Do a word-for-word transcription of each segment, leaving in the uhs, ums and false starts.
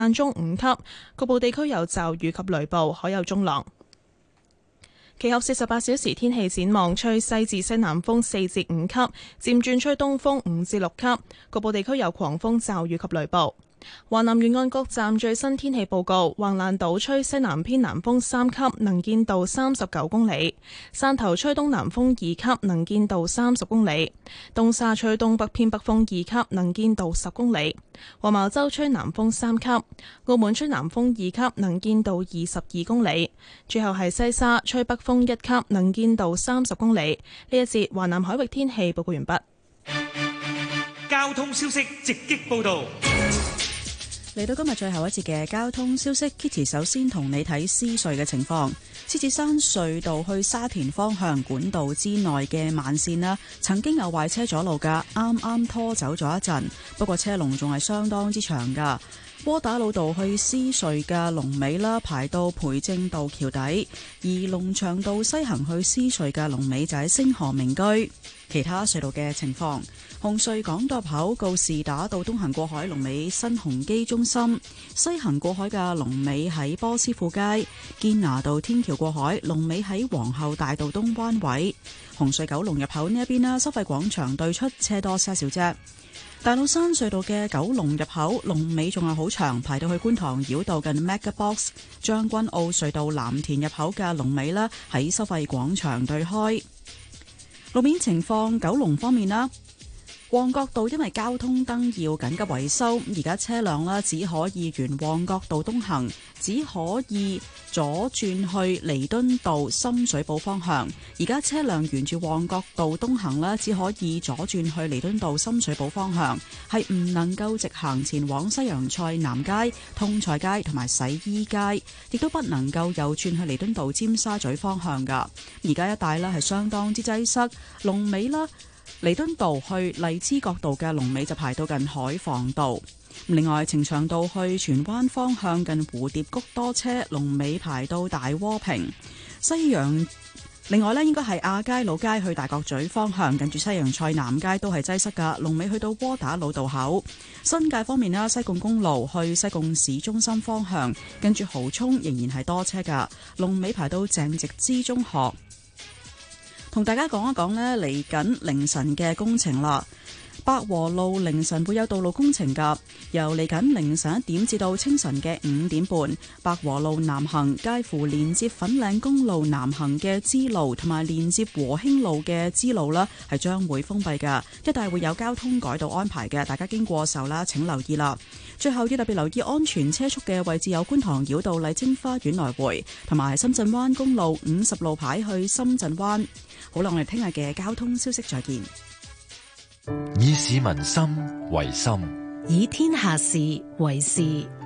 間中五級，局部地區有驟雨及雷暴，海有中浪。其後四十八小時天氣展望，吹西至西南風四至五級，漸轉吹東風五至六級，局部地區有狂風驟雨及雷暴。華南沿岸各站最新天氣報告：橫瀾島吹西南偏南風三級，能見度三十九公里；汕頭吹東南風二級，能見度三十公里；東沙吹東北偏北風二級，能見度十公里；黃茅洲吹南風三級；澳門吹南風二級，能見度二十二公里。最後係西沙吹北風一級，能見度三十公里。呢一節華南海域天氣報告完畢。 交通消息直擊報道。 嚟到今日最後一節嘅交通消息 ，Kitty 首先同你睇獅隧嘅情況。獅子山隧道去沙田方向管道之內嘅慢線啦，曾經有壞車阻路噶，啱啱拖走咗一陣，不過車龍仲係相當之長噶。窩打老道去獅隧嘅龍尾啦，排到培正道橋底；而龍翔道西行去獅隧嘅龍尾就喺星河名居。其他隧道嘅情況，紅隧港島口告士打道東行過海龍尾新鴻基中心，西行過海嘅龍尾喺波斯富街；堅拿道天橋過海龍尾喺皇后大道東灣位。紅隧九龍入口呢一邊啦，收費廣場對出車多些少啫。大老山隧道嘅九龍入口龍尾仲係好長，排到去觀塘繞道近 Mega Box。將軍澳隧道藍田入口嘅龍尾啦，喺收費廣場對開。路面情況，九龍方面啦，旺角道因為交通燈要緊急維修，而家車輛啦只可以沿旺角道東行，只可以左轉去彌敦道深水埗方向。而家車輛沿住旺角道東行啦，只可以左轉去彌敦道深水埗方向，係唔能夠直行前往西洋菜南街、通菜街同埋洗衣街，亦都不能夠右轉去彌敦道尖沙咀方向噶。而家一帶啦係相當之擠塞，龍尾啦。彌敦道去荔枝角道嘅龍尾就排到近海防道，另外呈祥道去荃灣方向近蝴蝶谷多車，龍尾排到大窩坪。西洋另外呢應該係亞皆老街去大角咀方向，近住西洋菜南街都係擠塞噶，龍尾去到窩打老道口。新界方面啦，西貢公路去西貢市中心方向，跟住蠔涌仍然係多車噶，龍尾排到鄭植之中學。同大家講一講呢，嚟緊凌晨嘅工程啦。百和路凌晨會有道路工程㗎，由嚟緊凌晨一點至到清晨嘅五點半，百和路南行介乎連接粉嶺公路南行嘅支路同埋連接和興路嘅支路啦，係將會封閉㗎，一帶會有交通改道安排嘅，大家經過時候啦，請留意啦。最後要特別留意安全車速嘅位置有觀塘繞道麗晶花園來回，同埋深圳灣公路五十路牌去深圳灣。好啦，我哋聽日嘅交通消息再見。 以市民心為心， 以天下事為事。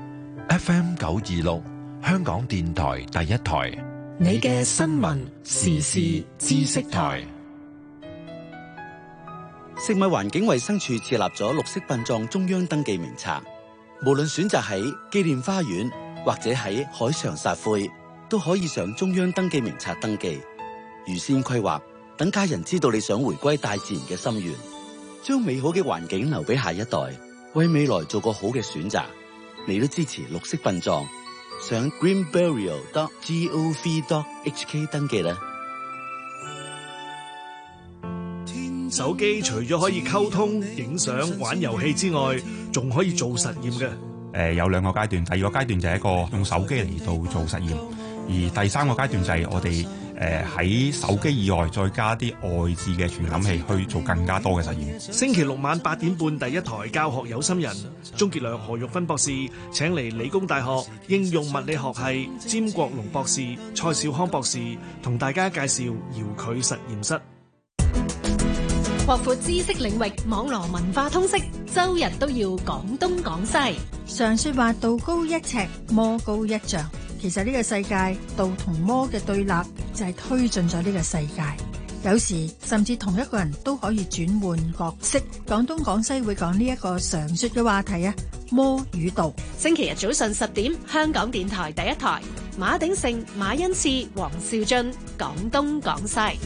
F M 九二六，香港電台第一台， 你嘅新聞時事知識台。 食物環境衛生署設立咗綠色殯葬中央登記名冊，無論選擇喺紀念花園或者喺海上撒灰，都可以上中央登記名冊登記。預先規劃，等家人知道你想回歸大自然嘅心願，將美好嘅環境留俾下一代，為未來做個好嘅選擇。你都支持綠色殯葬，上 green burial dot gov dot h k 登記啦。 手機除咗可以溝通、影相、玩遊戲之外，仲可以做實驗嘅。 誒，有兩個階段，第二個階段就係一個用手機嚟到做實驗，而第三個階段就係我哋誒喺手機以外再加啲外置嘅傳感器去做更加多嘅實驗。 星期六晚八點半，第一台教學有心人，鍾傑良、何玉芬博士請嚟理工大學應用物理學系詹國龍博士、蔡少康博士同大家介紹遙距實驗室。 擴闊知識領域，網羅文化通識，周日都要講東講西。 常說話道高一尺，魔高一丈。其實呢個世界道同魔嘅對立就係推進咗呢個世界。有時甚至同一個人都可以轉換角色。講東講西會講呢一個常說嘅話題啊，魔與道。 星期日早上十點，香港電台第一台，馬鼎盛、馬恩賜、黃兆俊講東講西。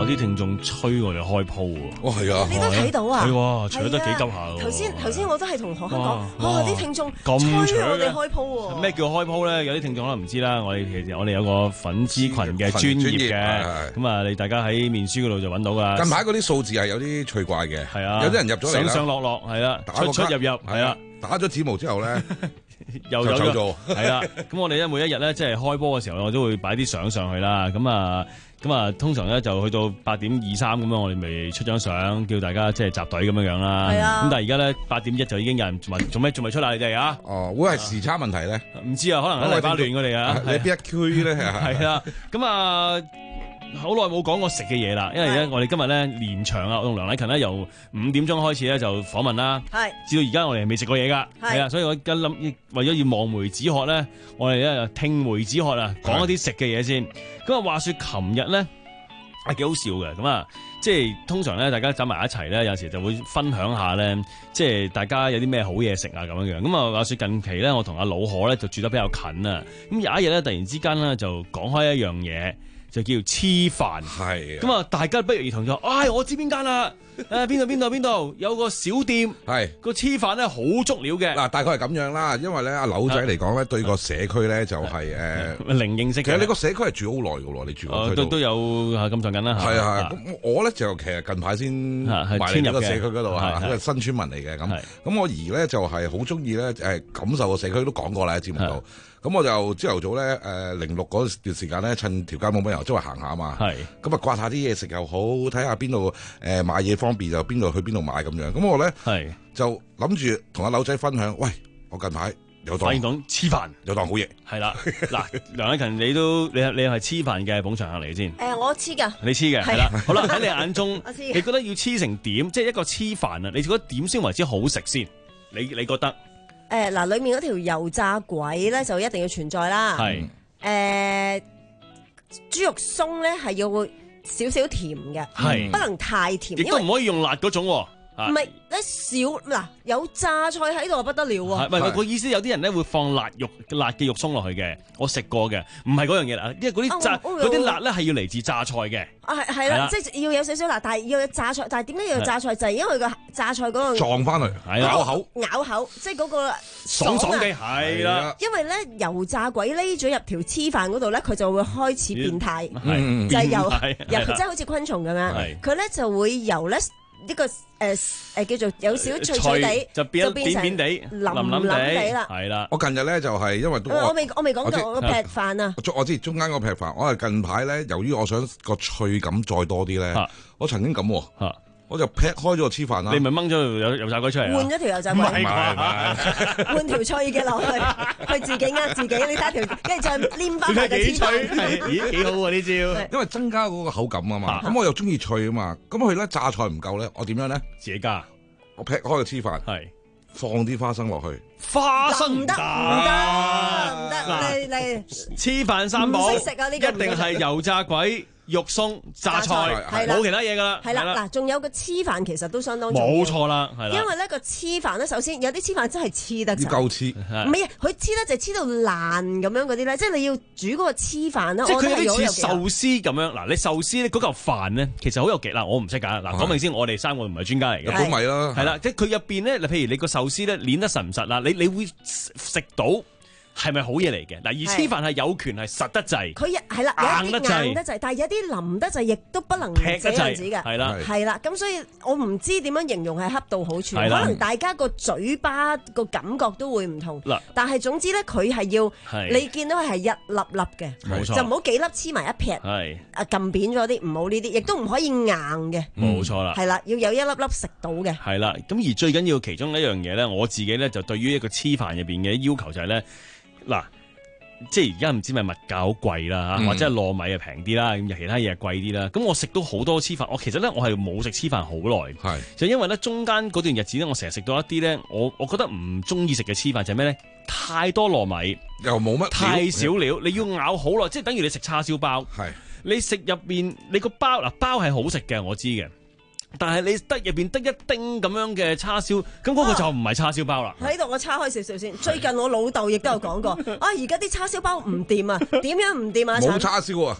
喎，啲聽眾催我哋開鋪喎。 哦，係啊， 你都睇到啊？ 係喎，除得幾急下喎。 頭先頭先我都係同何克講， 哇哇！啲聽眾催我哋開鋪喎。 咩叫開鋪咧？有啲聽眾可能唔知啦。我哋其實我哋有個粉絲群嘅專業嘅，咁啊，你大家喺面書嗰度就揾到噶。 近排嗰啲數字係有啲趣怪嘅， 係啊， 有啲人入咗嚟上上落落係啦，出出入入係啦， 打咗指模之後咧。 又有咗，係啦。咁我哋咧每一日咧，即係開波嘅時候，我都會擺啲相上去啦。咁啊，咁啊，通常咧就去到八點二三咁樣，我哋咪出張相，叫大家即係集隊咁樣樣啦。係啊。咁但係而家咧八點一就已經有人問做咩仲未出嚟？你哋啊？ 哦，會係時差問題咧？ 唔知啊，可能喺黎巴嫩我哋啊。 你邊一區咧？ 係啦。咁啊。好耐冇講過食嘅嘢啦，因為咧我哋今日咧連場啊，我同梁禮勤咧由五點鐘開始咧就訪問啦，係至到而家我哋係未食過嘢噶，係啊，所以我而家諗為咗要望梅止渴咧，我哋咧聽梅止渴啊，講一啲食嘅嘢先。咁啊，話說琴日咧係幾好笑嘅，咁啊，即係通常咧大家走埋一齊咧，有時就會分享下咧，即係大家有啲咩好嘢食啊咁樣樣。咁啊，話說近期咧，我同阿老何咧就住得比較近啊，咁有一日咧突然之間咧就講開一樣嘢。就叫黐飯，係咁啊！大家不約而同就，唉、哎，我知邊間啦，誒邊度邊度邊度有個小店，係個黐飯咧好足料嘅。嗱， 大概係咁樣啦，因為咧阿柳仔嚟講咧，對個社區咧就係誒零認識。 其實你個社區係住好耐㗎喎，你住個區都都有咁上緊啦。係啊係，咁我咧就其實近排先埋嚟呢個社區嗰度啊，因為新村民嚟嘅咁。咁我姨咧就係好中意咧誒感受個社區，都講過啦喺節目度。咁我就朝頭早咧，誒零六嗰段時間咧，趁條街冇乜人，周圍行下啊嘛。係。咁啊，刮下啲嘢食又好，睇下邊度誒買嘢方便就邊度去邊度買咁樣。咁我咧係就諗住同阿柳仔分享，喂，我近排有檔發現檔黐飯，有檔好嘢。係啦，嗱，梁禮勤你都你你係黐飯嘅捧場客嚟先。 誒，我黐㗎。你黐嘅係啦。好啦，喺你眼中，你覺得要黐成點？即係一個黐飯啊！你覺得點先為之好食先？你你覺得？ 誒嗱，裏面嗰條油炸鬼咧就一定要存在啦。係誒豬肉鬆咧係要少少甜嘅，係不能太甜， 亦都唔可以用辣嗰種。 唔係咧少嗱有榨菜喺度不得了喎。 唔係個意思，有啲人咧會放辣肉辣嘅肉鬆落去嘅，我食過嘅，唔係嗰樣嘢啦，因為嗰啲榨嗰啲辣咧係要嚟自榨菜嘅。啊係係啦，即係要有少少辣，但係要有榨菜，但係點解要有榨菜？就係因為個榨菜嗰個撞翻嚟咬口咬口，即係嗰個爽爽地係啦。 因為咧油炸鬼匿咗入條黐飯嗰度咧，佢就會開始變態，就係由由即係好似昆蟲咁樣，佢咧就會由咧。呢個誒誒叫做有少脆脆地，就變變扁地、腍腍地啦。係啦， 我近日咧就係因為都我未我未講到我個劈飯啊。 我知中間個劈飯，我係近排咧，由於我想個脆感再多啲咧，我曾經咁喎。我就劈開咗個黐飯啦。 你咪掹咗條油炸鬼出嚟啊？ 換咗條油炸鬼，換條脆嘅落去，佢自己呃自己。你睇條，跟住再黏翻個黐飯。 咦，幾好喎呢招！ 因為增加嗰個口感啊嘛。咁我又中意脆啊嘛。咁佢咧榨菜唔夠咧，我點樣咧？ 自己加。 我劈開個黐飯，係放啲花生落去。 花生唔得唔得唔得，嚟嚟黐飯三寶， 唔識食啊呢個， 一定係油炸鬼。肉鬆、榨菜，冇其他嘢噶啦。 係啦，嗱，仲有個黐飯其實都相當重要。 冇錯啦，係啦。 因為呢個黐飯咧，首先有啲黐飯真係黐得。 要夠黐。 唔係啊，佢黐得就黐到爛咁樣嗰啲咧，即係你要煮嗰個黐飯咧。 即係佢有啲似壽司咁樣。嗱，你壽司咧嗰嚿飯咧，其實好有技嗱，我唔識㗎。嗱，講明先，我哋三個唔係專家嚟嘅。 日本米啦。 係啦，即係佢入邊咧，譬如你個壽司咧攣得實唔實啦？你你會食到。係咪好嘢嚟嘅？嗱，而黐飯係有權係實得滯， 佢係啦，有一啲硬得滯，但係有啲腍得滯，亦都不能這樣子嘅，係啦，係啦。咁所以我唔知點樣形容係恰到好處，可能大家個嘴巴個感覺都會唔同。但係總之咧，佢係要你見到佢係一粒粒嘅，冇錯，就唔好幾粒黐埋一撇，係啊，撳扁咗啲，唔好呢啲，亦都唔可以硬嘅，冇錯啦，係啦，要有一粒粒食到嘅，係啦。咁而最緊要其中一樣嘢咧，我自己咧就對於一個黐飯入邊嘅要求就係咧。嗱，即係而家唔知咪物價好貴啦，嗯、或者係糯米啊平啲啦，咁其他嘢貴啲啦。咁我食到好多黐飯，我其實咧我係冇食黐飯好耐，係就因為咧中間嗰段日子咧，我成日食到一啲咧，我我覺得唔中意食嘅黐飯就係咩咧？太多糯米又冇乜， 太少料，你要咬好耐，即係等於你食叉燒包，係你食入邊你個包嗱包係好食嘅，我知嘅。但係你得入邊得一丁咁樣嘅叉燒，咁嗰個就唔係叉燒包啦。喺度我叉開少少先。最近我老豆亦都有講過，啊而家啲叉燒包唔掂啊，點樣唔掂啊？ 冇叉燒啊！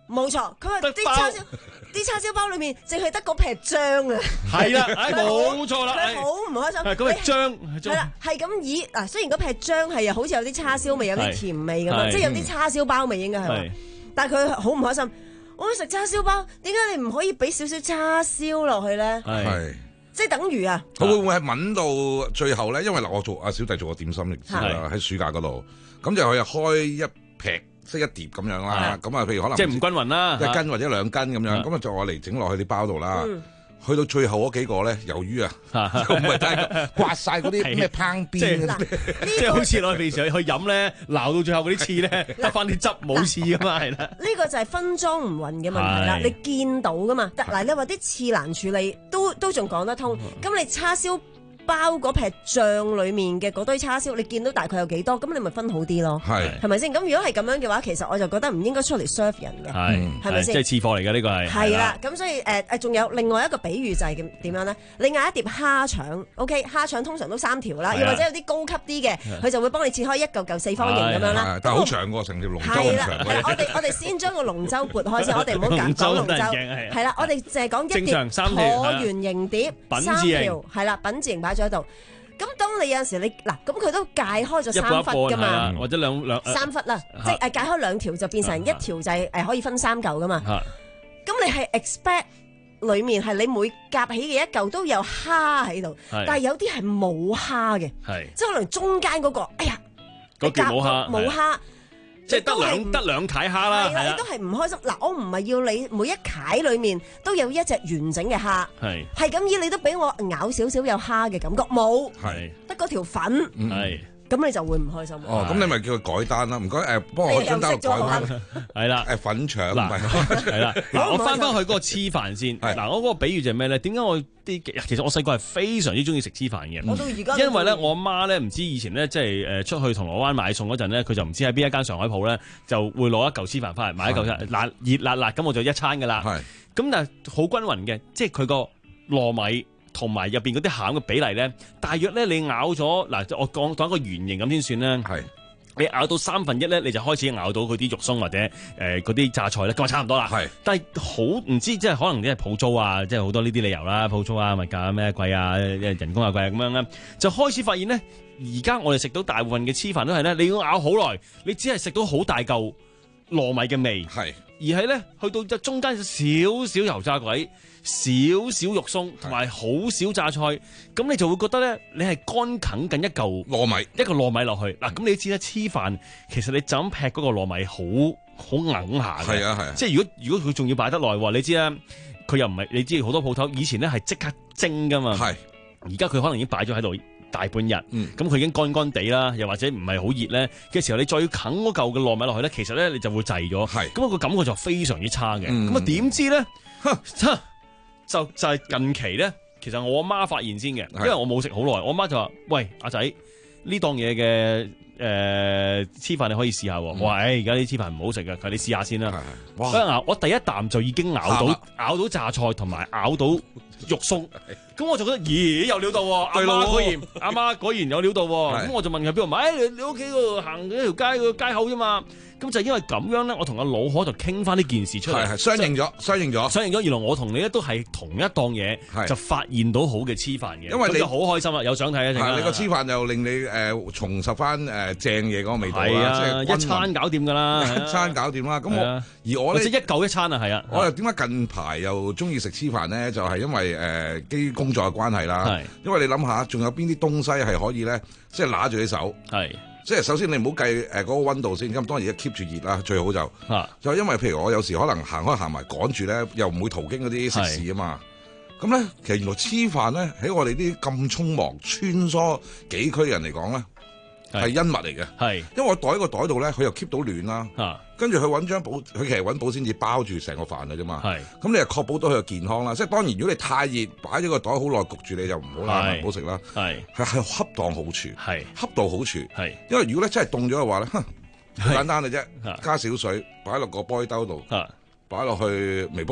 冇錯，佢話啲叉燒啲叉燒包裏面淨係得嗰撇漿啊！ 係啦，冇錯啦， 佢好唔開心。 係嗰撇漿係啦，係咁以嗱，雖然嗰撇漿係好似有啲叉燒味，有啲甜味咁樣，即係有啲叉燒包味應該係，但係佢好唔開心。我食叉燒包，點解你唔可以俾少少叉燒落去咧？ 係。 即係等於啊！ 佢會唔會係揾到最後咧？因為嗱，我做阿小弟做過點心歷史啦，喺暑假嗰度，咁就佢又開一劈即係一碟咁樣啦。咁啊，譬如可能即係唔均勻啦， 一斤或者兩斤咁樣，咁啊就我嚟整落去啲包度啦。去到最後嗰幾個咧，由於啊，唔係真係刮晒嗰啲咩烹邊， 即係好似我哋平時去飲咧，撈到最後嗰啲刺咧，得翻啲汁冇刺噶嘛，係啦。 呢個就係分裝唔勻嘅問題啦，你見到噶嘛？嗱，你話啲刺難處理，都都仲講得通。咁你叉燒包嗰劈醬裏面嘅嗰堆叉燒，你見到大概有幾多？咁你咪分好啲咯。係係咪先？咁如果係咁樣嘅話，其實我就覺得唔應該出嚟 serve 人嘅。係係咪先？ 即係次貨嚟嘅呢個係。係啦， 咁所以誒誒，仲有另外一個比喻就係點點樣咧？你嗌一碟蝦腸 ，OK， 蝦腸通常都三條啦，又或者有啲高級啲嘅，佢就會幫你切開一嚿嚿四方形咁樣啦。 但係好長喎，成條龍舟咁長。 係啦，我哋我哋先將個龍舟撥開先，我哋唔好講講龍舟。係啦，我哋淨係講一碟橢圓形碟，三條係啦，品字形擺咗喺度。咁當你有陣時你嗱，咁佢都界開咗三忽噶嘛， 或者兩兩三忽啦，即係誒界開兩條就變成一條就係誒可以分三嚿噶嘛。咁你係 expect 裡面係你每夾起嘅一嚿都有蝦喺度，但係有啲係冇蝦嘅，即係可能中間嗰個，哎呀， 嗰叫冇蝦， 冇蝦。 即係得兩得兩塊蝦啦， 係啦，你都係唔開心。嗱，我唔係要你每一塊裡面都有一隻完整嘅蝦，係係咁意，你都俾我咬少少有蝦嘅感覺，冇，係得嗰條粉，係。咁你就會唔開心。 哦，咁你咪叫佢改單啦，唔該誒，幫我將單改翻， 係啦， 誒粉腸， 嗱，係啦，嗱，我翻翻去嗰個黐飯先，嗱，我嗰個比喻就係咩咧？點解我啲其實我細個係非常之中意食黐飯嘅， 我到而家， 因為咧我媽咧唔知以前咧即係誒出去銅鑼灣買餸嗰陣咧，佢就唔知喺邊一間上海鋪咧，就會攞一嚿黐飯翻嚟買一嚿辣熱辣辣，咁我就一餐噶啦，係，咁但係好均勻嘅，即係佢個糯米。同埋入邊嗰啲餡嘅比例咧，大約咧你咬咗嗱，我講當一個圓形咁先算啦。係你咬到三分一咧，你就開始咬到佢啲肉鬆或者誒嗰啲榨菜咧，咁啊差唔多啦。係，但係好唔知即係可能即係鋪租啊，即係好多呢啲理由啦，鋪租啊、物價咩貴啊、人工啊貴啊咁樣咧，就開始發現咧，而家我哋食到大部分嘅黐飯都係咧，你要咬好耐，你只係食到好大嚿糯米嘅味，係而係咧去到就中間有少少油炸鬼。少少肉鬆同埋好少榨菜，咁你就會覺得咧，你係乾啃緊一嚿糯米， 一個糯米落去。嗱，咁你知啦，黐飯其實你就咁劈嗰個糯米好好硬下嘅，係啊係啊。即係如果如果佢仲要擺得耐喎，你知啦，佢又唔係你知好多鋪頭以前咧係即刻蒸噶嘛，係。而家佢可能已經擺咗喺度大半日，咁佢已經乾乾地啦，又或者唔係好熱咧嘅時候，你再要啃嗰嚿嘅糯米落去咧，其實咧你就會滯咗，係。咁個感覺就非常之差嘅。咁啊點知咧？就就係近期咧，其實我阿媽發現先嘅，因為我冇食好耐，我阿媽就話：喂，阿仔，呢檔嘢嘅誒黐飯你可以試下喎。我話：誒而家啲黐飯唔好食嘅，佢你試下先啦。哇！我第一啖就已經咬到咬到榨菜同埋咬到肉鬆，咁我就覺得咦有料到喎，阿媽果然阿媽果然有料到喎。咁我就問佢邊度買？你你屋企嗰度行一條街個街口啫嘛。咁就因為咁樣咧，我同阿老可就傾翻呢件事出嚟， 係係相應咗，相應咗， 相應咗。原來我同你咧都係同一檔嘢，就發現到好嘅黐飯嘅， 因為你好開心啊！有想睇一陣間， 你個黐飯又令你誒重拾翻誒正嘢嗰個味道啦， 即係一餐搞掂㗎啦， 一餐搞掂啦。咁我而我咧即係一嚿一餐啊，係啊。 我又點解近排又中意食黐飯咧？就係因為誒基於工作嘅關係啦。因為你諗下，仲有邊啲東西係可以咧，即係揦住你手係。即係首先你唔好計誒嗰個溫度先，咁當然而家 keep 住熱啦，最好就、啊、就因為譬如我有時可能行開行埋趕住咧，又唔會途經嗰啲食肆啊嘛。咁咧其實原來黐飯咧喺我哋啲咁匆忙穿梭幾區人嚟講咧係恩物嚟嘅。係因為我袋喺個袋度咧，佢又 keep 到暖啦。啊跟住佢揾張保，佢其實揾保鮮紙包住成個飯嘅啫嘛。係，咁你又確保到佢嘅健康啦。即係當然，如果你太熱，擺咗個袋好耐焗住，你就唔好啦，唔好食啦。係，係係恰當好處，係恰到好處。係，因為如果咧真係凍咗嘅話咧，好簡單嘅啫，加少水，擺落個玻璃兜度，擺落去微波爐，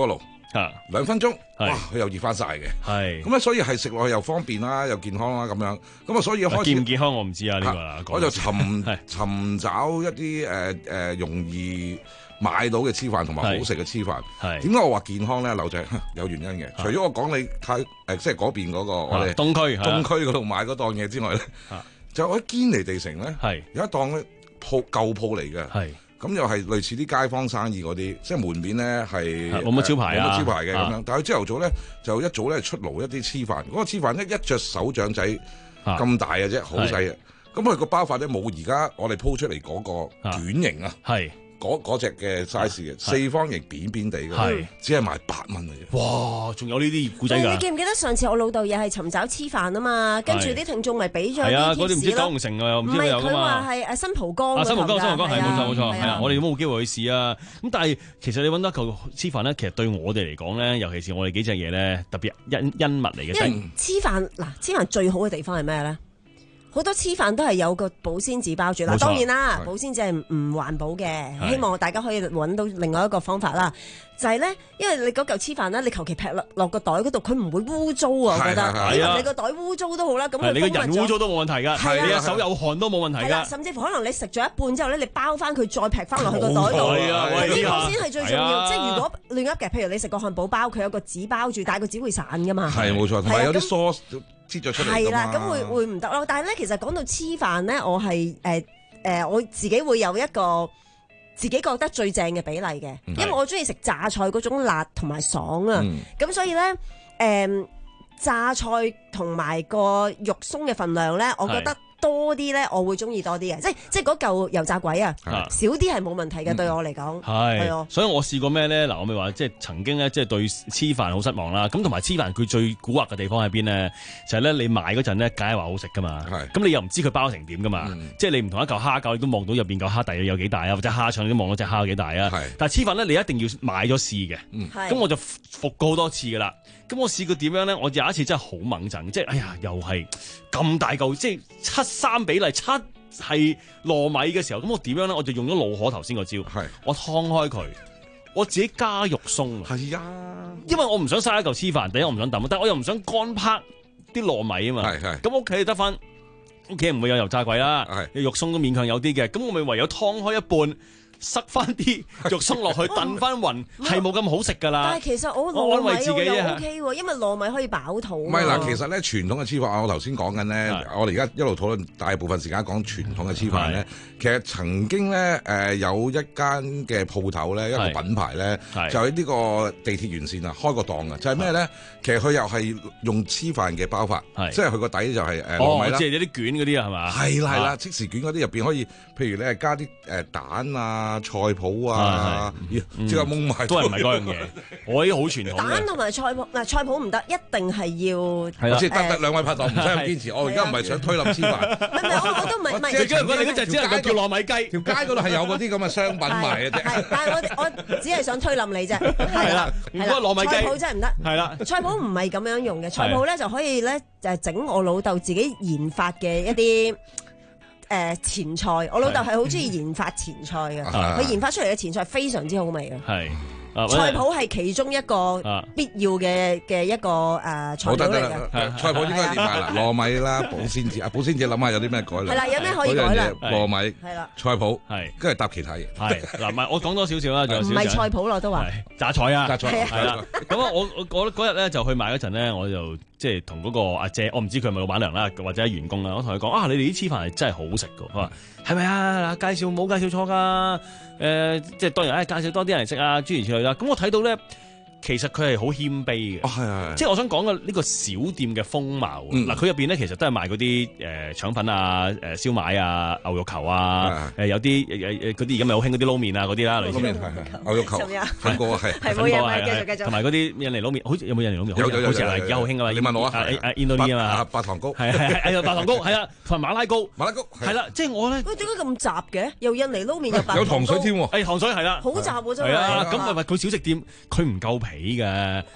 兩分鐘，哇，佢又熱翻晒嘅。 係咁咧，所以係食落去又方便啦，又健康啦咁樣。咁啊，所以開始健唔健康我唔知啊呢個啦。 我就尋尋找一啲誒誒容易買到嘅黐飯同埋好食嘅黐飯。係點解我話健康咧？劉仔有原因嘅。除咗我講你太誒，即係嗰邊嗰個我哋東區東區嗰度買嗰檔嘢之外咧，就喺堅尼地城咧，係有一檔咧鋪舊鋪嚟嘅。係咁又係類似啲街坊生意嗰啲，即係門面咧係冇乜招牌啊， 冇乜招牌嘅咁樣。但係佢朝頭早咧就一早咧出爐一啲黐飯，嗰個黐飯咧一隻手掌仔咁大嘅啫，好細嘅。咁佢個包法咧冇而家我哋鋪出嚟嗰個卷型啊。係。嗰嗰隻嘅 size 嘅四方形扁扁地嘅，只係賣八蚊嘅啫。 哇！仲有呢啲古仔㗎？ 你記唔記得上次我老豆又係尋找黐飯啊嘛？跟住啲聽眾咪俾咗啲貼士咯。係啊，嗰啲唔知九龍城啊，又唔知有㗎嘛？唔係佢話係誒新蒲崗。啊，新蒲崗，新蒲崗係冇錯冇錯，係啊！我哋都冇機會去試啊。咁但係其實你揾得嚿黐飯咧，其實對我哋嚟講咧，尤其是我哋幾隻嘢咧，特別恩恩物嚟嘅。因為黐飯嗱，黐飯最好嘅地方係咩咧？好多黐飯都係有個保鮮紙包住啦，當然啦，保鮮紙係唔環保嘅，希望大家可以揾到另外一個方法啦。就係咧，因為你嗰嚿黐飯咧，你求其劈落落個袋嗰度，佢唔會污糟啊！我覺得，可能你個袋污糟都好啦，咁你個人污糟都冇問題㗎，你個手有汗都冇問題㗎。 甚至乎可能你食咗一半之後咧，你包翻佢再劈翻落去個袋度，呢個先係最重要。即係如果亂噏嘅，譬如你食個漢堡包，佢有個紙包住，但係個紙會散㗎嘛。 係冇錯，同埋有啲 sauce 擠咗出嚟㗎嘛。 係啦，咁會會唔得咯？但係咧，其實講到黐飯咧，我係誒誒，我自己會有一個自己覺得最正嘅比例嘅，因為我中意食榨菜嗰種辣同埋爽啊，咁、嗯、所以咧誒、呃、榨菜同埋個肉鬆嘅份量咧，我覺得多啲咧，我會中意多啲嘅，即係即係嗰嚿油炸鬼啊，少啲係冇問題嘅，對我嚟講係啊。 所以我試過咩咧？嗱，我咪話即係曾經咧，即係對黐飯好失望啦。咁同埋黐飯佢最蠱惑嘅地方喺邊咧？就係咧，你買嗰陣咧，梗係話好食噶嘛。咁你又唔知佢包成點噶嘛？即係你唔同一嚿蝦餃，你都望到入邊嚿蝦底有幾大啊，或者蝦腸你都望到隻蝦有幾大啊。但係黐飯咧，你一定要買咗試嘅。咁我就服過好多次噶啦。咁我試過點樣咧？我有一次真係好猛陣，即係哎呀，又係咁大嚿，即係七三比例，七係糯米嘅時候，咁我點樣咧？我就用咗老可頭先個招，我劏開佢，我自己加肉鬆。 係啊， 因為我唔想嘥一嚿黐飯，第一我唔想抌，但係我又唔想乾拍啲糯米啊嘛。係係。咁屋企得翻，屋企唔會有油炸鬼啦，肉鬆都勉強有啲嘅，咁我咪唯有劏開一半。塞翻啲肉鬆落去，燉翻勻，係冇咁好食噶啦。 但係其實我糯米我又 O K 喎，因為糯米可以飽肚。 唔係嗱，其實咧傳統嘅黐飯，我頭先講緊咧，我哋而家一路討論大部分時間講傳統嘅黐飯咧，其實曾經咧誒有一間嘅鋪頭咧，一個品牌咧，就喺呢個地鐵沿線啊開個檔嘅，就係咩咧？其實佢又係用黐飯嘅包法，即係佢個底就係誒糯米啦， 即係有啲卷嗰啲啊，係嘛？ 係啦係啦，即時卷嗰啲入邊可以，譬如你係加啲誒蛋啊。菜脯啊，即刻蒙埋， 都係唔係嗰樣嘢？我呢啲好傳統嘅。 蛋同埋菜脯嗱，菜脯唔得，一定係要。 係啦，即係得得兩位拍檔唔使咁堅持。我而家唔係想推冧黐飯。 唔係我我都唔係唔係。 最緊要你嗰隻只能夠叫糯米雞， 條街嗰度係有嗰啲咁嘅商品賣嘅啫。 係，但係我我只係想推冧你啫。係啦， 係啦，糯米雞。 菜脯真係唔得。 係啦， 菜脯唔係咁樣用嘅，菜脯咧就可以咧就係整我老豆自己研發嘅一啲。誒前菜，我老豆係好中意研發前菜嘅，佢研發出嚟嘅前菜非常之好味嘅。係菜脯係其中一個必要嘅嘅一個誒材料嚟嘅。 菜脯應該點買啦？糯米啦，保鮮紙啊，保鮮紙諗下有啲咩改良？ 係啦，有咩可以改良？ 糯米係啦， 菜脯係，跟住搭其他嘢。 係嗱，唔係我講多少少啦，仲有少少。 唔係菜脯咯，都話榨菜啊， 榨菜係啦。咁啊，我我我嗰日咧就去買嗰陣咧，我就。即係同嗰個阿姐，我唔知佢係咪老闆娘啦，或者係員工啦。我同佢講啊，你哋啲黐飯係真係好食㗎。佢話係咪啊？介紹冇介紹錯㗎。誒、呃，即係當然，誒、哎、介紹多啲人嚟食啊，諸如此類啦。咁我睇到咧。其實佢係好謙卑嘅， 哦、係係即係我想講嘅呢個小店嘅風貌。嗱、嗯，佢入邊咧其實都係賣嗰啲誒腸粉啊、誒、呃、燒賣啊、牛肉球啊，誒有啲誒誒嗰啲而家咪好興嗰啲撈麵啊嗰啲啦，類似牛肉球、粉果係係冇嘢賣，繼續繼續。 同埋嗰啲印尼撈麵，好似有冇印尼撈麵？ 有有有， 好似係而家好興啊嘛。 你問我啊， 誒誒印度啲啊嘛， 白糖糕係係係白糖糕係啊，同埋馬拉糕， 馬拉糕係啦，即係我咧。 喂，點解咁雜嘅？又印尼撈麵又白糖糕， 有糖水添喎。 誒糖水係啦， 好雜喎真係。 係啊，咁咪話佢小食店佢唔夠皮嘅。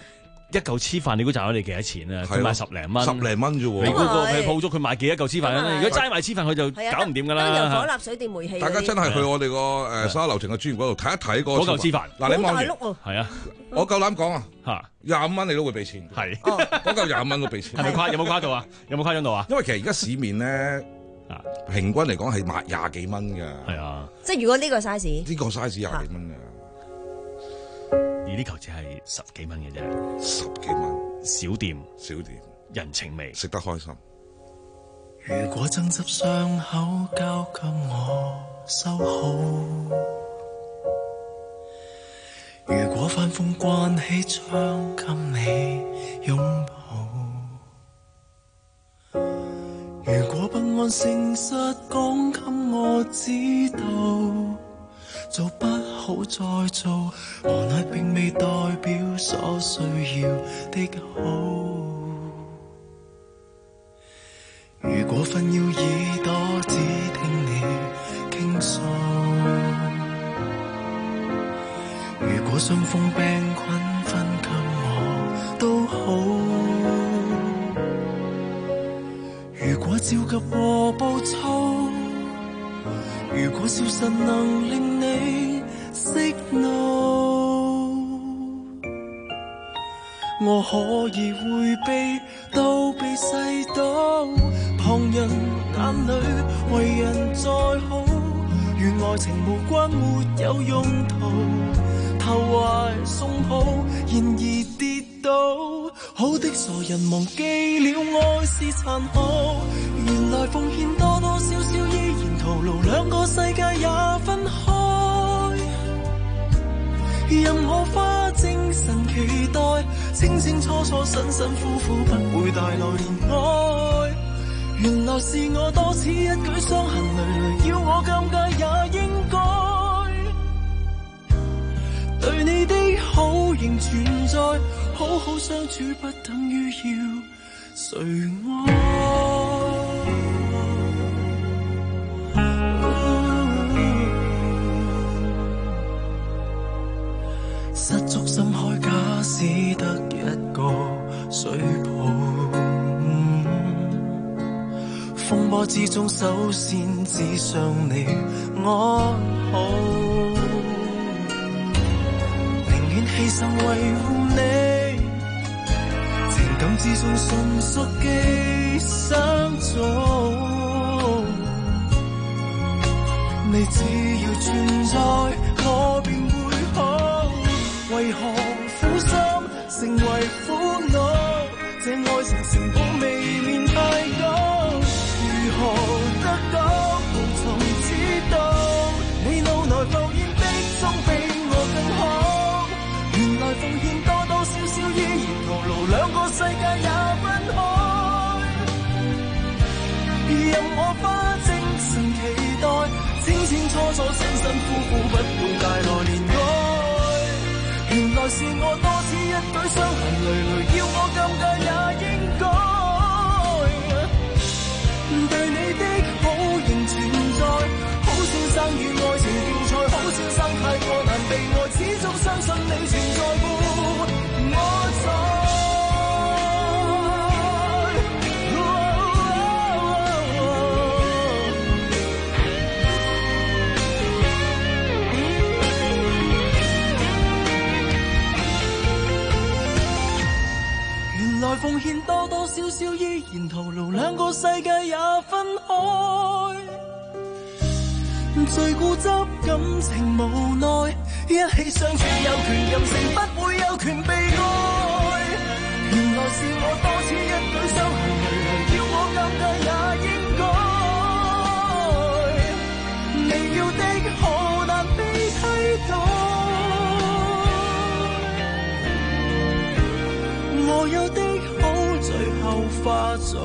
一嚿黐飯，你估賺咗你幾多錢啊？佢賣十零蚊， 十零蚊啫喎。 你估個係鋪租佢賣幾多嚿黐飯咧？如果齋賣黐飯，佢就搞唔掂㗎啦。 燈油火蠟水電煤氣。 大家真係去我哋個誒所有流程嘅專業嗰度睇一睇嗰嚿黐飯。 嗱，你望住係啊， 我夠膽講啊， 嚇廿五蚊你都會俾錢。 係嗰嚿廿五蚊都俾錢。 係咪誇？有冇誇到啊？有冇誇張到啊？ 因為其實而家市面咧。平均嚟講係賣廿幾蚊㗎， 係啊， 即係如果呢個 size， 呢個 size 廿幾蚊㗎， 而呢球只係十幾蚊嘅啫， 十幾蚊， 小店， 小店， 人情味， 食得開心。 如果爭執傷口交給我收好，如果翻風關起窗給你擁抱，如果不安誠實講給我知道，做不好再做，何奈並未代表所需要的好。如果分要耳朵只聽你傾訴，如果傷風病菌分給我都好，如果焦急和暴躁，如果消失能令你息怒，我可以迴避都被世到，旁人眼裏為人再好，願愛情無關沒有用途，投懷送抱然而跌倒，好的傻人忘記了愛是殘酷，原來奉獻多多少少依然徒勞，兩個世界也分開，任我花精神期待，清清楚楚辛辛苦苦不會帶來憐愛，原來是我多此一舉傷痕累累，要我尷尬也應該，對你的好仍存在，好好相處不等於要誰愛。失足心開，假使得一個水泡，風波之中首先只想你安好，寧願犧牲維護你，情感之中純屬寄生種，你只要存在我便會好，為何苦心成為苦惱，這愛情成本未免太高，如何得到無從知道，你腦內浮現的總比我更好，原來奉獻多多少少依然徒勞，兩個世界也分開，任我花精神期待，清清楚楚辛辛苦苦不會帶來憐愛，原來是我多此一舉傷痕累累，要我尷尬也應該，對你的好仍存在，好先生與愛情競賽，好先生太過難被愛，始終相信你存在乎我在。來奉獻多多少少依然徒勞，兩個世界也分開，最固執感情無奈，一起相處有權任性，不會有權被愛，原來是我多此一舉傷痕累累，要我尷尬也應該，你要的好難被睇到，我有的好最後化做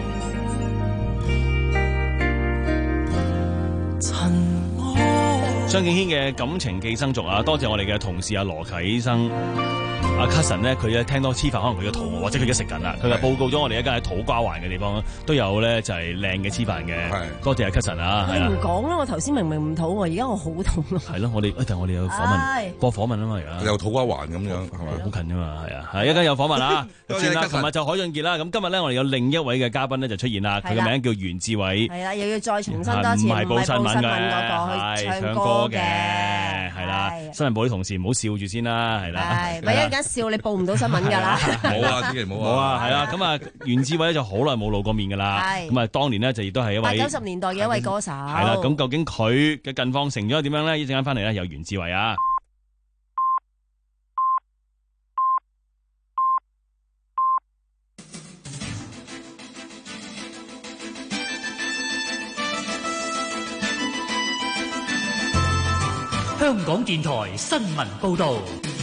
塵埃。 張敬軒嘅感情寄生族啊，多謝我哋嘅同事阿羅啟醫生。阿 Cousin 咧，佢咧聽到黐飯，可能佢嘅肚餓，或者佢而家食緊啦。佢就報告咗我哋一間喺土瓜灣嘅地方都有咧，就係靚嘅黐飯嘅。多謝阿 Cousin 啊，係啦。 你唔講啦，我頭先明明唔肚餓，而家我好肚餓。 係咯，我哋一陣我哋有訪問，播訪問啊嘛，而家有土瓜灣咁樣係咪？ 好近啫嘛，係啊，係一間有訪問啊。算啦，琴日就海俊傑啦，咁今日咧我哋有另一位嘅嘉賓咧就出現啦，佢嘅名叫袁志偉。 係啦，又要再重新多次，唔係報新聞嘅，去唱歌嘅， 係啦。新聞部啲同事唔好笑住先啦，係啦。 係，咪一陣間笑你報唔到新聞㗎啦。 冇啊，千祈唔好啊。 係啦，咁啊，袁志偉咧就好耐冇露過面㗎啦。咁啊，當年呢，就亦都係一位八九十年代嘅一位歌手。 係啦，咁究竟佢嘅近況成咗點樣咧？一陣間翻嚟咧，有袁志偉啊。 香港電台新聞報導，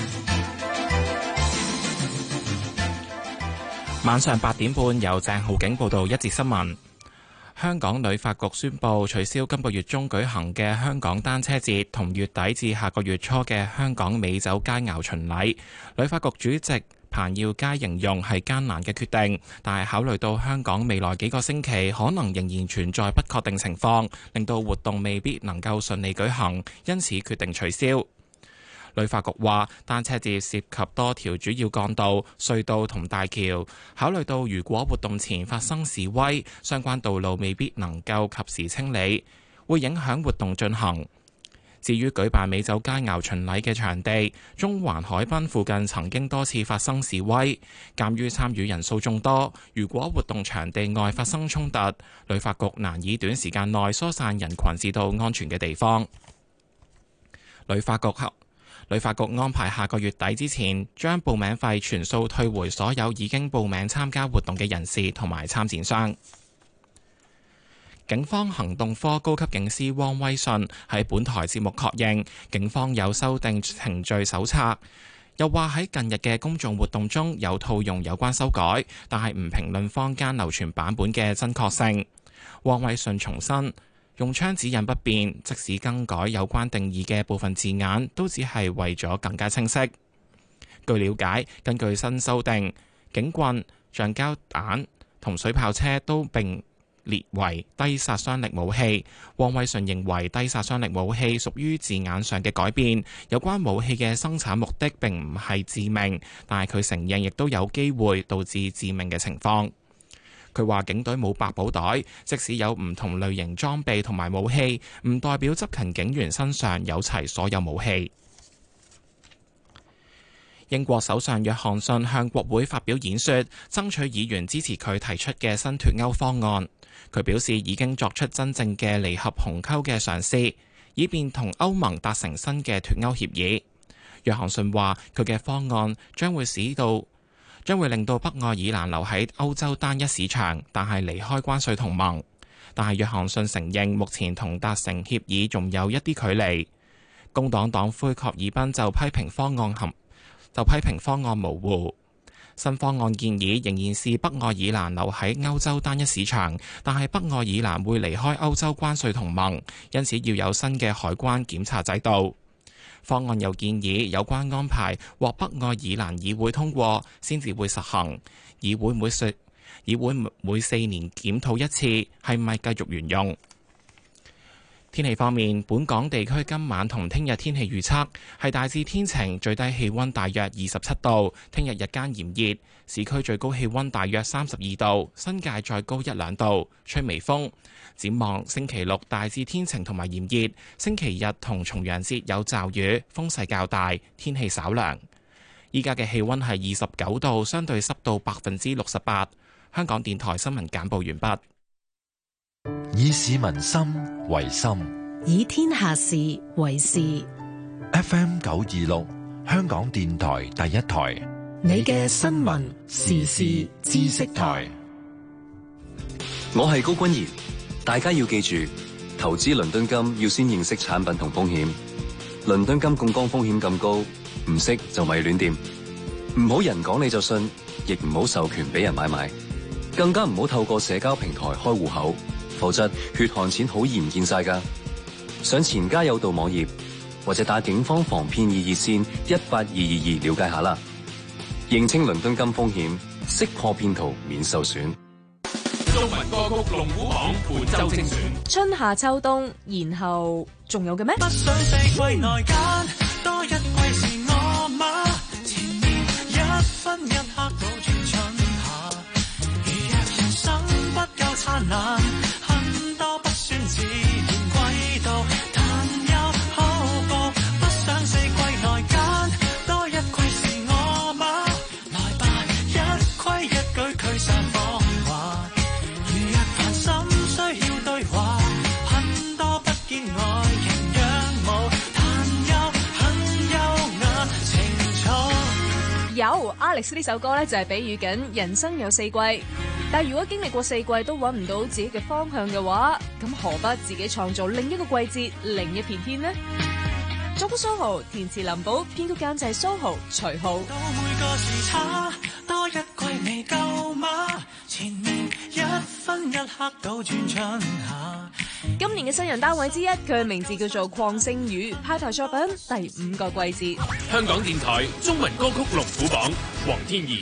晚上八點半由鄭浩景報道一節新聞。香港旅發局宣布取消今個月中舉行嘅香港單車節同月底至下個月初嘅香港美酒佳肴巡禮。旅發局主席彭耀佳形容係艱難嘅決定，但係考慮到香港未來幾個星期可能仍然存在不確定情況，令到活動未必能夠順利舉行，因此決定取消。旅發局話，單車節涉及多條主要幹道、隧道同大橋，考慮到如果活動前發生示威，相關道路未必能夠及時清理，會影響活動進行。至於舉辦美酒佳肴巡禮嘅場地，中環海濱附近曾經多次發生示威，鑑於參與人數眾多，如果活動場地外發生衝突，旅發局難以短時間內疏散人群至到安全嘅地方。旅發局旅發局安排下個月底之前，將報名費全數退回所有已經報名參加活動嘅人士同埋參展商。警方行動科高級警司汪威信喺本台節目確認，警方有修訂程序手冊，又話喺近日嘅公眾活動中有套用有關修改，但係唔評論坊間流傳版本嘅真確性。汪威信重申，用槍指引不變，即使更改有關定義嘅部分字眼，都只係為咗更加清晰。據了解，根據新修訂，警棍、橡膠彈同水炮車都並列為低殺傷力武器。汪威信認為低殺傷力武器屬於字眼上嘅改變，有關武器嘅生產目的並唔係致命，但係佢承認亦都有機會導致致命嘅情況。佢話警隊冇百寶袋，即使有唔同類型裝備同埋武器，唔代表執勤警員身上有齊所有武器。英國首相約翰遜向國會發表演說，爭取議員支持佢提出嘅新脫歐方案。佢表示已經作出真正嘅離合鴻溝嘅嘗試，以便同歐盟達成新嘅脫歐協議。約翰遜話佢嘅方案將會使到將會令到北愛爾蘭留喺歐洲單一市場，但係離開關稅同盟。但係約翰遜承認目前同達成協議仲有一啲距離。工黨黨魁郝爾彬就批評方案含就批評方案模糊。新方案建議仍然是北愛爾蘭留喺歐洲單一市場，但係北愛爾蘭會離開歐洲關稅同盟，因此要有新嘅海關檢查制度。方案又建議有關安排獲北愛爾蘭議會通過先至會實行，議會每四議會每四年檢討一次，係咪繼續沿用。天氣方面，本港地區今晚同聽日天氣預測係大致天晴，最低氣溫大約二十七度。聽日日間炎熱，市區最高氣溫大約三十二度，新界再高一兩度，吹微風。展望星期六大致天晴同埋炎熱，星期日同重陽節有驟雨，風勢較大，天氣稍涼。依家嘅氣溫係二十九度，相對濕度百分之六十八。香港電台新聞簡報完畢。 以市民心為心， 以天下事為事。 F M 九二六，香港電台第一台， 你嘅新聞時事知識台。 我係高君賢，大家要記住，投資倫敦金要先認識產品同風險。倫敦金槓桿風險咁高，唔識就咪亂掂。唔好人講你就信，亦唔好授權俾人買賣，更加唔好透過社交平台開戶口。否則血汗錢好易唔見晒㗎。 上錢家有道網頁或者打警方防騙易熱線一八二二二了解下啦。認清倫敦金風險，識破騙徒免受損。 中文歌曲龍虎榜本周精選， 春夏秋冬，然後仲有嘅咩？ 不想四季內間多一季是我嗎？前面一分一刻倒轉春夏，如若人生不夠燦爛，很多不算自然季度，但又好過不想四季內間多一季是我嗎？來吧，一規一矩驅散謊話。 有 Alex 呢首歌咧，就係比喻緊人生有四季，但係如果經歷過四季都揾唔到自己嘅方向嘅話，咁何不自己創造另一個季節，另一片天呢？作曲蘇豪，填詞林寶，編曲監製蘇豪、徐浩。 到每個時差多一季未夠嗎？前面一分一刻倒轉春夏。 今年嘅新人單位之一，佢嘅名字叫做鄺聖宇，派台作品第五個季節。 香港電台中文歌曲龍虎榜，黃天怡。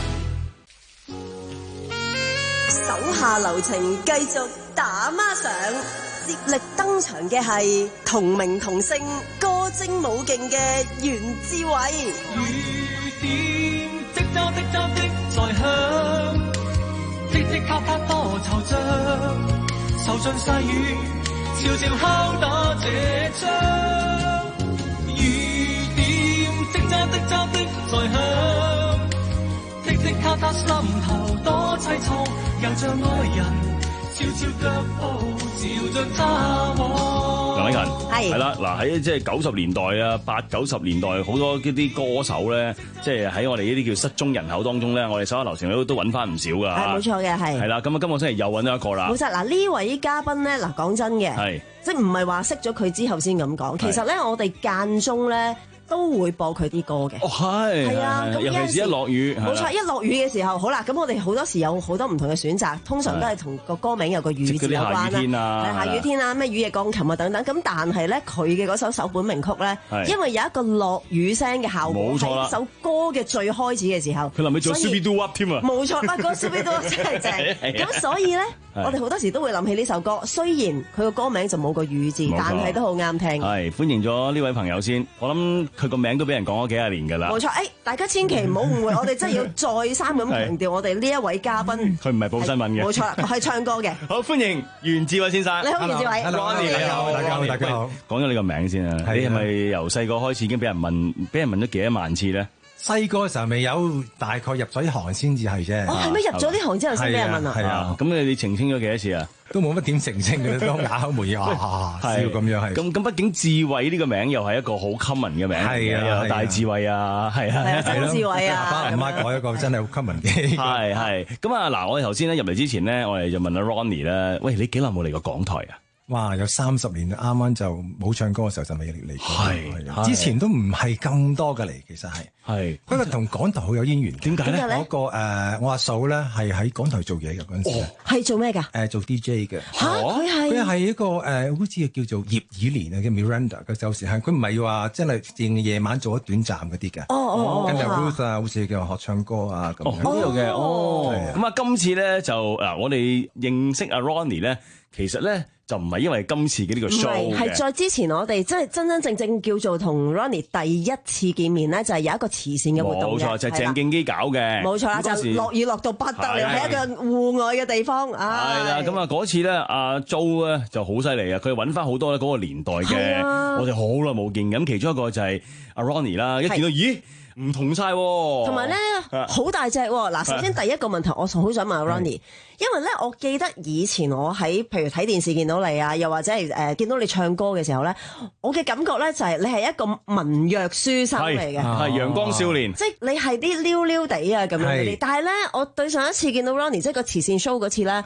手下留情，繼續打孖上。接力登場嘅係同名同姓、歌精舞勁嘅袁志偉。 雨點即揸即揸的在響，即即咔咔多惆悵，受盡細雨，悄悄敲打這窗。雨點即揸即揸的在響，即即咔咔心頭多凄愴，又像愛人悄悄腳步照着他我。 梁禮勤係係啦，嗱喺即係九十年代啊，八九十年代好多啲歌手咧，即係喺我哋呢啲叫失蹤人口當中咧，我哋手下留情都都揾翻唔少噶。 係冇錯嘅，係係啦，咁啊今個星期又揾咗一個啦。 冇錯，嗱呢位嘉賓咧，嗱講真嘅，係即係唔係話識咗佢之後先咁講，其實咧我哋間中咧都會播佢啲歌嘅。 哦，係係啊，尤其是一落雨， 冇錯，一落雨嘅時候，好啦，咁我哋好多時有好多唔同嘅選擇，通常都係同個歌名有個雨字有關啦，係下雨天啊，咩雨夜鋼琴啊等等。咁但係咧，佢嘅嗰首首本名曲咧，因為有一個落雨聲嘅效果，喺首歌嘅最開始嘅時候， 佢臨尾做 Super Do Up 添啊！ 冇錯，不過 Super Do Up 真係正。咁所以咧，我哋好多時都會諗起呢首歌，雖然佢個歌名就冇個雨字，但係都好啱聽。 係歡迎咗呢位朋友先，我諗佢個名都俾人講咗幾廿年㗎啦。 冇錯，誒大家千祈唔好誤會，我哋真係要再三咁強調，我哋呢一位嘉賓， 佢唔係報新聞嘅， 冇錯，係唱歌嘅。 好，歡迎袁志偉先生。 你好，袁志偉。 Ronnie 你好， 大家好，大家好。 講咗你個名先啊，你係咪由細個開始已經俾人問，俾人問咗幾多萬次咧？ 細個嘅時候未有，大概入咗呢行先至係啫。 哦，係咩入咗呢行之後先俾人問啊？ 係啊， 咁你哋澄清咗幾多次啊？ 都冇乜點澄清嘅，都啞口無言啊，笑咁樣係。 咁咁，畢竟志偉呢個名又係一個好 common 嘅名， 係啊， 大智慧啊，係啊， 係啊，曾志偉啊， 爸爸媽媽改一個真係好 common 嘅。 係係。咁啊嗱，我哋頭先咧入嚟之前咧，我哋就問阿 Ronnie 咧，喂，你幾耐冇嚟過港台啊？ 哇！有三十年，啱啱就冇唱歌嘅時候就未嚟過。係，之前都唔係咁多嘅嚟，其實係。係。不過同港台好有淵源。點解咧？嗰個誒，我阿嫂咧係喺港台做嘢嘅嗰陣時。 係做咩㗎？ 誒，做 D J 嘅。 嚇！佢係佢係一個誒，好似叫做葉以蓮啊嘅 Miranda 嘅有時係，佢唔係話真係淨夜晚做咗短暫嗰啲嘅。 哦哦。 跟住 Ruth 啊，好似叫學唱歌啊咁。 哦，呢度嘅。哦。咁啊，今次咧就嗱，我哋認識阿 Ronnie 咧，其實咧。就唔係因為今次嘅呢個 show 嘅， 係在之前我哋真係真真正正叫做同 Ronnie 第一次見面咧，就係有一個慈善嘅活動嘅， 冇錯，就係鄭敬基搞嘅， 冇錯啦，就落雨落到不得了，喺一個戶外嘅地方，係啦，咁啊嗰次咧，阿 Jo 咧就好犀利啊，佢揾翻好多嗰個年代嘅，我哋好耐冇見，咁其中一個就係阿 Ronnie 啦，一見到咦唔同晒， 同埋咧好大隻喎。嗱，首先第一個問題，我好想問阿 Ronnie。因為咧，我記得以前我喺譬如睇電視見到你啊，又或者係誒、呃、見到你唱歌嘅時候咧，我嘅感覺咧就係你係一個文弱書生嚟嘅， 係陽光少年， 即係你係啲溜溜地啊咁樣嗰啲。但係咧，我對上一次見到 Ronnie 即係個慈善 show 嗰次咧。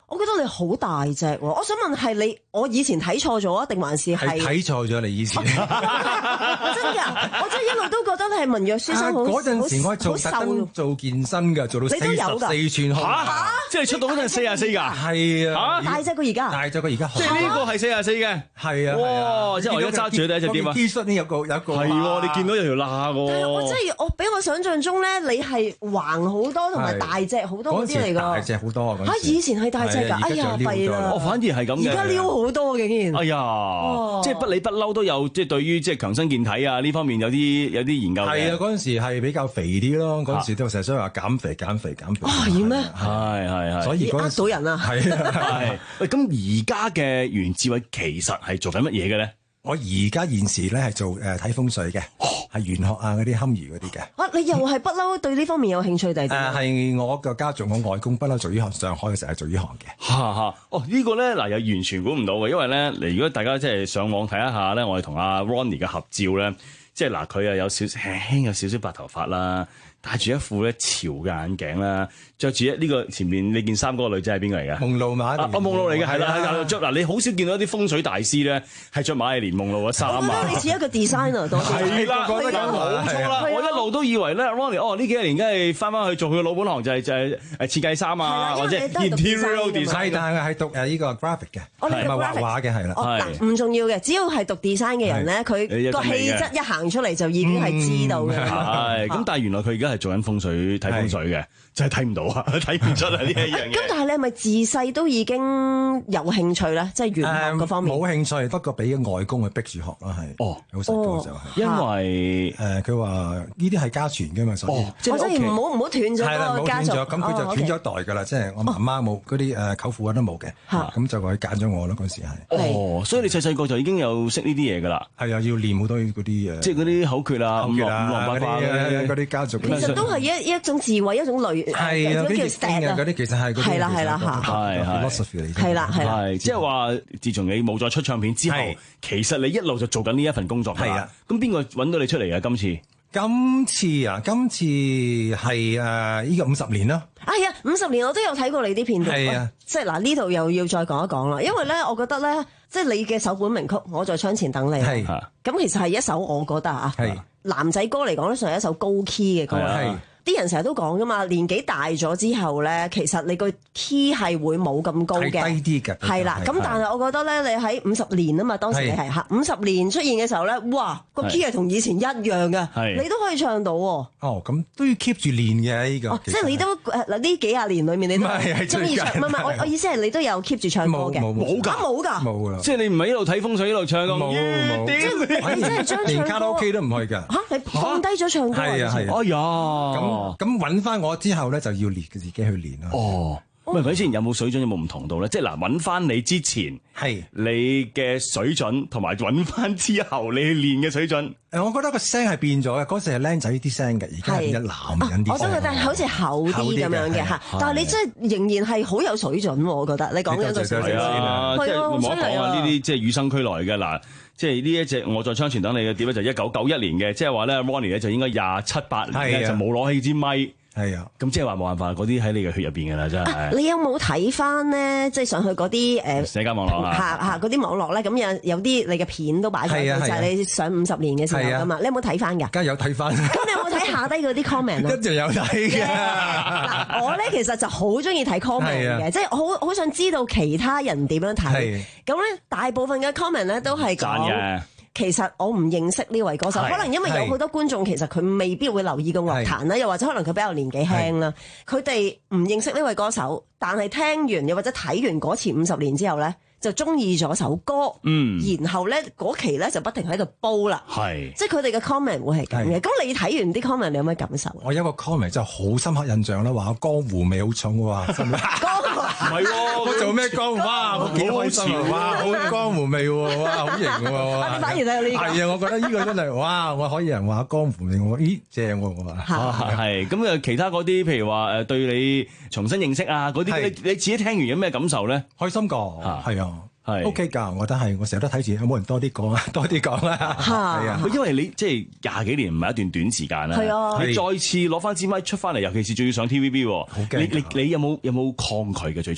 我覺得你好大隻喎，我想問係你，我以前睇錯咗啊，定還是係睇錯咗你以前？ 真㗎，我真係一路都覺得你係文弱書生，好嗰陣時我做特登做健身㗎，做到四十四寸胸。 嚇！即係出到嗰陣四廿四㗎？ 係啊！ 大隻過而家？ 大隻過而家。 即係呢個係四廿四嘅。 係啊！ 哇！即係我而家揸住第一隻點啊 ？T 恤呢有個有一個。 係喎，你見到有條罅喎。 但係我真係我比我想象中咧，你係橫好多同埋大隻好多嗰啲嚟㗎。 大隻好多啊！ 嚇！以前係大隻㗎，哎呀弊啦！ 我反而係咁嘅。 而家撩好多嘅竟然。 哎呀，即係不理不嬲都有，即係對於即係強身健體啊呢方面有啲有啲研究嘅。 係啊，嗰陣時係比較肥啲咯，嗰陣時都成日想話減肥減肥減肥。 啊，係咩？ 係係係。 所以呃到人啊！ 係啊係。喂，咁而家嘅袁志偉其實係做緊乜嘢嘅咧？ 我而家現時咧係做誒睇風水嘅，係玄學啊嗰啲堪輿嗰啲嘅。 啊，你又係不嬲對呢方面有興趣定係點？ 誒係我個家族，我外公不嬲做呢行，上海嘅時候係做呢行嘅。 嚇嚇，哦呢個咧嗱又完全估唔到嘅，因為咧你如果大家即係上網睇一下咧，我哋同阿 Ronnie 嘅合照咧，即係嗱佢啊有少輕輕有少少白頭髮啦，戴住一副咧潮嘅眼鏡啦，着住一呢個前面你件衫嗰個女仔係邊個嚟嘅？ 夢露馬啊，夢露嚟嘅係啦，着嗱你好少見到一啲風水大師咧係着瑪麗蓮夢露嘅衫啊！ 我覺得你似一個 designer 多啲。 係啦，冇錯啦，我一路都以為咧 Ronnie 哦呢幾年梗係翻返去做佢嘅老本行，就係就係誒設計衫啊，或者 interior design。 但係係讀誒呢個 graphic 嘅， 唔係畫畫嘅係啦。 嗱唔重要嘅，只要係讀 design 嘅人咧，佢個氣質一行出嚟就已經係知道嘅。 係咁，但係原來佢而家係做緊風水睇風水嘅，真係睇唔到啊，睇唔出啊呢一樣嘢。 咁但係你係咪自細都已經有興趣咧？即係玄學嗰方面。 冇興趣，不過俾外公去逼住學啦，係。 哦， 好細個就係。 因為誒，佢話呢啲係家傳嘅嘛，所以即係唔好唔好斷咗個家族。 咁佢就斷咗一代㗎啦，即係我媽媽冇嗰啲誒舅父啊都冇嘅，咁就佢揀咗我咯嗰時係。 哦，所以你細細個就已經有識呢啲嘢㗎啦。 係啊，要練好多嗰啲誒。 即係嗰啲口訣啊、五行五行八卦嗰啲家族。 其實都係一一種智慧，一種類係啊， 叫 stat 啊。 嗰啲其實係係啦係啦嚇， 係係 philosophy 嚟嘅。 係啦係啦， 即係話，自從你冇再出唱片之後，其實你一路就做緊呢一份工作㗎啦。咁邊個揾到你出嚟嘅今次？ 今次啊，今次係誒呢個五十年啦。 哎呀，五十年我都有睇過你啲片段。 係啊， 即係嗱呢度又要再講一講啦，因為咧，我覺得咧，即係你嘅首本名曲《我在窗前等你》，係咁其實係一首我覺得啊，男仔歌嚟講咧，算係一首高 key 嘅歌。啲人成日都講噶嘛，年紀大咗之後咧，其實你個 key 係會冇咁高嘅， 低啲嘅。係啦，咁但係我覺得咧，你喺五十年啊嘛，當時你係嚇五十年出現嘅時候咧，哇，個 key 係同以前一樣嘅，你都可以唱到喎。 哦，咁都要 keep 住練嘅呢個。 即係你都嗱呢幾廿年裏面，你都中意唱，唔係唔係，我我意思係你都有 keep 住唱歌嘅， 冇冇㗎， 冇㗎， 冇啦。 即係你唔係一路睇風水一路唱㗎， 冇冇。 即係你真係將唱歌連卡拉 OK 都唔去㗎。 嚇，你放低咗唱歌啊？ 係啊係啊。 哎呀， 咁咁揾翻我之後咧，就要練自己去練咯。 哦，喂，佢之前有冇水準有冇唔同到咧？即係嗱，揾翻你之前係你嘅水準，同埋揾翻之後你去練嘅水準。 誒，我覺得個聲係變咗嘅，嗰時係僆仔啲聲嘅，而家係變咗男人啲聲。 我都覺得好似厚啲咁樣嘅嚇，但係你真係仍然係好有水準喎，我覺得。你講緊個水準先啊，即係冇得講啊！呢啲即係與生俱來嘅嗱。即係呢一隻我在窗前等你嘅碟咧，就一九九一年嘅，即係話咧 Ronnie 咧就應該廿七八年咧就冇攞起支咪。 係啊， 咁即係話冇辦法，嗰啲喺你嘅血入邊㗎啦，真係。 你有冇睇翻咧？即係上去嗰啲誒社交網絡啊， 嚇嚇嗰啲網絡咧，咁有有啲你嘅片都擺上去，就係你上五十年嘅時候㗎嘛。你有冇睇翻㗎？ 梗係有睇翻。 咁你有冇睇下低嗰啲 comment 啊？ 一定有睇嘅。 嗱，我咧其實就好中意睇 comment 嘅，即係好好想知道其他人點樣睇。咁咧，大部分嘅 comment 咧都係講。其實我唔認識呢位歌手，可能因為有好多觀眾其實佢未必會留意個樂壇啦，又或者可能佢比較年紀輕啦，佢哋唔認識呢位歌手，但係聽完又或者睇完嗰次五十年之後咧，就中意咗首歌，嗯，然後咧嗰期咧就不停喺度煲啦，係，即係佢哋嘅 comment 會係咁嘅。咁你睇完啲 comment 你有咩感受？ 我有一個 comment 真係好深刻印象啦，話江湖味好重喎，真係。 唔係喎， 我做咩江湖？哇，我幾開心啊！哇，好江湖味喎，哇，好型喎！ 反而睇到呢個係啊，我覺得呢個真係哇，我可以人話江湖味，我咦正喎，我話係咁啊！其他嗰啲譬如話誒對你重新認識啊嗰啲，你你自己聽完有咩感受咧？ 開心㗎，係啊。係 OK 㗎，我覺得係，我成日都睇住有冇人多啲講啊，多啲講啊，係啊， 因為你即係廿幾年唔係一段短時間啦，係啊，你再次攞翻支咪出翻嚟，尤其是仲要上 T V B，你你你有冇有冇抗拒嘅最初？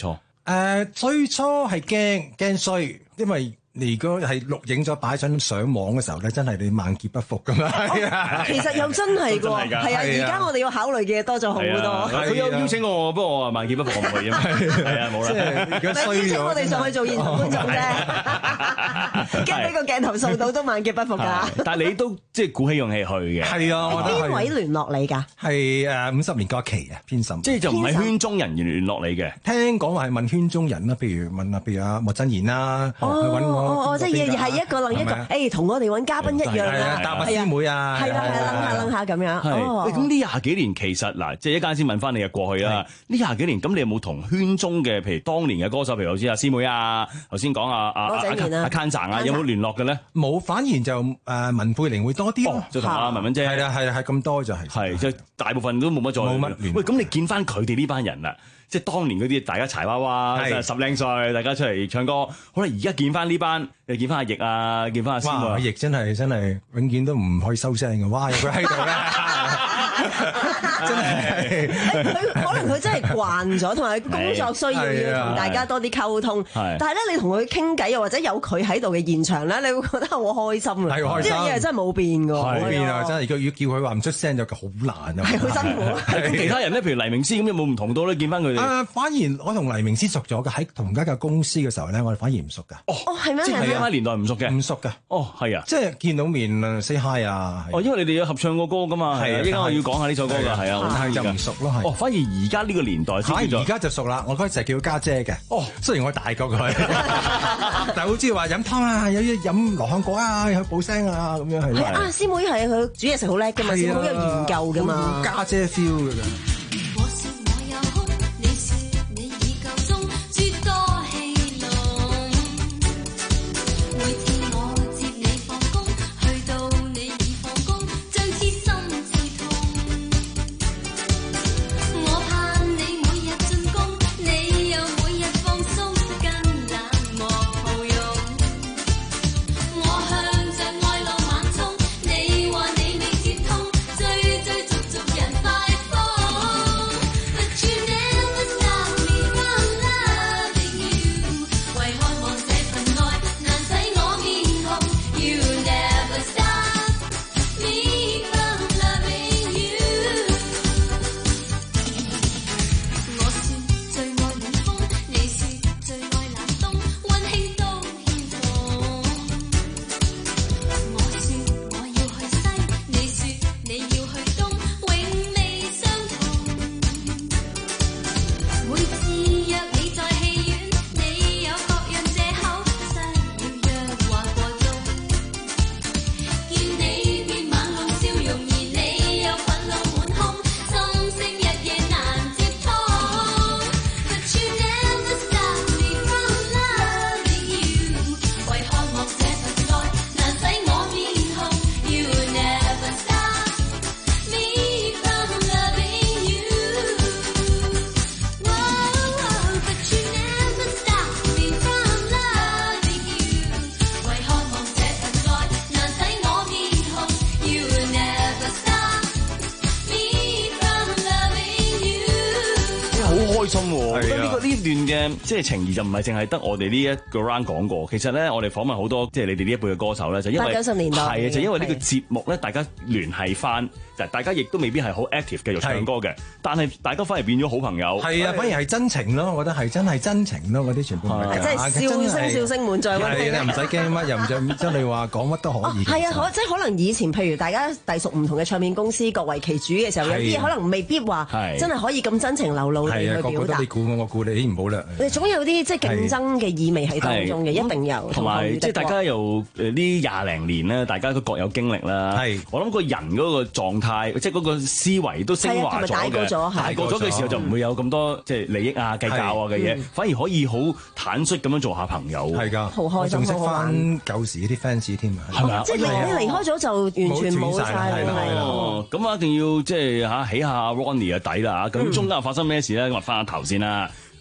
誒，最初係驚驚衰，因為你如果係錄影咗擺上上網嘅時候咧，真係你萬劫不復噶嘛。 其實又真係㗎，係啊！而家我哋要考慮嘅嘢多咗好多。 佢有邀請我，不過我話萬劫不復我唔去啊嘛。係啊，冇啦。 即係邀請我哋上去做現場觀眾啫，驚俾個鏡頭掃到都萬劫不復㗎。 但係你都即係鼓起勇氣去嘅。 係啊，我覺得邊位聯絡你㗎？ 係誒五十年嗰期啊，編審。 即係就唔係圈中人聯絡你嘅。 聽講話係問圈中人啦，譬如問啊，譬如阿莫真賢啦，去揾我。 哦哦，即係係一個楞一個，誒同我哋揾嘉賓一樣啊， 答阿師妹啊， 係啦係啦，楞下楞下咁樣。 係，咁呢廿幾年其實嗱，即係一間先問翻你嘅過去啦。呢廿幾年咁，你有冇同圈中嘅，譬如當年嘅歌手，譬如頭先阿師妹啊，頭先講阿阿阿阿 Can 啊，有冇聯絡嘅咧？冇，反而就誒文佩玲會多啲咯，就同阿文文姐係啦係係咁多就係，係即係大部分都冇乜再冇乜聯絡。喂，咁你見翻佢哋呢班人啦？即係當年嗰啲大家柴娃娃，十零歲，大家出嚟唱歌。可能而家見翻呢班，你見翻阿奕啊，見翻阿師妹。阿奕真係真係永遠都唔可以收聲嘅。哇！有佢喺度咧，真係。 佢可能佢真係慣咗，同埋工作需要要同大家多啲溝通。但係咧，你同佢傾偈，又或者有佢喺度嘅現場咧，你會覺得好開心啊！係開心，呢樣嘢真係冇變㗎。 冇變啊！真係，如果要叫佢話唔出聲就好難啊。 係好辛苦。 咁其他人咧，譬如黎明詩咁，有冇唔同到咧？見翻佢哋。 啊，反而我同黎明詩熟咗嘅，喺同一間公司嘅時候咧，我哋反而唔熟㗎。 哦，係咩？ 即係喺年代唔熟嘅， 唔熟㗎。 哦，係啊， 即係見到面啊 say hi 啊。 哦，因為你哋有合唱過歌㗎嘛。係啊，依家我要講下呢首歌㗎，係啊， 但係就唔熟咯，係。 哦，反而而家呢個年代先叫做。 而家就熟啦，我嗰陣時叫家姐嘅。哦，雖然我大過佢，但係好中意話飲湯啊，有啲飲羅漢果啊，有補聲啊，咁樣係。 係啊，師妹係佢煮嘢食好叻㗎嘛，師妹好有研究㗎嘛， 家姐 feel 㗎。 開心喎！我覺得呢個呢段嘅即係情誼就唔係淨係得我哋呢一個 round 講過，其實咧我哋訪問好多即係你哋呢一輩嘅歌手咧，就因為八九十年代係啊，就因為呢個節目咧，大家聯繫翻，大家亦都未必係好 active 繼續唱歌嘅，但係大家反而變咗好朋友。係啊， 反而係真情咯，我覺得係真係真情咯，嗰啲全部係即係笑聲笑聲滿載溫馨。 係啊，唔使驚乜，又唔使即係你話講乜都可以。 係啊，即係可能以前譬如大家隸屬唔同嘅唱片公司，各為其主嘅時候，有啲嘢可能未必話真係可以咁真情流露地去表達。 係啊，個個都你估我，我估你，唔好啦。 你總有啲即係競爭嘅意味喺當中嘅，一定有。 同埋即係大家又誒呢廿零年咧，大家都各有經歷啦。係，我諗個人嗰個狀態，即係嗰個思維都升華咗嘅。大個咗，大個咗嘅時候就唔會有咁多即係利益啊、計較啊嘅嘢，反而可以好坦率咁樣做下朋友。係㗎， 好開心， 仲識翻舊時啲 fans 添啊， 係咪啊？即係你你離開咗就完全冇晒啦。 咁啊，一定要即係嚇起下 Ronnie 嘅底啦嚇。咁中間發生咩事咧？咁啊翻下頭先啦。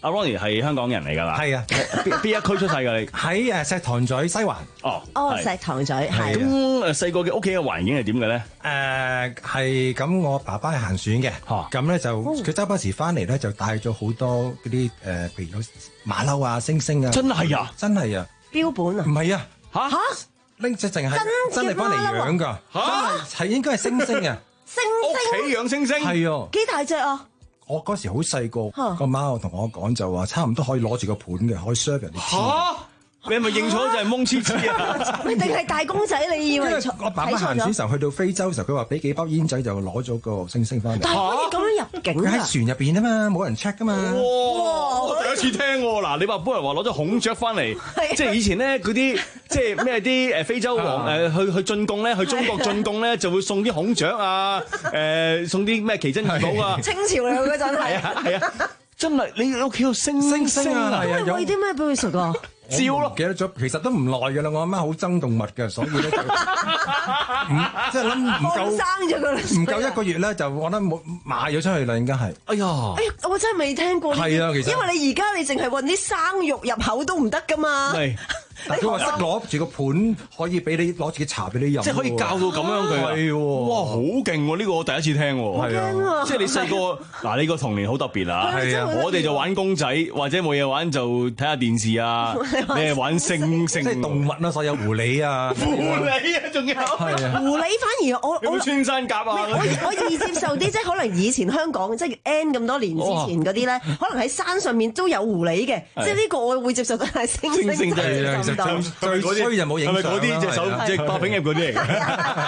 阿 Ronnie 係香港人嚟㗎啦。 係啊， 邊邊一區出世㗎你？ 喺誒石塘咀西環。 哦， 哦，石塘咀係。 咁誒細個嘅屋企嘅環境係點嘅咧？ 誒係咁，我爸爸係行船嘅，咁咧就佢周不時翻嚟咧，就帶咗好多嗰啲誒，譬如有馬騮啊、猩猩啊。 真係啊！ 真係啊！ 標本啊？ 唔係啊！ 嚇嚇！ 拎隻淨係真係翻嚟養㗎，真係係應該係猩猩啊！ 猩猩屋企養猩猩係啊！ 幾大隻啊？我嗰時好細個，個媽同我講就話，差唔多可以攞住個盤嘅，可以 serve 人哋知。 嚇！你係咪認錯就係蒙黐黐啊？ 定係大公仔？你以為？ 我爸爸行船時候去到非洲時候，佢話俾幾包煙仔就攞咗個猩猩翻嚟。 但係可以咁樣入境佢喺船入邊啊嘛，冇人 check 噶嘛。 哇！我第一次聽喎。嗱，你話本來話攞咗孔雀翻嚟，即係以前咧嗰啲即係咩啲誒非洲王誒去去進貢咧，去中國進貢咧就會送啲孔雀啊，誒送啲咩奇珍異寶啊。 清朝嚟嗰陣係啊係啊，真係你屋企有猩猩啊！ 咁你餵啲咩俾佢食啊？ 照咯，記得咗，其實都唔耐㗎啦。我阿媽好憎動物嘅，所以咧就唔即係諗唔夠生咗佢啦， 唔夠一個月咧就我覺得冇賣咗出去啦，應該係。哎呀， 哎呀，我真係未聽過。 係啊，其實因為你而家你淨係運啲生肉入口都唔得㗎嘛。係。 但佢話識攞住個盤可以俾你攞住嘅茶俾你飲， 即係可以教到咁樣佢。係喎，哇，好勁喎！呢個我第一你聽喎。係啊，即係你細個嗱，你個童年好特別啊。係啊，我哋就玩公仔或者冇嘢玩就睇下電視啊。你係玩猩猩， 即係動物啦，所有狐狸啊， 狐狸啊，仲有係啊， 狐狸反而我我穿山甲啊， 我我易接受啲，即係可能以前香港即係 N 咁多年之前嗰啲咧，可能喺山上面都有狐狸嘅，即係呢個我會接受得係猩猩就最最衰就冇影相啦，係咪嗰啲隻手隻八餅入嗰啲嚟嘅？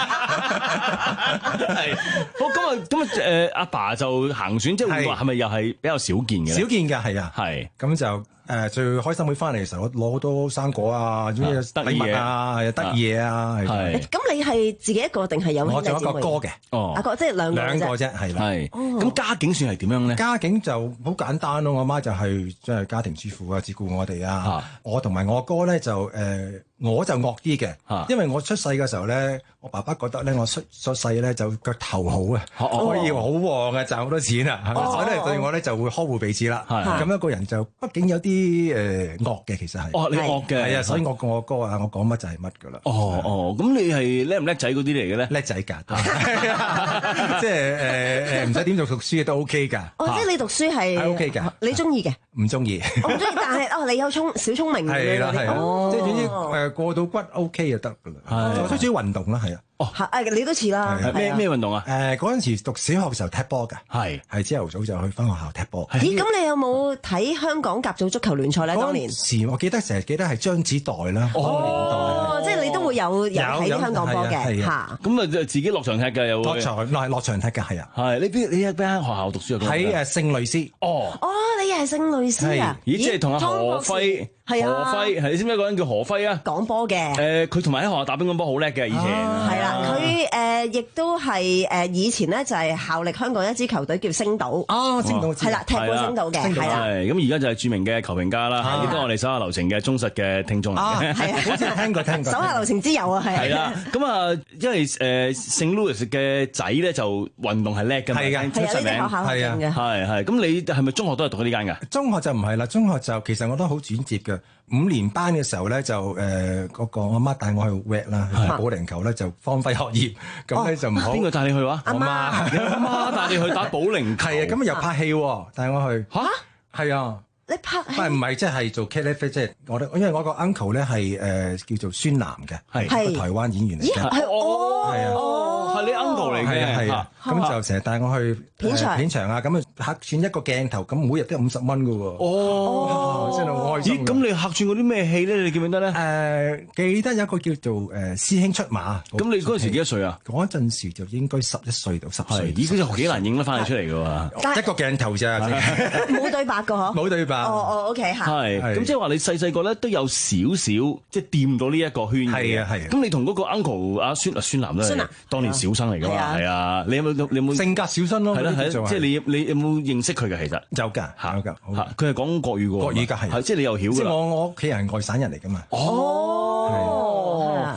係好咁啊咁啊誒，阿爸就行船，即係係咪又係比較少見嘅？ 少見嘅係啊， 係咁就。誒最開心會翻嚟嘅時候，攞好多生果啊，啲禮物啊，係啊，得嘢啊，係。 咁你係自己一個定係有兄弟姊妹？ 我仲有一個哥嘅， 哦，阿哥即係兩個啫。 兩個啫，係啦。 係。咁家境算係點樣咧？ 家境就好簡單咯，我媽就係即係家庭主婦啊，照顧我哋啊。我同埋我哥咧就誒，我就惡啲嘅，因為我出世嘅時候咧，我爸爸覺得咧我出出世咧就腳頭好啊，可以好旺啊，賺好多錢啊，所以咧對我咧就會呵護備至啦。咁一個人就畢竟有啲。啲誒惡嘅其實係哦，你惡嘅係啊，所以我過我哥啊，我講乜就係乜噶啦。 哦哦，咁你係叻唔叻仔嗰啲嚟嘅咧？ 叻仔㗎，即係誒誒唔使點做讀書嘅都 OK 㗎。 哦，即係你讀書係 OK 㗎， 你中意嘅？ 唔中意。 我唔中意，但係哦，你有聰小聰明嘅嗰啲， 即係總之誒過到骨 OK 就得㗎啦。係，最主要運動啦，係啊。 哦，誒你都似啦。 咩咩運動啊？ 誒嗰陣時讀小學嘅時候踢波㗎，係係朝頭早就去翻學校踢波。 咦？咁你有冇睇香港甲組足球聯賽咧？當年時我記得成日記得係張子岱啦。 哦，即係你都會有有睇香港波嘅嚇。 咁啊，自己落場踢嘅有。 落場落落場踢嘅係啊。 係你邊你喺邊間學校讀書啊？ 喺誒聖類斯。 哦。 哦，你係聖類斯啊？ 咦，即係同阿何輝。係啊，何輝係你知唔知嗰個人叫何輝啊？ 講波嘅。 誒，佢同埋喺學校打乒乓波好叻嘅，以前。 係啦，佢誒亦都係誒以前咧就係效力香港一支球隊叫星島。 哦，星島係啦，踢過星島嘅，係啦。 係咁而家就係著名嘅球評家啦，亦都係我哋手下留情嘅忠實嘅聽眾嚟嘅。 係啊， 好似聽過聽過。 手下留情之友啊，係。 係啦，咁啊，因為誒聖 Louis 嘅仔咧就運動係叻㗎嘛， 係㗎， 出名係啊， 係係。咁你係咪中學都係讀呢間㗎？ 中學就唔係啦，中學就其實我都好轉接嘅。五年班嘅時候咧，就誒嗰個我媽帶我去 wet 啦，打保齡球咧就荒廢學業，咁咧就唔好。 邊個帶你去話？ 我媽， 阿媽帶你去打保齡球。 係啊，咁啊又拍戲喎，帶我去。 嚇？ 係啊。 你拍戲？ 唔係，即係做茄喱啡，即係我哋，因為我個 uncle 咧係誒叫做孫楠嘅，係個台灣演員嚟嘅。 係哦， 係啊， 係你 uncle 嚟嘅， 係啊，咁就成日帶我去片場片場啊，咁啊客串一個鏡頭，咁每日都有五十蚊㗎喎。哦，真係好開心。 咦，咁你客串嗰啲咩戲咧？你記唔記得咧？ 誒，記得有一個叫做誒師兄出馬。 咁你嗰陣時幾多歲啊？ 嗰陣時就應該十一歲到十歲。 咦，嗰就幾難影得翻你出嚟㗎喎。 一個鏡頭咋， 冇對白㗎嗬？ 冇對白。 哦哦，OK 嚇。 係，咁即係話你細細個咧都有少少即係掂到呢一個圈嘅。 係啊係啊。 咁你同嗰個 uncle 阿孫啊孫楠都係當年小生嚟㗎嘛？係啊。你有冇你有冇性格小生咯？ 係啦係，即係你你有冇認識佢嘅其實？ 有㗎，有㗎。 嚇，佢係講國語㗎喎。 國語㗎係。 係，即係你又曉㗎啦。 即係我我屋企人係外省人嚟㗎嘛。 哦。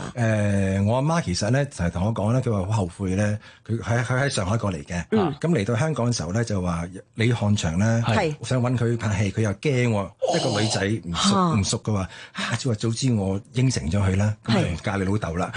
誒、呃，我阿媽其實咧就係同我講咧，佢話好後悔咧，佢喺佢喺上海過嚟嘅，咁嚟、嗯、到香港嘅時候咧就話李漢祥咧，是想揾佢拍戲，佢又驚、哦，一個女仔唔熟唔、啊、熟嘅話，即係話早知我應承咗佢啦，咁就唔嫁你老豆啦。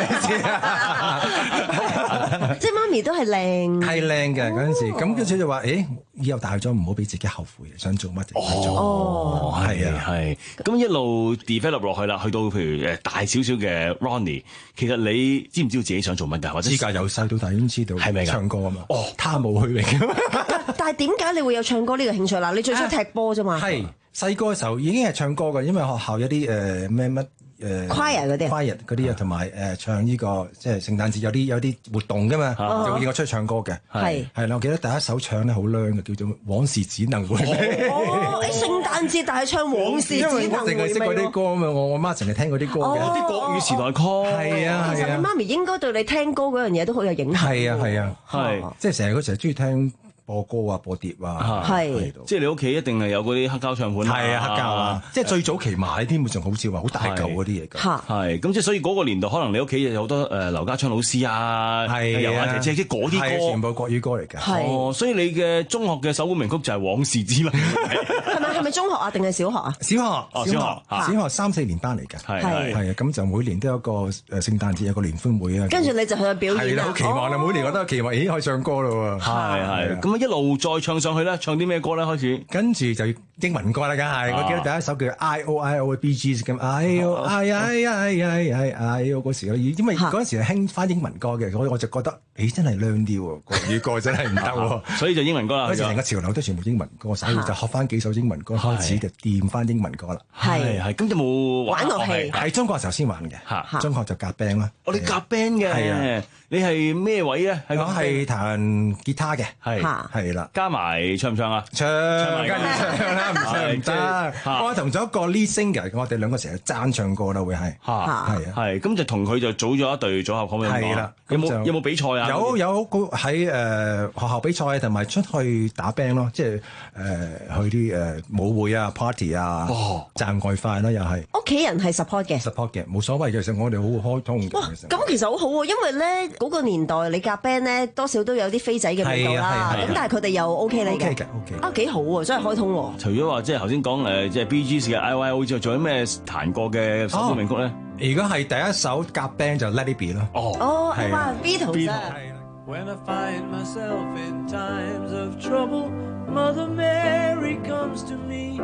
即係媽咪都係靚， 係靚嘅嗰陣時，咁跟住就話，誒，以後大咗唔好俾自己後悔，想做乜就做。 哦，係啊，係。咁一路 develop 落去啦，去到譬如誒大少少嘅 Ronnie，其實你知唔知道自己想做乜㗎？或者知㗎，由細到大已經知道，係咪唱歌啊嘛？哦，他無虛榮。 但係點解你會有唱歌呢個興趣嗱？你最初踢波啫嘛。 係細個嘅時候已經係唱歌㗎，因為學校有啲誒咩乜。誒 choir 嗰啲 choir 嗰啲啊，同埋誒唱呢個即係聖誕節有啲有啲活動噶嘛，就會叫我出去唱歌嘅。係係啦，我記得第一首唱咧好靚嘅，叫做《往事只能回味》。 哦，誒聖誕節但係唱《往事只能回味》。因為我淨係識嗰啲歌啊嘛，我我媽成日聽嗰啲歌嘅。 啲國語時代歌。 係啊係啊。 其實你媽咪應該對你聽歌嗰樣嘢都好有影響。 係啊係啊，係即係成日佢成日中意聽播歌啊，播碟啊， 係， 即係你屋企一定係有嗰啲黑膠唱片， 係啊，黑膠啊，即係最早期買，基本上好少話，好大嚿嗰啲嘢㗎， 係，咁即係所以嗰個年代，可能你屋企有好多誒劉家昌老師啊，係尤雅姐姐即係嗰啲歌， 全部國語歌嚟㗎， 哦，所以你嘅中學嘅首本名曲就係《往事只能回味》， 係咪係咪中學啊，定係小學啊？ 小學，小學，小學三四年班嚟㗎，係係係啊，咁就每年都有個誒聖誕節有個聯歡會啊， 跟住你就去表演啦， 好期望啦，每年我都期望，咦可以唱歌咯喎， 係係，咁啊一路再唱上去咧，唱啲咩歌咧？開始跟住就英文歌啦，梗係。我記得第一首叫 I O I O 嘅 Bee Gees 咁，I O I I I I I O 嗰時咧，因為嗰陣時係興翻英文歌嘅，所以我就覺得，誒真係靚啲喎，國語歌真係唔得喎， 所以就英文歌啦。 嗰時成個潮流都全部英文歌，所以就學翻幾首英文歌，開始就掂翻英文歌啦。 係係，咁就冇玩樂器， 喺中學嘅時候先玩嘅，中學就夾 band 啦。 我哋夾 band 嘅，係啊，你係咩位咧？ 我係彈吉他嘅， 係係啦， 加埋唱唔唱啊？ 唱，跟住唱啦，唔唱唔得。我同咗一個 lead singer，我哋兩個成日爭唱歌啦，會係，係啊， 係，咁就同佢就組咗一隊組合，可唔可以講？係啦，有冇有冇比賽啊？ 有有喺誒學校比賽，同埋出去打 band 咯，即係誒去啲誒舞會啊、party 啊，賺外快啦，又係。 屋企人係 support 嘅 ，support 嘅，冇所謂嘅，其實我哋好開通嘅。 哇，咁其實好好喎，因為咧嗰個年代你夾 band 咧，多少都有啲飛仔嘅味道啦。咁但係佢哋又 OK 嚟嘅 ，OK 嘅，OK。 啊，幾好喎，真係開通喎。 除咗話即係頭先講誒，即係 Bee Gees 嘅 I O I O 之外，仲有咩彈過嘅首本名曲咧？ 如果係第一首夾 band 就 Let It Be 咯。 哦，哦，係啊 Beatles 啊。 When I find myself in times of trouble, Mother Mary comes to me,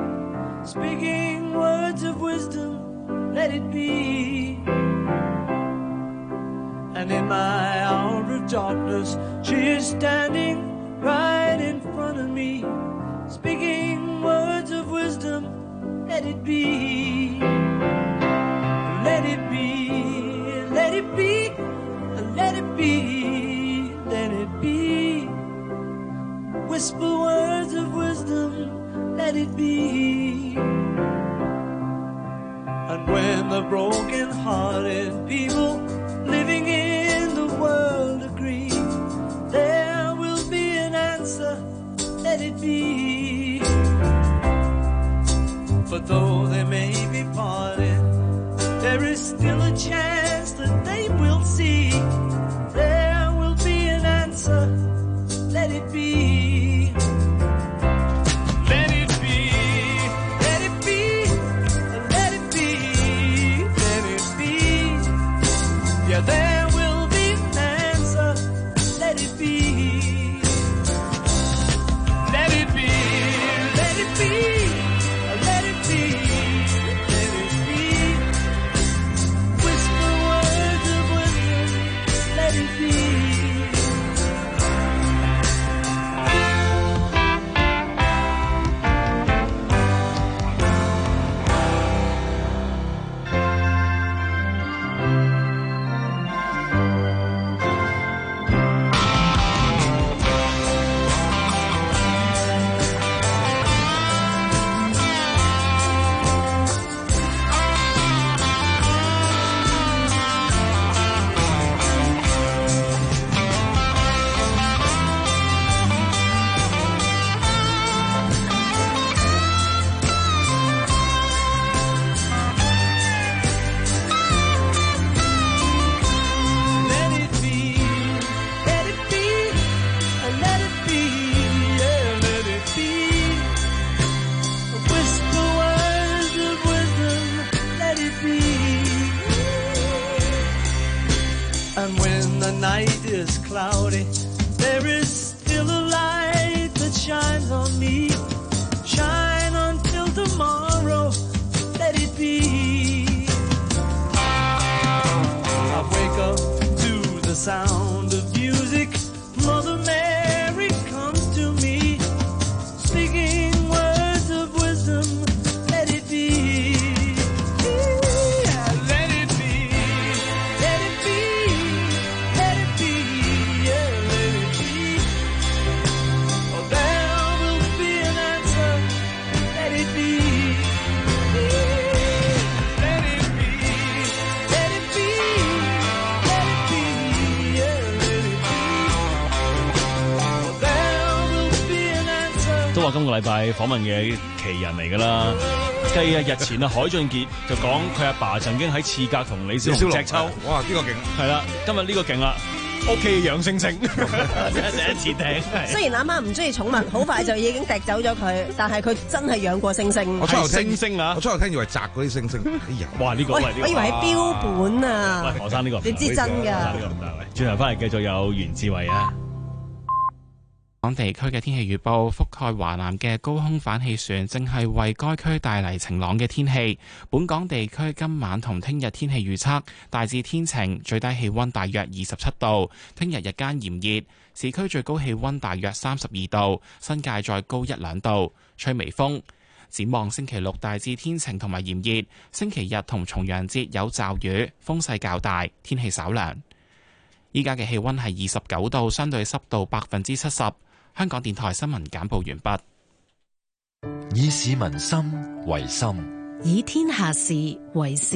speaking words of wisdom, let it be. And in my hour of darkness, she is standing right in front of me, speaking words of wisdom, let it be. Let it be, let it be, let it be, let it be. Whisper words of wisdom, let it be. And when the broken-hearted people living in the world agree, there will be an answer, let it be. But though they may be parted, there is still a chance that they will see. There will be an answer, let it be. Let it be, let it be, let it be, let it be. Yeah, there will be an answer, let it be. Let it be, let it be, let it be. Let it be. 都話今個禮拜訪問嘅奇人嚟㗎啦。繼啊日前啊海俊傑就講佢阿爸曾經喺刺格同李小龍隻抽， 哇！呢、呢個勁係啦，今日呢個勁啦。屋企養猩猩，真係第一次聽。 雖然阿媽唔中意寵物，好快就已經踢走咗佢，但係佢真係養過猩猩。 我初頭聽猩猩啊， 我初頭聽以為摘嗰啲猩猩。哎呀， 哇！呢、呢個喂， 我以為係標本啊。 喂，何生呢、呢個， 你知真㗎？ 呢個唔得。喂，轉頭翻嚟繼續有袁志偉啊。 港地區嘅天氣預報，覆蓋華南嘅高空反氣旋正係為該區帶嚟晴朗嘅天氣。本港地區今晚同聽日天氣預測大致天晴，最低氣溫大約二十七度。聽日日間炎熱，市區最高氣溫大約三十二度，新界再高一兩度，吹微風。展望星期六大致天晴同埋炎熱，星期日同重陽節有驟雨，風勢較大，天氣稍涼。依家嘅氣溫係二十九度，相對濕度百分之七十。香港電台新聞簡報完畢。 以市民心為心， 以天下事為事。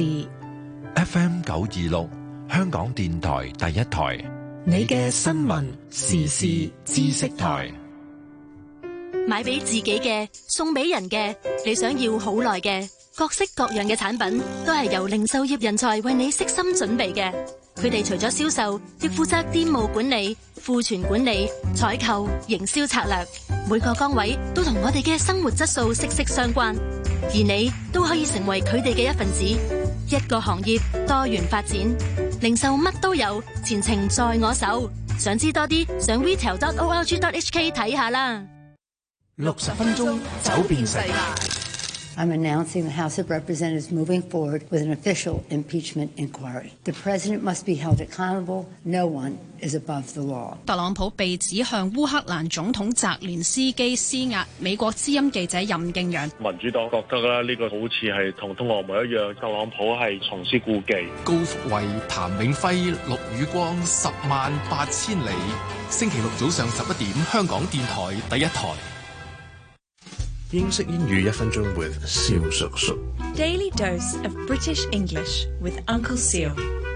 F M 九二六，香港電台第一台， 你嘅新聞時事知識台。 買俾自己嘅，送俾人嘅，你想要好耐嘅，各式各樣嘅產品，都係由零售業人才為你悉心準備嘅。佢哋除咗銷售，亦負責店務管理、庫存管理、採購、營銷策略，每個崗位都同我哋嘅生活質素息息相關。而你都可以成為佢哋嘅一份子。一個行業多元發展，零售乜都有，前程在我手。想知多啲，上 retail dot org dot h k 睇下啦。 六十分鐘走遍世界。 I'm announcing the House of Representatives moving forward with an official impeachment inquiry. The president must be held accountable. No one is above the law. 特朗普被指向烏克蘭總統澤連斯基施壓。美國之音記者任敬陽。 民主黨覺得啦，呢個好似係同通俄門一樣，特朗普係重施故技。 高福慧、譚永輝、陸宇光，十萬八千里。星期六早上十一點，香港電台第一台。 英式英語一分鐘 with 蕭叔叔。 Daily dose of British English with Uncle Seal。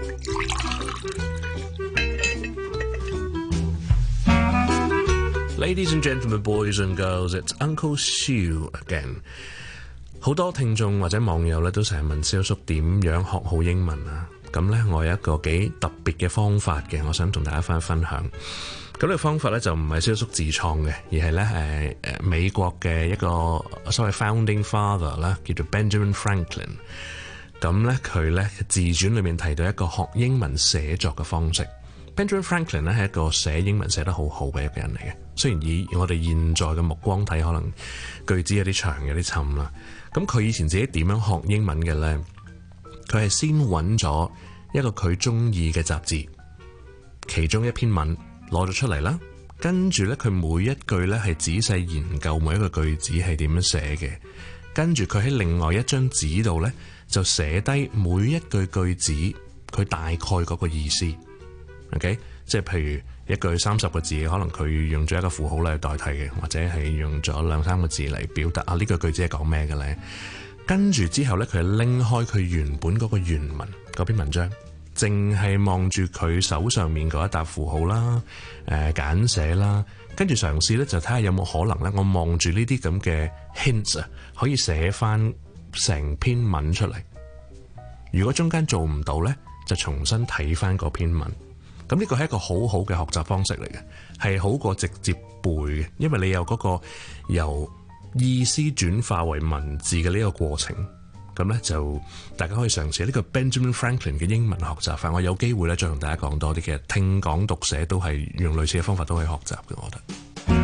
Ladies and gentlemen, boys and girls, it's Uncle Seal again。好多聽眾或者網友咧都成日問蕭叔點樣學好英文啊？咁咧我有一個幾特別嘅方法嘅，我想同大家分分享。咁呢個方法咧就唔係蕭叔自創嘅，而係咧誒誒美國嘅一個所謂 founding father 啦，叫做 Benjamin Franklin。咁咧佢咧自傳裏面提到一個學英文寫作嘅方式。Benjamin Franklin 咧係一個寫英文寫得好好嘅一個人嚟嘅。雖然以我哋現在嘅目光睇，可能句子有啲長有啲沉啦。咁佢以前自己點樣學英文嘅咧？佢係先揾咗一個佢中意嘅雜誌，其中一篇文攞咗出嚟啦，跟住咧佢每一句咧係仔細研究每一個句子係點樣寫嘅，跟住佢喺另外一張紙度咧就寫低每一句句子佢大概嗰個意思。OK， 即係譬如一句三十個字，可能佢用咗一個符號嚟代替嘅，或者係用咗兩三個字嚟表達啊呢句句子係講咩嘅咧？跟住之後咧，佢拎開佢原本嗰個原文嗰篇文章，淨係望住佢手上面嗰一沓符號啦、誒、呃、簡寫啦，跟住嘗試咧就睇下有冇可能咧，我望住呢啲咁嘅 hints 啊，可以寫翻成篇文出嚟。如果中間做唔到咧，就重新睇翻嗰篇文。咁呢個係一個好好嘅學習方式嚟嘅，係好過直接背嘅，因為你有嗰個由意思轉化為文字嘅呢個過程。咁咧就大家可以嘗試呢個 Benjamin Franklin 嘅英文學習法。我有機會咧再同大家講多啲嘅，聽講讀寫都係用類似嘅方法都可以學習嘅。我覺得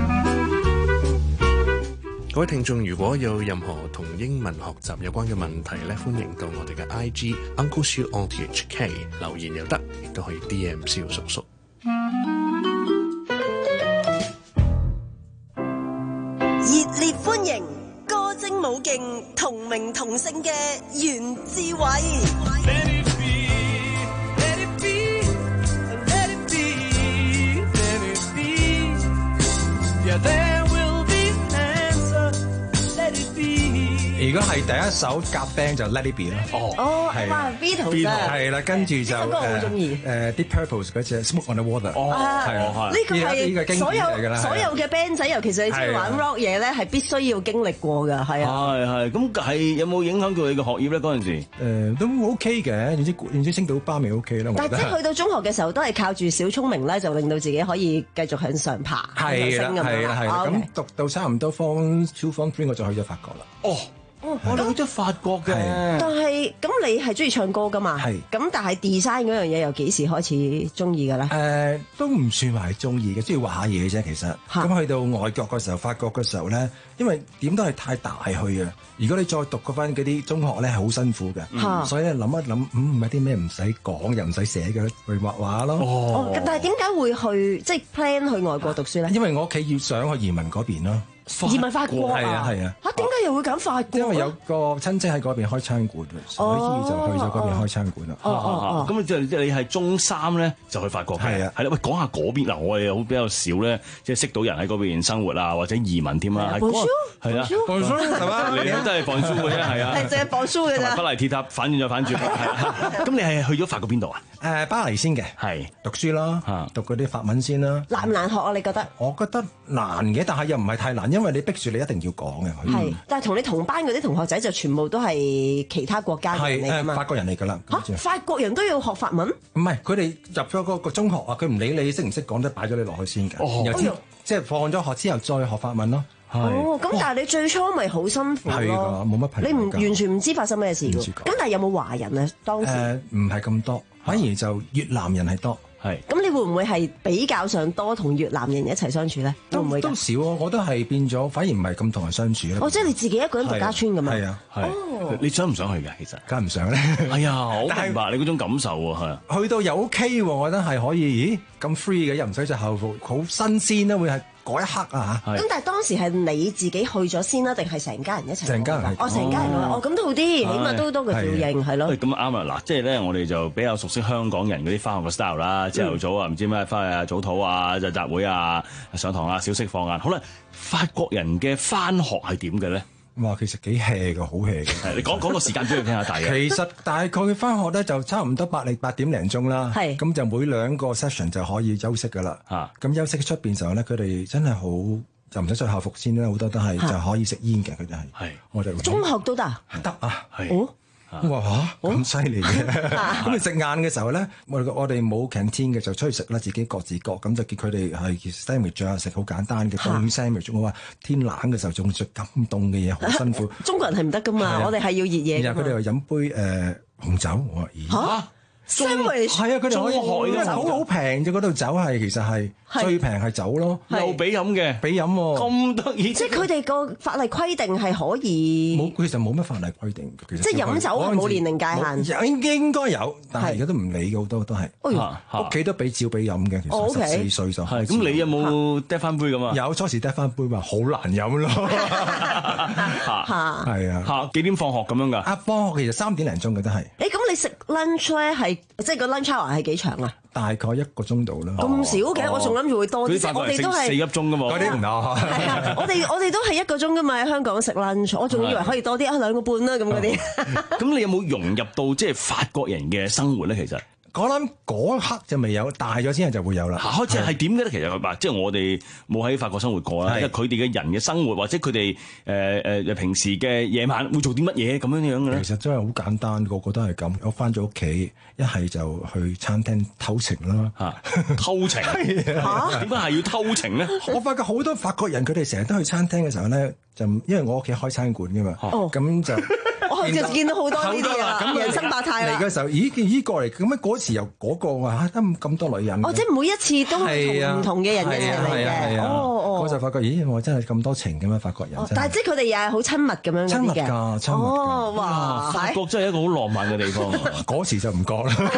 各位聽眾如果有任何同英文學習有關嘅問題咧，歡迎到我哋嘅 I G Uncle Siu on T H K 留言又得，亦都可以 D M 蕭叔叔。 熱烈歡迎歌精舞勁同名同姓嘅袁志偉。 如果係第一首夾 band 就 Let It Be 咯。 哦，哦，哇 Beatles 係啦，跟住就呢首歌我好中意。 誒 Deep Purple 嗰隻 Smoke on the Water。 哦，係。呢個係所有所有嘅 band 仔，尤其是你中意玩 rock 嘢咧，係必須要經歷過㗎，係啊。 係係，咁係有冇影響到你嘅學業咧？嗰陣時誒都 OK 嘅，總之總之升到班咪 OK 啦。 但係即係去到中學嘅時候，都係靠住小聰明咧，就令到自己可以繼續向上爬， 係啦係啦係啦。咁讀到差唔多 Form Two Form Three，我就去咗法國啦。 哦。哦，我哋去咗法國嘅， 但係咁你係中意唱歌噶嘛？係，咁但係 design 嗰樣嘢又幾時開始中意嘅咧？ 誒，都唔算話係中意嘅，中意畫下嘢啫。其實，咁去到外國嘅時候，法國嘅時候咧，因為點都係太大去啊。如果你再讀嗰翻嗰啲中學咧，係好辛苦嘅，所以咧諗一諗，嗯，有啲咩唔使講又唔使寫嘅，去畫畫咯。 哦，但係點解會去即係 plan 去外國讀書咧？ 因為我屋企要想去移民嗰邊咯。 移民法國係啊係啊嚇，點解又會揀法國？ 因為有個親戚喺嗰邊開餐館，所以就去咗嗰邊開餐館啦。 哦哦哦，咁即係即係你係中三咧就去法國嘅。係啊係啦，喂，講下嗰邊嗱，我哋好比較少咧，即係識到人喺嗰邊生活啊，或者移民添啦。 放書係啊，放書係嘛？你都係放書嘅啫，係啊。 係淨係放書嘅咋。 不黎鐵塔反轉再反轉。咁你係去咗法國邊度啊？ 誒巴黎先嘅， 係讀書啦，讀嗰啲法文先啦。 難唔難學啊？你覺得？ 我覺得難嘅，但係又唔係太難，因為你逼住你一定要講嘅。 係，但係同你同班嗰啲同學仔就全部都係其他國家嘅人嚟㗎嘛。 係誒法國人嚟㗎啦。 嚇，法國人都要學法文？ 唔係，佢哋入咗嗰個中學啊，佢唔理你識唔識講，都擺咗你落去先㗎。哦，之後即係放咗學之後再學法文咯。 哦，咁但係你最初咪好辛苦咯。係㗎， 冇乜朋友。 你唔完全唔知發生咩事㗎。咁但係有冇華人啊？當時誒唔係咁多，反而就越南人係多。係， 咁你會唔會係比較上多同越南人一齊相處咧？會唔會？ 都少啊，我都係變咗，反而唔係咁同人相處咯。 哦，即係你自己一個人獨家村咁啊？ 係啊，係。 哦， 你想唔想去㗎？其實梗係唔想咧。 係啊，好明白你嗰種感受喎，係。 去到又 OK 喎，我覺得係可以，咦咁 free 嘅，又唔使着校服，好新鮮啦，會係嗰一刻啊嚇。 咁但係當時係你自己去咗先啦，定係成家人一齊？ 成家人係。 哦，成家人哦，咁都好啲，起碼都多個照應係咯。 咁啱啊！嗱，即係咧，我哋就比較熟悉香港人嗰啲返學嘅 style 啦。朝頭早啊，唔知咩返去啊，早禱啊，就集會啊，上堂啊，小息放晏。好啦，法國人嘅返學係點嘅咧？ 哇，其實幾 hea 嘅，好 hea 嘅。 你講講個時間表要聽下大嘅。 其實大概翻學咧就差唔多八零八點零鐘啦。係。咁就每兩個 session 就可以休息噶啦。嚇。咁休息出邊時候咧，佢哋真係好就唔使着校服先啦，好多都係就可以食煙嘅，佢哋係。係。我哋中學都得。 得啊。係。哇嚇！咁犀利嘅。咁你食晏嘅時候咧，我我哋冇 canteen 嘅，就出去食啦，自己各自各。咁就叫佢哋係 sandwich 啊，食好簡單嘅凍 sandwich。我話天冷嘅時候仲食咁凍嘅嘢，好辛苦。 中國人係唔得噶嘛，我哋係要熱嘢。 然後佢哋又飲杯誒紅酒，我話咦？ sandwich 係啊，佢哋可以，因為好好平啫，嗰度酒係其實係最平係酒咯， 又俾飲嘅， 俾飲喎， 咁得意。 即係佢哋個法例規定係可以冇，其實冇乜法例規定。其實即係飲酒係冇年齡界限， 應應該有，但係而家都唔理嘅，好多都係。屋企都俾照俾飲嘅，其實十四歲就係。咁你有冇嗒翻杯咁啊？ 有，初時嗒翻杯話好難飲咯。 嚇係啊！ 嚇幾點放學咁樣㗎？ 啊，放學其實三點零鐘嘅都係。 誒咁你食 lunch 咧係即係個 lunch hour 係幾長啊？ 大概一個鐘度啦。 咁少嘅，我仲諗住會多啲。我哋都係四粒鐘㗎嘛。 嗰啲唔多。 係啊，我哋我哋都係一個鐘㗎嘛，喺香港食 lunch，我仲以為可以多啲啊，兩個半啦咁嗰啲。 咁你有冇融入到即係法國人嘅生活咧？其實？ 我諗嗰刻就未有，大咗之後就會有啦。 開始係點嘅咧？其實佢話，即係我哋冇喺法國生活過啦，因為佢哋嘅人嘅生活或者佢哋誒誒平時嘅夜晚會做啲乜嘢咁樣樣嘅咧？ 其實真係好簡單，個個都係咁。我翻咗屋企，一係就去餐廳偷情啦。 嚇，偷情嚇？點解係要偷情咧？ 我發覺好多法國人佢哋成日都去餐廳嘅時候咧，就因為我屋企開餐館㗎嘛，咁就。 我就見到好多呢啲啊，人生百態啦。 嚟嘅時候，咦？咦過嚟咁樣嗰時又嗰個啊，得咁多女人。 哦，即係每一次都係同唔同嘅人一齊嚟嘅。哦哦， 我就發覺，咦！我真係咁多情嘅咩？法國人。 但係即係佢哋又係好親密咁樣嘅。 親密㗎，親密。 哦，哇！ 法國真係一個好浪漫嘅地方。 嗰時就唔覺啦。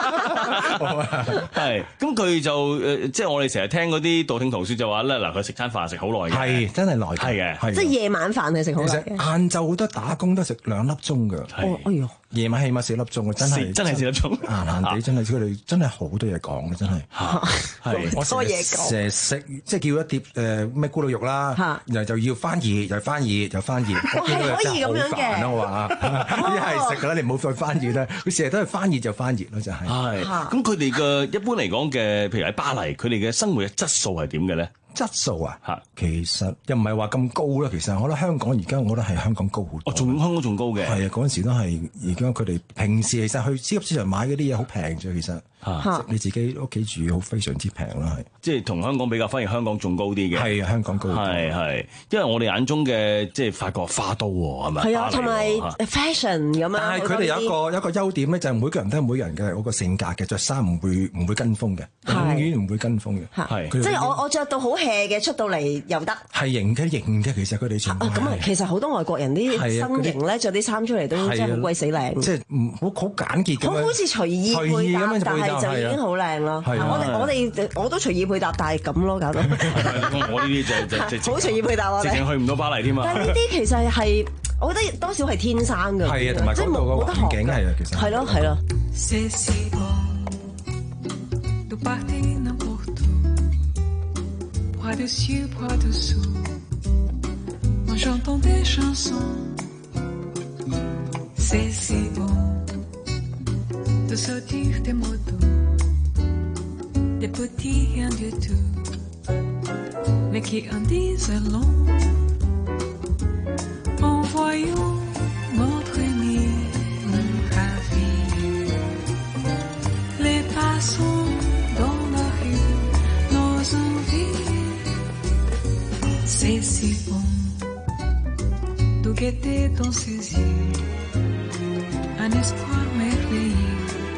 係，咁佢就誒，即係我哋成日聽嗰啲道聽途說就話咧，嗱，佢食餐飯食好耐嘅。 係，真係耐。 係嘅， 即係夜晚飯係食好耐嘅。 晏晝好多打工都食兩粒鐘㗎。 哦，哎呦！ 夜晚起碼四粒鐘，真係真係四粒鐘， 閒閒地真係佢哋真係好多嘢講嘅，真係係我多嘢講， 成日食即係叫一碟誒咩咕嚕肉啦，然後就要翻熱，又翻熱，又翻熱， 我係可以咁樣嘅。 我話一係食㗎啦，你唔好再翻熱啦。佢成日都係翻熱就翻熱咯，就係。 係咁，佢哋嘅一般嚟講嘅，譬如喺巴黎，佢哋嘅生活嘅質素係點嘅咧？ 質素啊，嚇，其實又唔係話咁高啦。其實我覺得香港而家，我覺得係香港高好多。 哦，仲香港仲高嘅。 係啊，嗰陣時都係。而家佢哋平時其實去超級市場買嗰啲嘢好平啫，其實。嚇！你自己屋企住好非常之平啦，係。 即係同香港比較，反而香港仲高啲嘅。 係啊，香港高啲。 係係，因為我哋眼中嘅即係法國花都喎，係咪？ 係啊，同埋 fashion 咁樣。 但係佢哋有一個有一個優點咧，就係每個人都有每個人嘅嗰個性格嘅，着衫唔會唔會跟風嘅，永遠唔會跟風嘅。 係。即係我我著到好 hea 嘅出到嚟又得。 係型嘅型嘅，其實佢哋全部。 咁啊，其實好多外國人啲身形咧，着啲衫出嚟都真係好鬼死靚。 即係唔好好簡潔咁樣。 好似隨意配搭，但係就已經好靚。咯，我哋我哋我都隨意配搭，但係咁咯，搞到我呢啲就就就好隨意配搭，我哋直情去唔到巴黎添嘛。 但係呢啲其實係，我覺得多少係天生嘅， 係啊，同埋嗰度個環境係啊，其實係咯係咯。 De sortir des mots doux, des petits rien du tout, mais qui en disent long. En voyant notre ami nous ravit, les passants dans la rue, nos envies, c'est si bon de guetter dans ses yeux un espoir merveilleux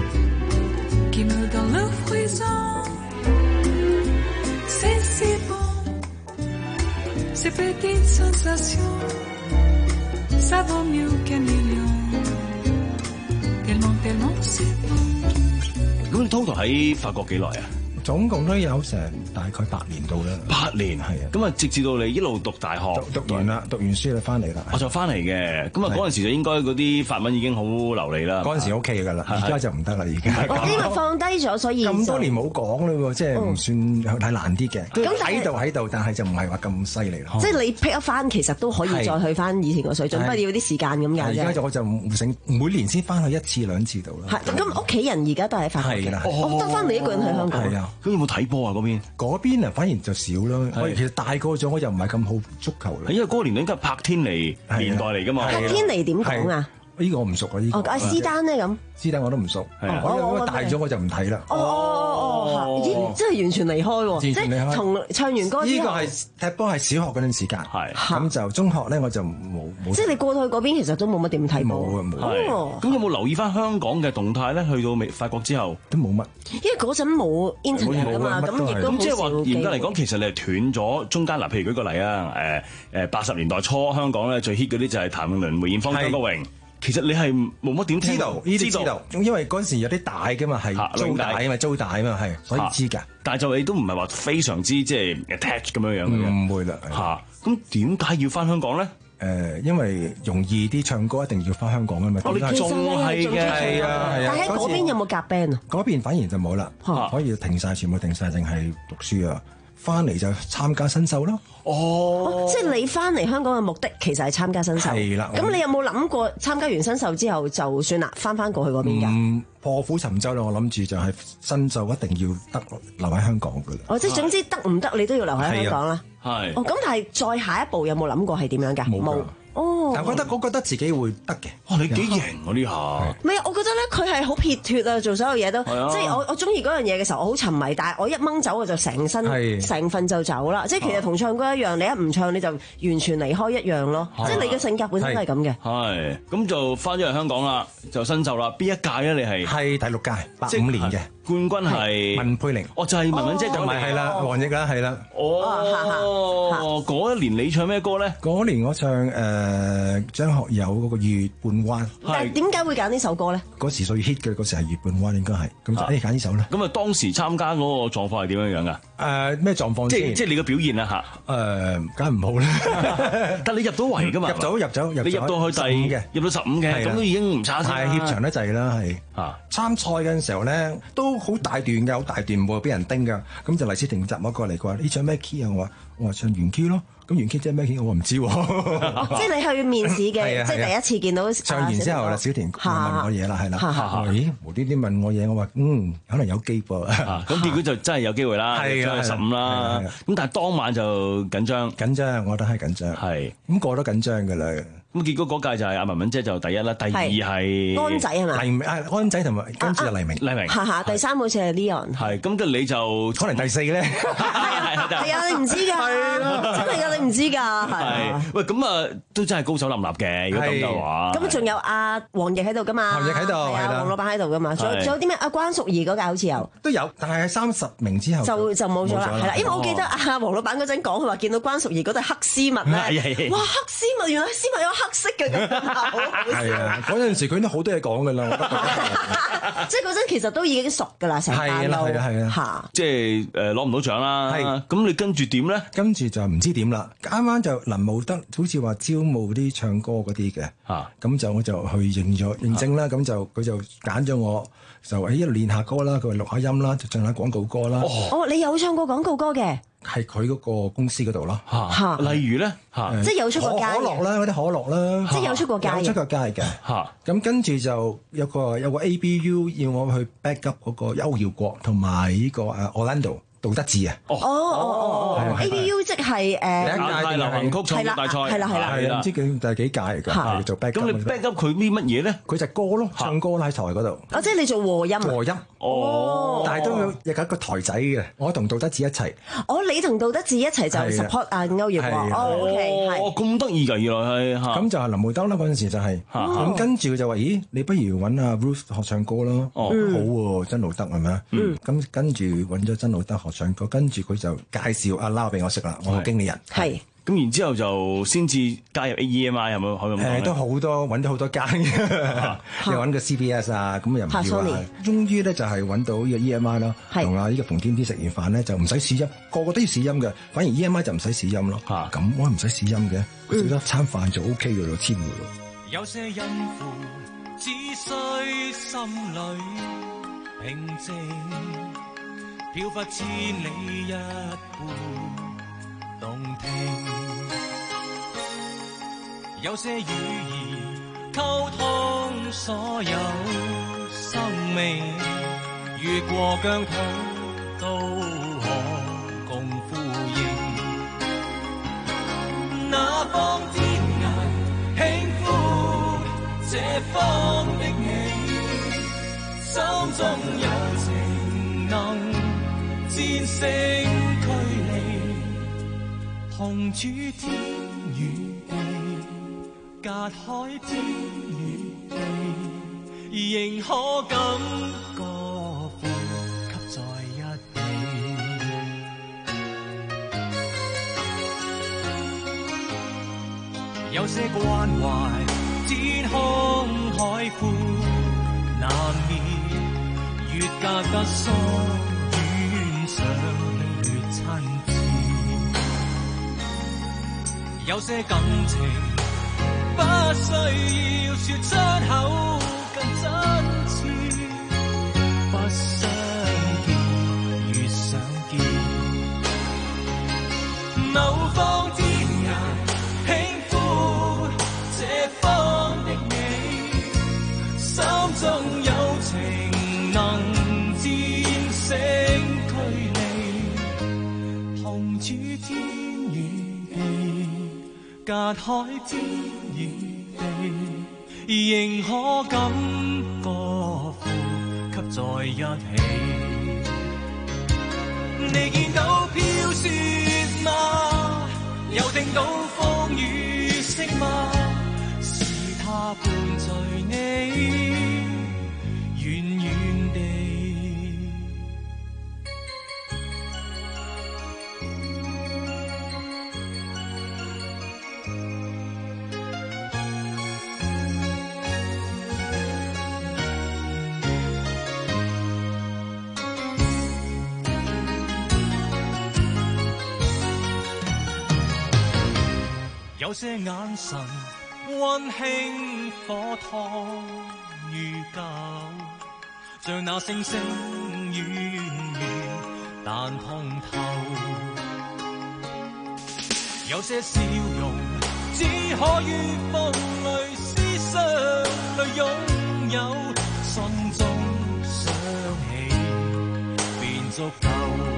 qui me donne le frisson. C'est si bon, ces petites sensations, ça vaut mieux qu'un million. Tellement, tellement c'est bon. 咁你 total 喺法國幾耐啊？ 總共都有成大概八年到啦。 八年係啊，咁啊直至到你一路讀大學， 讀完啦，讀完書就翻嚟啦。 我就翻嚟嘅，咁啊嗰陣時就應該嗰啲法文已經好流利啦。 嗰陣時 OK 㗎啦，而家就唔得啦，而家。 我因為放低咗，所以咁多年冇講啦喎，即係唔算太難啲嘅。咁喺度喺度，但係就唔係話咁犀利咯。 即係你 pick up 翻，其實都可以再去翻以前個水準，不過要啲時間咁解啫。 而家就我就唔成每年先翻去一次兩次到啦。 係咁，屋企人而家都喺法國嘅，我得翻你一個人喺香港。 係啊， 咁有冇睇波啊？嗰邊嗰邊啊，反而就少咯。我其實大個咗，我又唔係咁好足球啦。 因為嗰個年代應該係柏天尼年代嚟㗎嘛。 柏天尼點講啊？ 呢個我唔熟啊！呢個阿斯丹咧咁， 斯丹我都唔熟。我大咗我就唔睇啦。 哦哦哦，咦，真係完全離開喎！即係從唱完歌之後， 呢個係踢波係小學嗰陣時間，咁就中學咧我就冇冇。 即係你過到去嗰邊，其實都冇乜點睇波。 冇啊冇。 咁有冇留意翻香港嘅動態咧？去到美法國之後都冇乜。 因為嗰陣冇 internet 㗎嘛，咁亦都咁即係話嚴格嚟講，其實你係斷咗中間嗱。譬如舉個例啊，誒誒八十年代初香港咧最 hit 嗰啲就係譚詠麟、梅艷芳、張國榮。其實你係冇乜點知道呢啲知道，因為嗰陣時有啲帶㗎嘛，係租帶啊嘛，租帶啊嘛，係所以知㗎。 但係就你都唔係話非常之即係 attach 咁樣樣嘅。 唔會啦。 嚇，咁點解要翻香港咧？ 誒，因為容易啲唱歌，一定要翻香港啊嘛。 我哋仲係嘅，係啊係啊。但喺嗰邊有冇夾 band 啊？ 嗰邊反而就冇啦，可以停晒，全部停晒，淨係讀書啊。翻嚟就參加新秀咯。 哦，即係你翻嚟香港嘅目的其實係參加新秀。 係啦。 咁你有冇諗過參加完新秀之後就算啦，翻翻過去嗰邊㗎？ 嗯，破釜沉舟啦，我諗住就係新秀一定要得留喺香港㗎啦。 哦，即係總之得唔得你都要留喺香港啦。 係。 哦，咁但係再下一步有冇諗過係點樣㗎？ 冇。 哦， 但我覺得我覺得自己會得嘅。 哇，你幾型啊呢下！ 唔係，我覺得咧佢係好撇脱啊，做所有嘢都，即係我我中意嗰樣嘢嘅時候，我好沉迷，但係我一掹走我就成身成份就走啦。即係其實同唱歌一樣，你一唔唱你就完全離開一樣咯。即係你嘅性格本身都係咁嘅。 係，咁就翻咗嚟香港啦，就新秀啦。邊一屆咧？你係係第六屆，八五年嘅。 冠軍係文佩玲， 哦就係文文姐就咪係啦，黃奕啦係啦。 哦，嗰一年你唱咩歌咧？ 嗰年我唱誒張學友嗰個《月半灣》。 但係點解會揀呢首歌咧？ 嗰時最 hit 嘅嗰時係《月半灣》應該係，咁就誒揀呢首咧。 咁啊當時參加嗰個狀況係點樣樣㗎？ 誒咩狀況？ 即係即係你嘅表現啊嚇。誒梗係唔好啦。 但你入到圍㗎嘛？ 入咗入咗入。 你入到去第嘅，入到十五嘅，咁都已經唔差晒。 太怯場得滯啦，係。 啊！ 參賽嘅時候咧，都好大段嘅，好大段喎，俾人叮㗎。咁就黎思婷集我過嚟，佢話：你唱咩 key 啊？我話：我話唱原 key 咯。咁原 key 即係咩 key？我唔知喎。 即係你去面試嘅，即係第一次見到。 唱完之後啦，小田問我嘢啦，係啦。咦？無端端問我嘢，我話：嗯，可能有機噃。 咁結果就真係有機會啦，上去十五啦。咁但係當晚就緊張， 緊張，我覺得係緊張。係。咁過咗緊張㗎啦。 咁結果嗰屆就係阿文文姐就第一啦，第二係安仔係嘛？ 黎明啊，安仔同埋跟住就黎明， 黎明。 下下第三好似係 Leon。 係，咁跟住你就可能第四咧。 係啊，你唔知㗎，真係㗎，你唔知㗎。 係。喂，咁啊都真係高手林立嘅，如果咁嘅話。 咁仲有阿黃奕喺度㗎嘛？ 黃奕喺度，係啦。 黃老闆喺度㗎嘛？仲有仲有啲咩？阿關淑怡嗰屆好似有。 都有，但係喺三十名之後就就冇咗啦，係啦。因為我記得阿黃老闆嗰陣講，佢話見到關淑怡嗰對黑絲襪咧，哇，黑絲襪原來絲襪有黑色嘅。 係啊，嗰陣時佢都好多嘢講㗎啦， 即係嗰陣其實都已經熟㗎啦，成班都係啊係啊嚇， 即係誒攞唔到獎啦。係咁，你跟住點咧？ 跟住就唔知點啦。啱啱就林慕德好似話招募啲唱歌嗰啲嘅嚇，咁就我就去認咗認證啦。咁就佢就揀咗我，就喺一路練下歌啦，佢話錄下音啦，就唱下廣告歌啦。 哦，你有唱過廣告歌嘅？ 係佢嗰個公司嗰度咯， 嚇，例如咧嚇， 即係有出過街可樂啦，嗰啲可樂啦， 即係有出過街， 有出過街嘅嚇。咁跟住就有個有個 A B U 要我去 back up 嗰個邱耀國同埋呢個誒 Orlando。杜德志啊！ 哦哦哦哦 ，A B U 即係誒亞太流行曲創作大賽， 係啦係啦係啦， 唔知佢第幾屆嚟㗎？做 back up。 咁你 back up 佢啲乜嘢咧？ 佢就歌咯，唱歌啦喺台嗰度。 哦，即係你做和音。 和音。 哦。 但係都有有一個台仔嘅，我同杜德志一齊。 哦，你同杜德志一齊就 support 阿歐陽國。哦，OK，係。 哦，咁得意㗎，原來係嚇。 咁就係林慕德啦，嗰陣時就係。咁跟住佢就話：咦，你不如揾阿 Ruth 學唱歌咯。哦。好喎，曾路德係咪啊？嗯。咁跟住揾咗曾路德學唱歌，跟住佢就介紹阿撈俾我識啦，我個經理人。 係。 咁然之後就先至加入 A E M I 係咪？可以咁講？ 誒，都好多揾咗好多間，又揾個 C B S 啊，咁又唔要啊。終於咧就係揾到呢個 E M I 咯，同啊呢個馮天天食完飯咧就唔使試音，個個都要試音嘅，反而 E M I 就唔使試音咯。嚇，咁我唔使試音嘅，佢食一餐飯就 O K 嘅咯，簽嘅咯。 有些音符只需心裏平靜，飄忽千里一般動聽，有些語言溝通所有生命，越過疆土都可共呼應。那方天涯輕撫這方的你，心中有情能戰勝距離，同處天與地，隔開天與地，仍可感覺呼吸在一起。有些關懷天空海闊，難免越隔得疏遠上越親切。有些感情不需要說出口更真切，不相見越想見，某方天涯輕撫這方的你，心中有情能戰勝距離，同處天與地，隔開天與地，仍可感覺呼吸在一起。你見到飄雪嗎？又聽到風雨聲嗎？是他伴隨你，遠遠地。 有些眼神溫馨火燙如舊，像那星星遠遠但通透。有些笑容只可於風裏思想裏擁有，心中想起便足夠。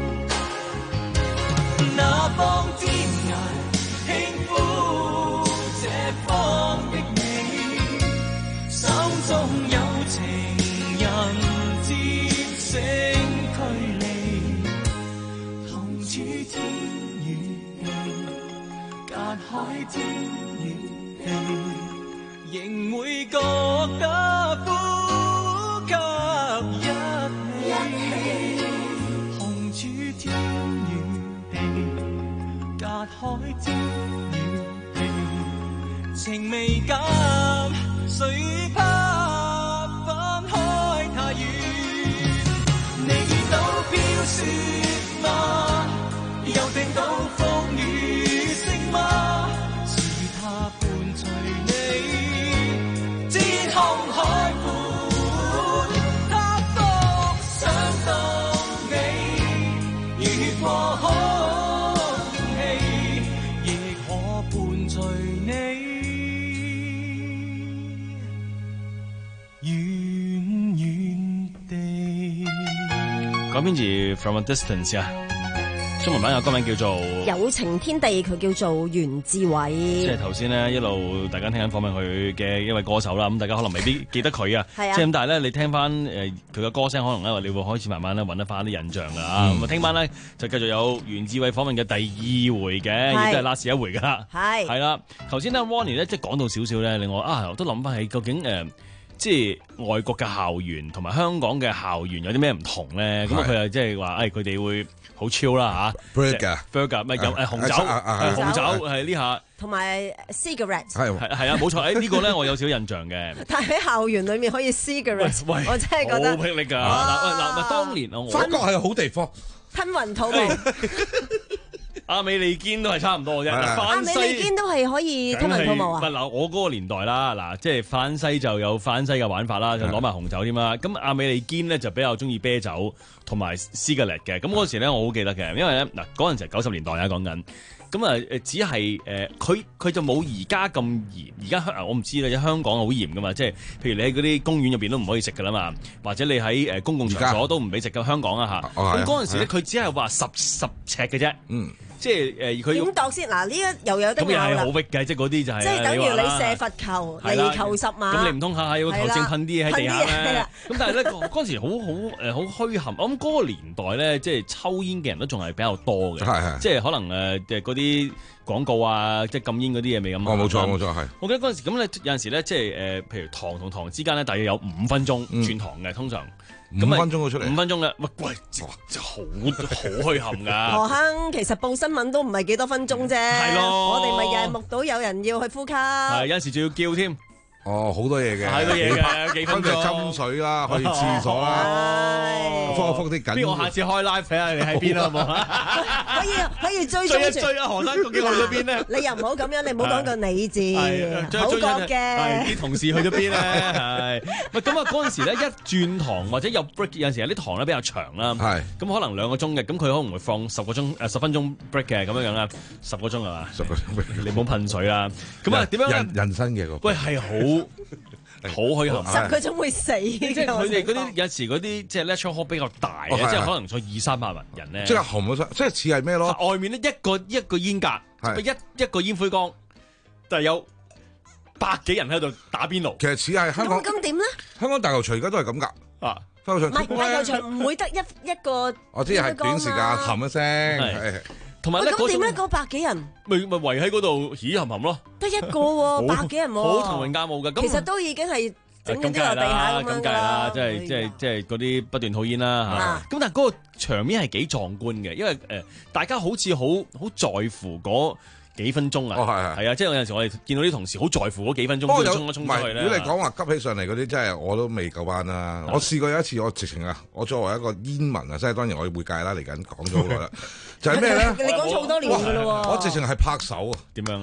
那方天涯輕撫這方的你，手中有情人接聲驅離，同處天與地，隔海天與地，仍會覺得呼吸一起，同處天與地，隔海天與地，情未減，誰怕分開太遠？你見到飄雪嗎？又聽到風雨聲嗎？是他伴隨你，天空海闊，他多想到你，越過空氣，亦可伴隨你，遠遠地。 改編自 From a Distance 啊，中文版有歌名叫做友情天地，佢叫做袁志偉。 即係頭先咧一路大家聽緊訪問佢嘅一位歌手啦，咁大家可能未必記得佢啊。 係啊。 即係咁，但係咧你聽翻誒佢嘅歌聲，可能咧你會開始慢慢咧揾得翻啲印象㗎。咁啊，聽晚咧就繼續有袁志偉訪問嘅第二回嘅，亦都係 last 一回㗎啦。係。係啦，頭先咧 Ronnie 咧即係講到少少咧，令我啊我都諗翻起究竟誒。呃即係外國嘅校園同埋香港嘅校園有啲咩唔同咧？咁佢又即係話，誒佢哋會好 chill 啦嚇 burger 咪有誒紅酒，紅酒係呢下， 同埋 cigarette 係係啊冇錯，誒呢個咧我有少少印象嘅。 但係喺校園裡面可以 cigarette，我真係覺得好霹靂㗎。嗱嗱咪當年我法國係個好地方， 吞雲吐霧。 阿美利堅都係差唔多嘅啫。 阿美利堅都係可以吞雲吐霧啊！ 嗱，我嗰個年代啦，嗱，即係法西就有法西嘅玩法啦，就攞埋紅酒添啦。咁阿美利堅咧就比較中意啤酒同埋 cigarette 嘅。咁嗰時咧我好記得嘅，因為咧嗱嗰陣時係九十年代啊講緊。咁啊誒只係誒佢佢就冇而家咁嚴，而家香我唔知啦，香港好嚴噶嘛，即係譬如你喺嗰啲公園入邊都唔可以食噶啦嘛，或者你喺誒公共場所都唔俾食噶。香港啊嚇，咁嗰陣時咧佢只係話十十尺嘅啫。嗯。即係誒，佢點度先？嗱，呢一又有得咁又係好逼嘅，即係嗰啲就係。 即係等於你射罰球，離球十碼。 咁你唔通下下要球證噴啲嘢喺地下咩？咁但係咧嗰陣時好好誒好虛冚。我諗嗰個年代咧，即係抽煙嘅人都仲係比較多嘅。即係可能誒誒嗰啲廣告啊，即係禁煙嗰啲嘢未咁。 哦，冇錯冇錯係。 我記得嗰陣時咁咧，有陣時咧，即係誒，譬如堂同堂之間咧，大約有五分鐘轉堂嘅，通常。 五分鐘都出嚟， 五分鐘嘅，喂喂，好好虛冚㗎。 何坑其實報新聞都唔係幾多分鐘啫，係咯，我哋咪又係目睹有人要去呼吸， 係有陣時仲要叫添。 哦，好多嘢嘅， 好多嘢嘅，幾分鐘。 斟水啦，去廁所啦，覆一覆啲緊。 邊我下次開 live 睇下你喺邊啊？好冇？ 可以可以追追一追啊！何生究竟去咗邊咧？ 你又唔好咁樣，你唔好講個你字，好講嘅。 啲同事去咗邊咧？係咪咁啊？嗰陣時咧，一轉堂或者有 break，有陣時有啲堂咧比較長啦。係咁可能兩個鐘嘅，咁佢可能會放十個鐘誒十分鐘 break 嘅咁樣樣啦，十個鐘係嘛？十個鐘 break，你唔好噴水啦。咁啊點樣？ 人人生嘅個。 喂，係好。好虛冚， 十個鐘會死。 即係佢哋嗰啲有時嗰啲即係 lecture hall 比較大嘅，即係可能坐二三百人咧。 即係紅咗，即係似係咩咯？ 外面咧一個一個煙格，一一個煙灰缸，就係有百幾人喺度打邊爐。 其實似係香港。 咁點咧？ 香港大球場而家都係咁㗎。啊，大球場。 唔係大球場唔會得一一個。 我知係短時間冚一聲。 同埋咧， 咁點咧？嗰百幾人咪咪圍喺嗰度起冚冚咯， 得一個喎，百幾人喎， 好騰雲駕霧㗎。 其實都已經係整咗啲落地下咁樣㗎啦， 即係即係即係嗰啲不斷吐煙啦嚇。咁但係嗰個場面係幾壯觀嘅，因為誒大家好似好好在乎嗰幾分鐘啊，係係啊，即係有陣時我哋見到啲同事好在乎嗰幾分鐘，都衝一衝出去咧。 如果你講話急起上嚟嗰啲，真係我都未夠班啦。我試過有一次，我直情啊，我作為一個煙民啊，即係當然我要會戒啦，嚟緊講咗好耐啦。就係咩咧？ 你講咗好多年㗎咯喎！ 我直情係拍手啊！ 點樣咧？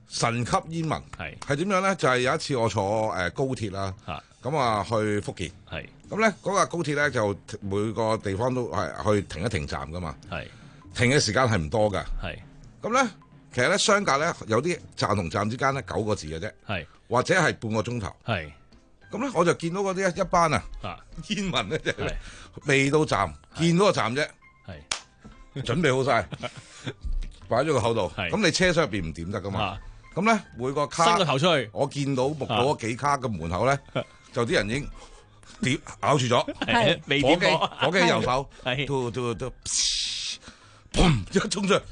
神級煙民係係點樣咧？就係、是、有一次我坐誒高鐵啦，咁啊去福建，咁咧嗰架高鐵咧就每個地方都係去停一停站噶嘛，停嘅時間係唔多噶，咁咧其實咧相隔咧有啲站同站之間咧九個字嘅啫，或者係半個鐘頭，咁咧我就見到嗰啲一班啊煙民咧，就未到站見到個站啫，準備好晒。擺咗個口度，咁你車廂入邊唔點得噶嘛？咁咧每個卡伸個頭出去， 我見到目到嗰幾卡嘅門口咧，就啲人已經點咬住咗， 未點過， 火機右手，都都都，砰一衝出去，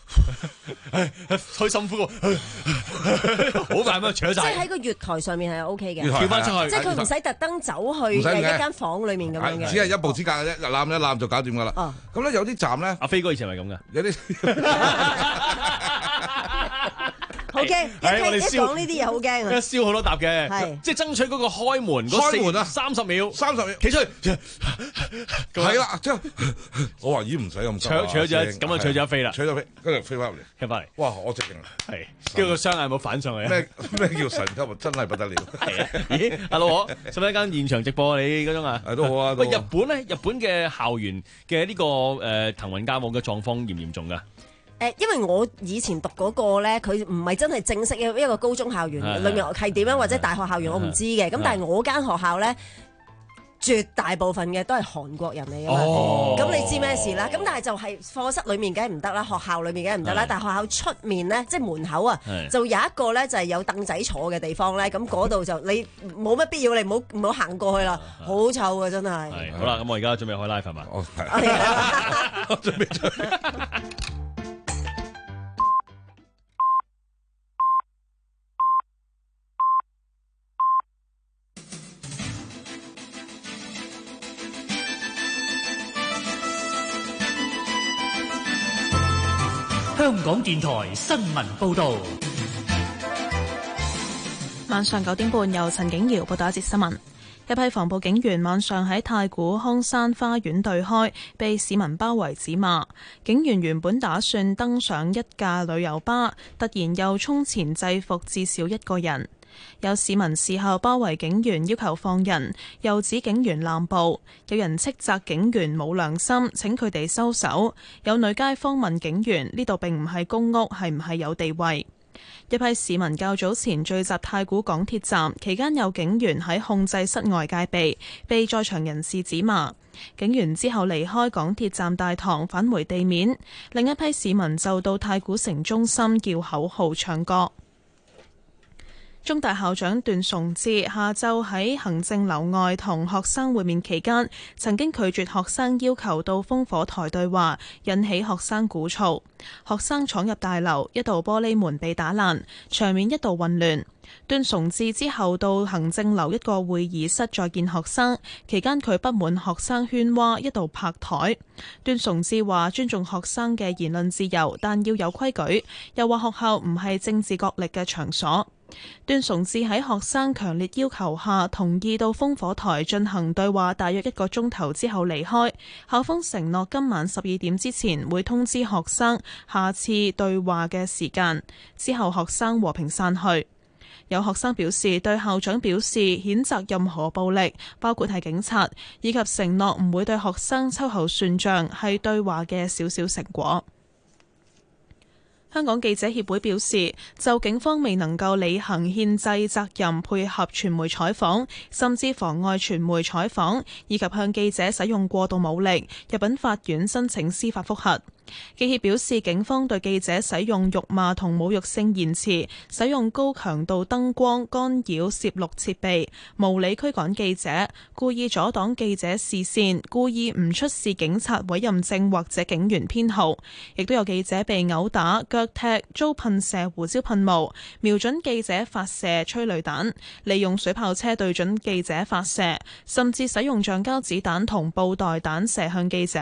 開心呼，好快咁搶晒。 即係喺個月台上面係 O K 嘅， 跳翻出去， 即係佢唔使特登走去一間房裡面咁樣嘅， 只係一步之隔嘅啫，攬一攬就搞掂噶啦。咁咧有啲站咧， 阿飛哥以前係咪咁嘅？ 有啲。 好驚！一講呢啲嘢好驚啊！ 一燒好多沓嘅，即係爭取嗰個開門嗰開門啊， 三十秒， 三十秒企出去， 係啦，即係我話咦唔使咁搶搶咗，咁啊搶咗一飛啦， 搶咗飛，跟住飛翻入嚟， 飛翻嚟， 哇！我直情係，跟住個雙眼冇反上去， 咩咩叫神級？真係不得了！ 係啊，咦，阿老何，使唔使間現場直播啊？你嗰種啊？ 係都好啊。 喂，日本咧，日本嘅校園嘅呢個誒騰雲駕霧嘅狀況嚴唔嚴重㗎？ 誒，因為我以前讀嗰個咧，佢唔係真係正式嘅一個高中校園，裏面係點樣或者大學校園我唔知嘅。咁但係我間學校咧，絕大部分嘅都係韓國人嚟嘅嘛。咁你知咩事啦？咁但係就係課室裏面梗係唔得啦，學校裏面梗係唔得啦。但係學校出面咧，即係門口啊，就有一個咧就係有凳仔坐嘅地方咧。咁嗰度就你冇乜必要，你唔好唔好行過去啦，好臭啊真係。 係好啦，咁我而家準備開 live 係嘛？ 我係，我準備準。 香港電台新聞報導， 晚上九點半由陳景瑤報道一節新聞。一批防暴警員晚上喺太古康山花園對開被市民包圍指罵，警員原本打算登上一架旅遊巴，突然又衝前制服至少一個人。有市民事後包圍警員要求放人，又指警員濫捕，有人斥責警員冇良心，請佢哋收手。有女街坊問警員呢度並唔係公屋，係唔係有地位？一批市民較早前聚集太古港鐵站，期間有警員喺控制室外戒備，被在場人士指罵。警員之後離開港鐵站大堂返回地面，另一批市民就到太古城中心叫口號唱歌。中大校長段崇智下晝喺行政樓外同學生會面期間，曾經拒絕學生要求到烽火台對話，引起學生鼓噪。學生闖入大樓，一道玻璃門被打爛，場面一度混亂。段崇智之後到行政樓一個會議室再見學生，期間佢不滿學生喧嘩，一度拍台。段崇智話尊重學生嘅言論自由，但要有規矩，又話學校唔係政治角力嘅場所。段崇智喺學生強烈要求下，同意到烽火台進行對話，大約一個鐘頭之後離開。校方承諾今晚十二點之前會通知學生下次對話嘅時間，之後學生和平散去。有學生表示對校長表示譴責任何暴力，包括係警察，以及承諾唔會對學生秋後算賬，係對話嘅小小成果。香港記者協會表示，就警方未能夠履行憲制責任，配合傳媒採訪，甚至妨礙傳媒採訪，以及向記者使用過度武力，入稟法院申請司法覆核。記協表示，警方對記者使用辱罵同侮辱性言辭，使用高強度燈光干擾攝錄設備，無理驅趕記者，故意阻擋記者視線，故意唔出示警察委任證或者警員編號，亦都有記者被毆打、腳踢、遭噴射胡椒噴霧，瞄準記者發射催淚彈，利用水炮車對準記者發射，甚至使用橡膠子彈同布袋彈射向記者。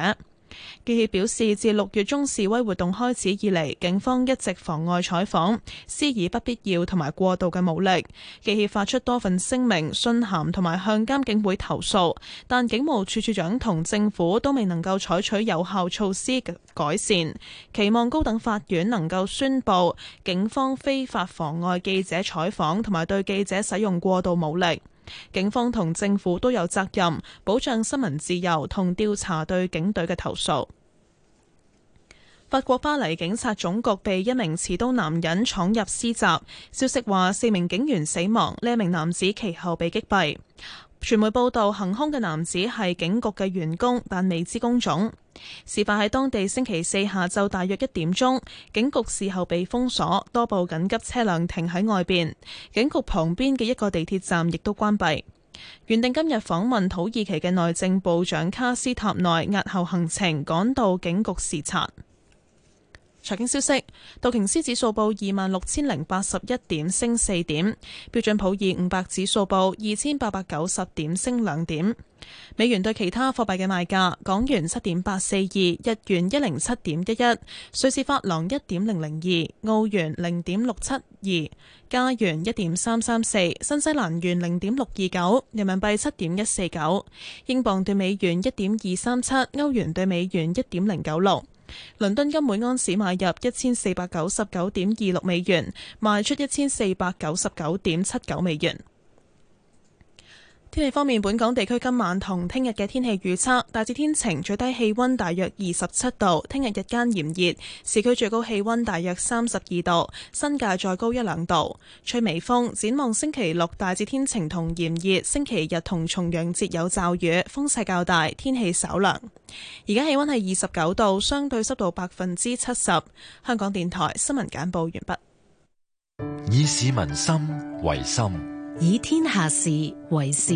記協表示，自六月中示威活動開始以嚟，警方一直妨礙採訪，施以不必要同埋過度嘅武力。記協發出多份聲明、信函同埋向監警會投訴，但警務處處長同政府都未能夠採取有效措施改善，期望高等法院能夠宣布警方非法妨礙記者採訪同埋對記者使用過度武力。警方同政府都有責任保障新聞自由同調查對警隊嘅投訴。法國巴黎警察總局被一名持刀男人闖入施襲，消息話四名警員死亡，呢一名男子其後被擊斃。傳媒報道行兇嘅男子係警局嘅員工，但未知工種。事發喺當地星期四下晝大約一點鐘，警局事後被封鎖，多部緊急車輛停喺外邊，警局旁邊嘅一個地鐵站亦都關閉。原定今日訪問土耳其嘅內政部長卡斯塔內押後行程，趕到警局視察。財經消息，道瓊斯指數報二萬六千零八十一點，升四點；標準普爾五百指數報二千八百九十點，升兩點。美元對其他貨幣嘅賣價：港元七點八四二，日元一零七點一一，瑞士法郎一點零零二，澳元零點六七二，加元一點三三四，新西蘭元零點六二九，人民幣七點一四九，英鎊對美元一點二三七，歐元對美元一點零九六。倫敦金每安士買入一千四百九十九點二六美元，賣出一千四百九十九點七九美元。天氣方面，本港地區今晚同聽日嘅天氣預測大致天晴，最低氣溫大約二十七度。聽日日間炎熱，市區最高氣溫大約三十二度，新界再高一兩度，吹微風。展望星期六大致天晴同炎熱，星期日同重陽節有驟雨，風勢較大，天氣稍涼。而家氣溫係二十九度，相對濕度百分之七十。香港電台新聞簡報完畢。 以市民心為心， 以天下事為事。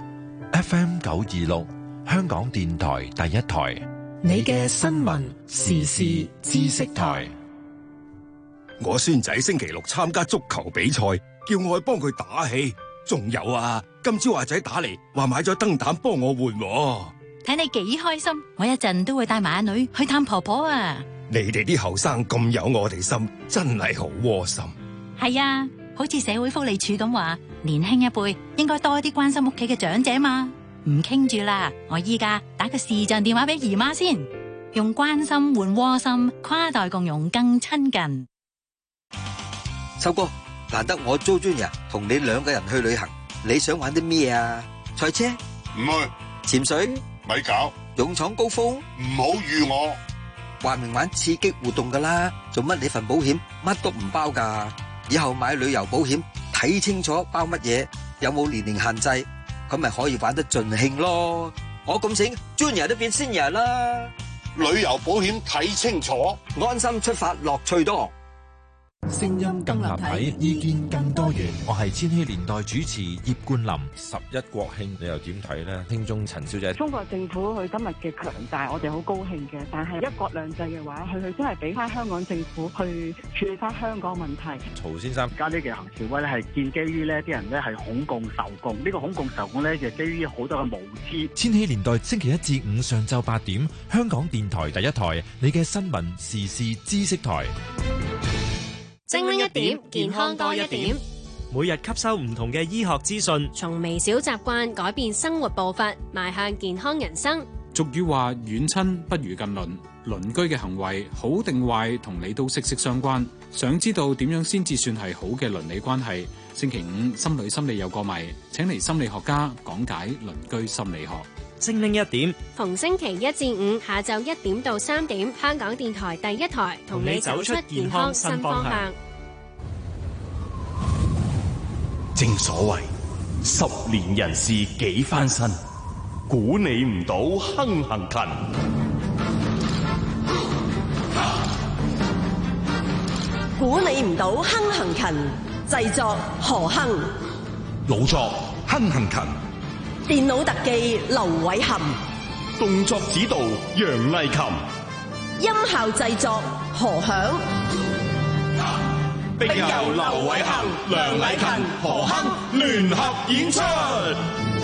F M 九二六，香港電台第一台， 你嘅新聞時事知識台。 我孫仔星期六參加足球比賽，叫我去幫佢打氣。仲有啊，今朝阿仔打嚟話買咗燈膽幫我換。 睇你幾開心，我一陣都會帶埋阿女去探婆婆啊！ 你哋啲後生咁有我哋心，真係好窩心。 係啊，好似社會福利署咁話，年輕一輩應該多啲關心屋企嘅長者嘛。唔傾住啦，我依家打個視像電話俾姨媽先，用關心換窩心，跨代共融更親近。 秋哥，難得我租專人同你兩個人去旅行，你想玩啲咩啊？賽車？ 唔去。 潛水？ 咪搞。 勇闖高峰？ 唔好預我。 話明玩刺激活動噶啦，做乜你份保險乜都唔包噶？以後買旅遊保險睇清楚包乜嘢，有冇年齡限制，咁咪可以玩得盡興咯。我咁醒，Junior都變 Senior 啦。 旅遊保險睇清楚， 安心出發，樂趣多。 聲音更立體，意見更多元。我係千禧年代主持葉冠霖。 十一國慶你又點睇呢？聽眾陳小姐， 中國政府佢今日嘅強大，我哋好高興嘅。但係一國兩制嘅話，佢佢真係俾翻香港政府去處理翻香港問題。 曹先生， 家呢嘅行示威咧係建基於呢啲人咧係恐共受共，呢、這個恐共受共咧就基於好多嘅無知。 千禧年代星期一至五上晝八點，香港電台第一台，你嘅新聞時事知識台。 精靈一點，健康多一點。 每日吸收唔同嘅醫學資訊， 從微小習慣改變生活步伐，邁向健康人生。 俗語話遠親不如近鄰，鄰居嘅行為好定壞同你都息息相關。想知道點樣先至算係好嘅鄰里關係？星期五心理心理有個謎，請嚟心理學家講解鄰居心理學。 精靈一點， 逢星期一至五下晝一點到三點，香港電台第一台同你走出健康新方向。 正所謂十年人事幾翻身，估你唔到亨行勤。 估你唔到亨行勤，製作何亨， 老作亨行勤。 電腦特技劉偉含， 動作指導楊麗琴， 音效製作何響， 並由劉偉含、梁麗琴、何亨聯合演出。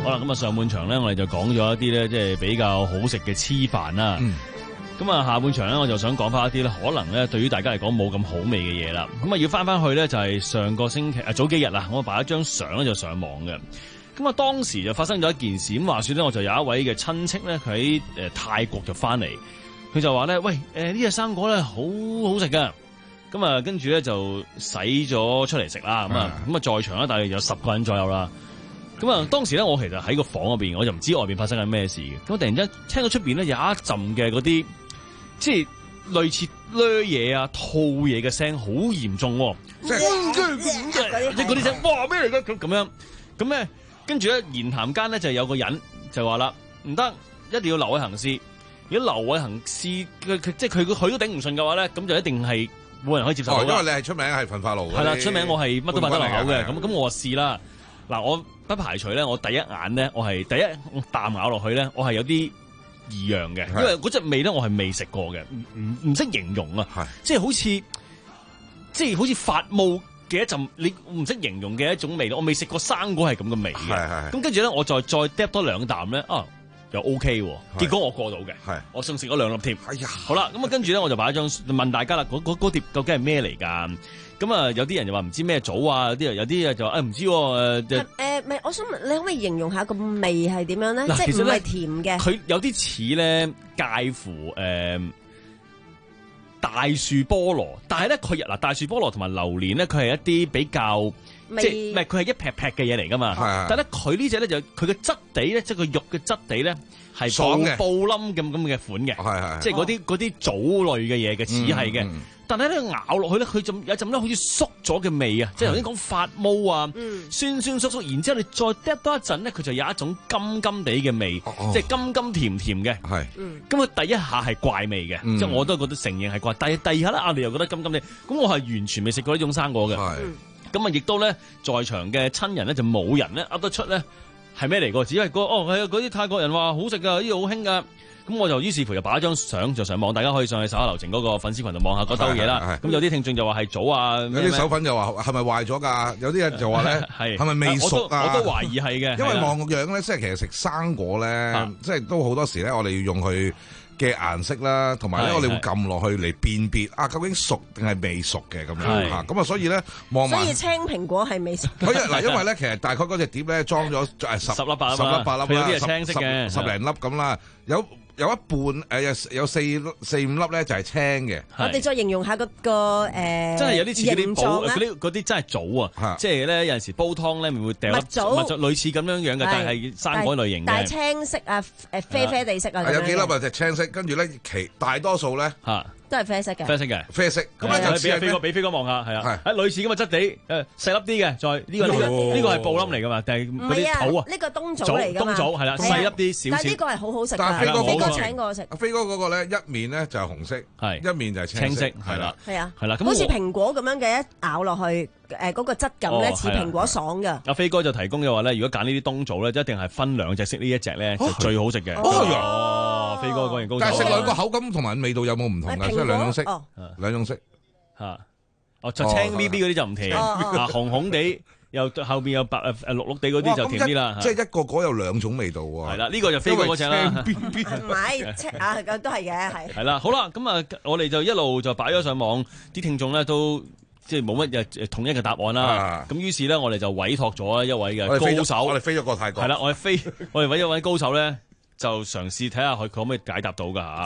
好啦，咁啊上半場咧，我哋就講咗一啲咧，即係比較好食嘅黐飯啦。咁啊、嗯、下半場咧，我就想講翻一啲咧，可能咧對於大家嚟講冇咁好味嘅嘢啦。咁啊要翻翻去咧，就係上個星期啊早幾日啊，我擺一張相咧就上網嘅。咁啊當時就發生咗一件事，咁話說咧，我就有一位嘅親戚咧，佢喺誒泰國就翻嚟，佢就話咧，喂誒呢隻生果咧好好食噶。咁啊跟住咧就洗咗出嚟食啦。咁啊咁啊在場咧大約有十個人左右啦。咁啊，當時咧，我其實喺個房入邊，我就唔知外邊發生緊咩事嘅。咁我突然間聽到出邊咧有一陣嘅嗰啲，即係類似掠嘢啊、吐嘢嘅聲，好嚴重喎。即係即係嗰啲聲，哇咩嚟㗎？咁咁樣，咁咧跟住咧言談間咧就有個人就話啦，唔得，一定要留位行屍。如果留位行屍，佢即係佢佢都頂唔順嘅話咧，咁就一定係冇人可以接受到。因為你係出名係焚化爐。係啦，出名我係乜都噴得落口嘅。咁咁我試啦。嗱，我不排除咧，我第一眼咧，我係第一啖咬落去咧，我係有啲異樣嘅，因為嗰隻味咧，我係未食過嘅，唔唔唔識形容啊，即係好似即係好似發毛嘅一陣，你唔識形容嘅一種味咯，我未食過生果係咁嘅味嘅，咁跟住咧，我再再嗒多兩啖咧，啊又 OK 喎，結果我過到嘅，我仲食咗兩粒添，哎呀，好啦，咁啊跟住咧，我就擺一張問大家啦，嗰嗰嗰碟究竟係咩嚟㗎？咁啊，有啲人就話唔知咩棗啊，有啲人有啲啊就誒唔知誒誒，唔係，我想問你可唔可以形容下個味係點樣咧？即係唔係甜嘅？ 佢有啲似咧介乎誒、呃、大樹菠蘿，但係咧佢嗱大樹菠蘿同埋榴蓮咧，佢係一啲比較即係唔係佢係一劈劈嘅嘢嚟噶嘛？但係咧佢呢隻咧就佢嘅質地咧，即係個肉嘅質地咧係布布冧咁咁嘅款嘅，即係嗰啲嗰啲棗類嘅嘢嘅似係嘅。嗯嗯但係咧咬落去咧，佢就有陣咧好似縮咗嘅味啊！即係頭先講發毛啊，嗯、酸酸縮縮，然之後你再嗒多一陣咧，佢就有一種甘甘地嘅味，哦、即係甘甘甜甜嘅。係，咁佢、嗯、第一下係怪味嘅，嗯、即係我都覺得承認係怪。但係第二下咧，啊你又覺得甘甘地，咁我係完全未食過呢種生果嘅。係，咁啊亦都咧，在場嘅親人咧就冇人咧噏得出咧係咩嚟個，只係個哦係啊嗰啲泰國人話好食噶，呢度好興噶。咁我就於是乎就擺一張相就上網，大家可以上去手下留情嗰個粉絲群度望下嗰兜嘢啦。咁有啲聽眾就話係棗啊， 有啲手粉就話係咪壞咗㗎？有啲人就話咧係係咪未熟啊？ 我都懷疑係嘅， 因為望個樣咧，即係其實食生果咧，即係都好多時咧，我哋要用佢嘅顏色啦，同埋咧我哋會撳落去嚟辨別啊，究竟熟定係未熟嘅咁樣嚇。咁啊，所以咧望埋， 所以青蘋果係未熟。 嗱，因為咧其實大概嗰隻碟咧裝咗誒十十粒八粒， 十粒八粒啦， 有啲係青色嘅， 十零粒咁啦，有。有一半誒、呃、有有四四五粒咧就係青嘅。 我哋再形容下、嗰個、呃、 真係有啲似嗰啲棗嗰啲嗰啲真係棗啊！即係咧有陣時煲湯咧咪會掉粒蜜棗，類似咁樣樣嘅，但係生果類型嘅。 但係青色啊誒啡啡地色啊。 有幾粒啊？就青色，跟住咧其大多數咧嚇。 都係啡色嘅， 啡色嘅， 啡色。咁咧就俾飛哥，俾飛哥望下，係啊，係類似咁嘅質地，誒細粒啲嘅，再呢個呢個呢個係布冧嚟㗎嘛，定係嗰啲棗啊？ 呢個冬棗嚟㗎嘛， 冬棗係啦，細粒啲少少。 但係呢個係好好食㗎。 但係飛哥飛哥請過我食。 飛哥嗰個咧一面咧就係紅色，係一面就係青色，係啦， 係啊， 係啦。 好似蘋果咁樣嘅，一咬落去。誒嗰個質感咧似蘋果爽㗎。 阿飛哥就提供嘅話咧，如果揀呢啲冬棗咧，一定係分兩隻色，呢一隻咧就最好食嘅。哦，飛哥果然高手。 但係食落個口感同埋味道有冇唔同㗎？即係兩種色，兩種色嚇。哦，就青 B B 嗰啲就唔甜，啊紅紅地又後邊有白誒誒綠綠地嗰啲就甜啲啦。 即係一個果有兩種味道喎。 係啦，呢個就飛哥嗰隻啦。 唔係青啊，都係嘅，係。 係啦，好啦，咁啊，我哋就一路就擺咗上網，啲聽眾咧都。即係冇乜嘢統一嘅答案啦，咁於是咧我哋就委託咗一位嘅高手， 我哋飛咗過泰國， 係啦，我哋飛，我哋揾一位高手咧，就嘗試睇下佢可唔可以解答到㗎嚇。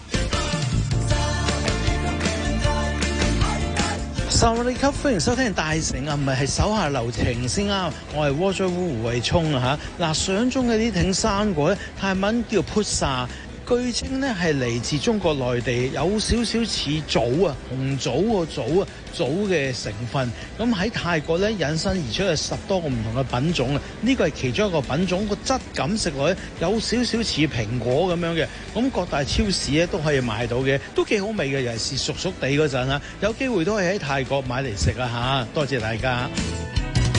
薩瓦迪卡，歡迎收聽大城啊，唔係係手下留情先啱，我係鍋災烏胡慧聰啊嚇。嗱，相中嘅呢挺生果咧，泰文叫 Pusa。據稱咧係嚟自中國內地，有少少似棗啊，紅棗個棗啊，棗嘅成分。咁喺泰國咧引申而出嘅十多個唔同嘅品種啊，呢個係其中一個品種，個質感食落咧有少少似蘋果咁樣嘅。咁各大超市咧都可以買到嘅，都幾好味嘅，尤其是熟熟地嗰陣啊，有機會都係喺泰國買嚟食啊嚇！多謝大家。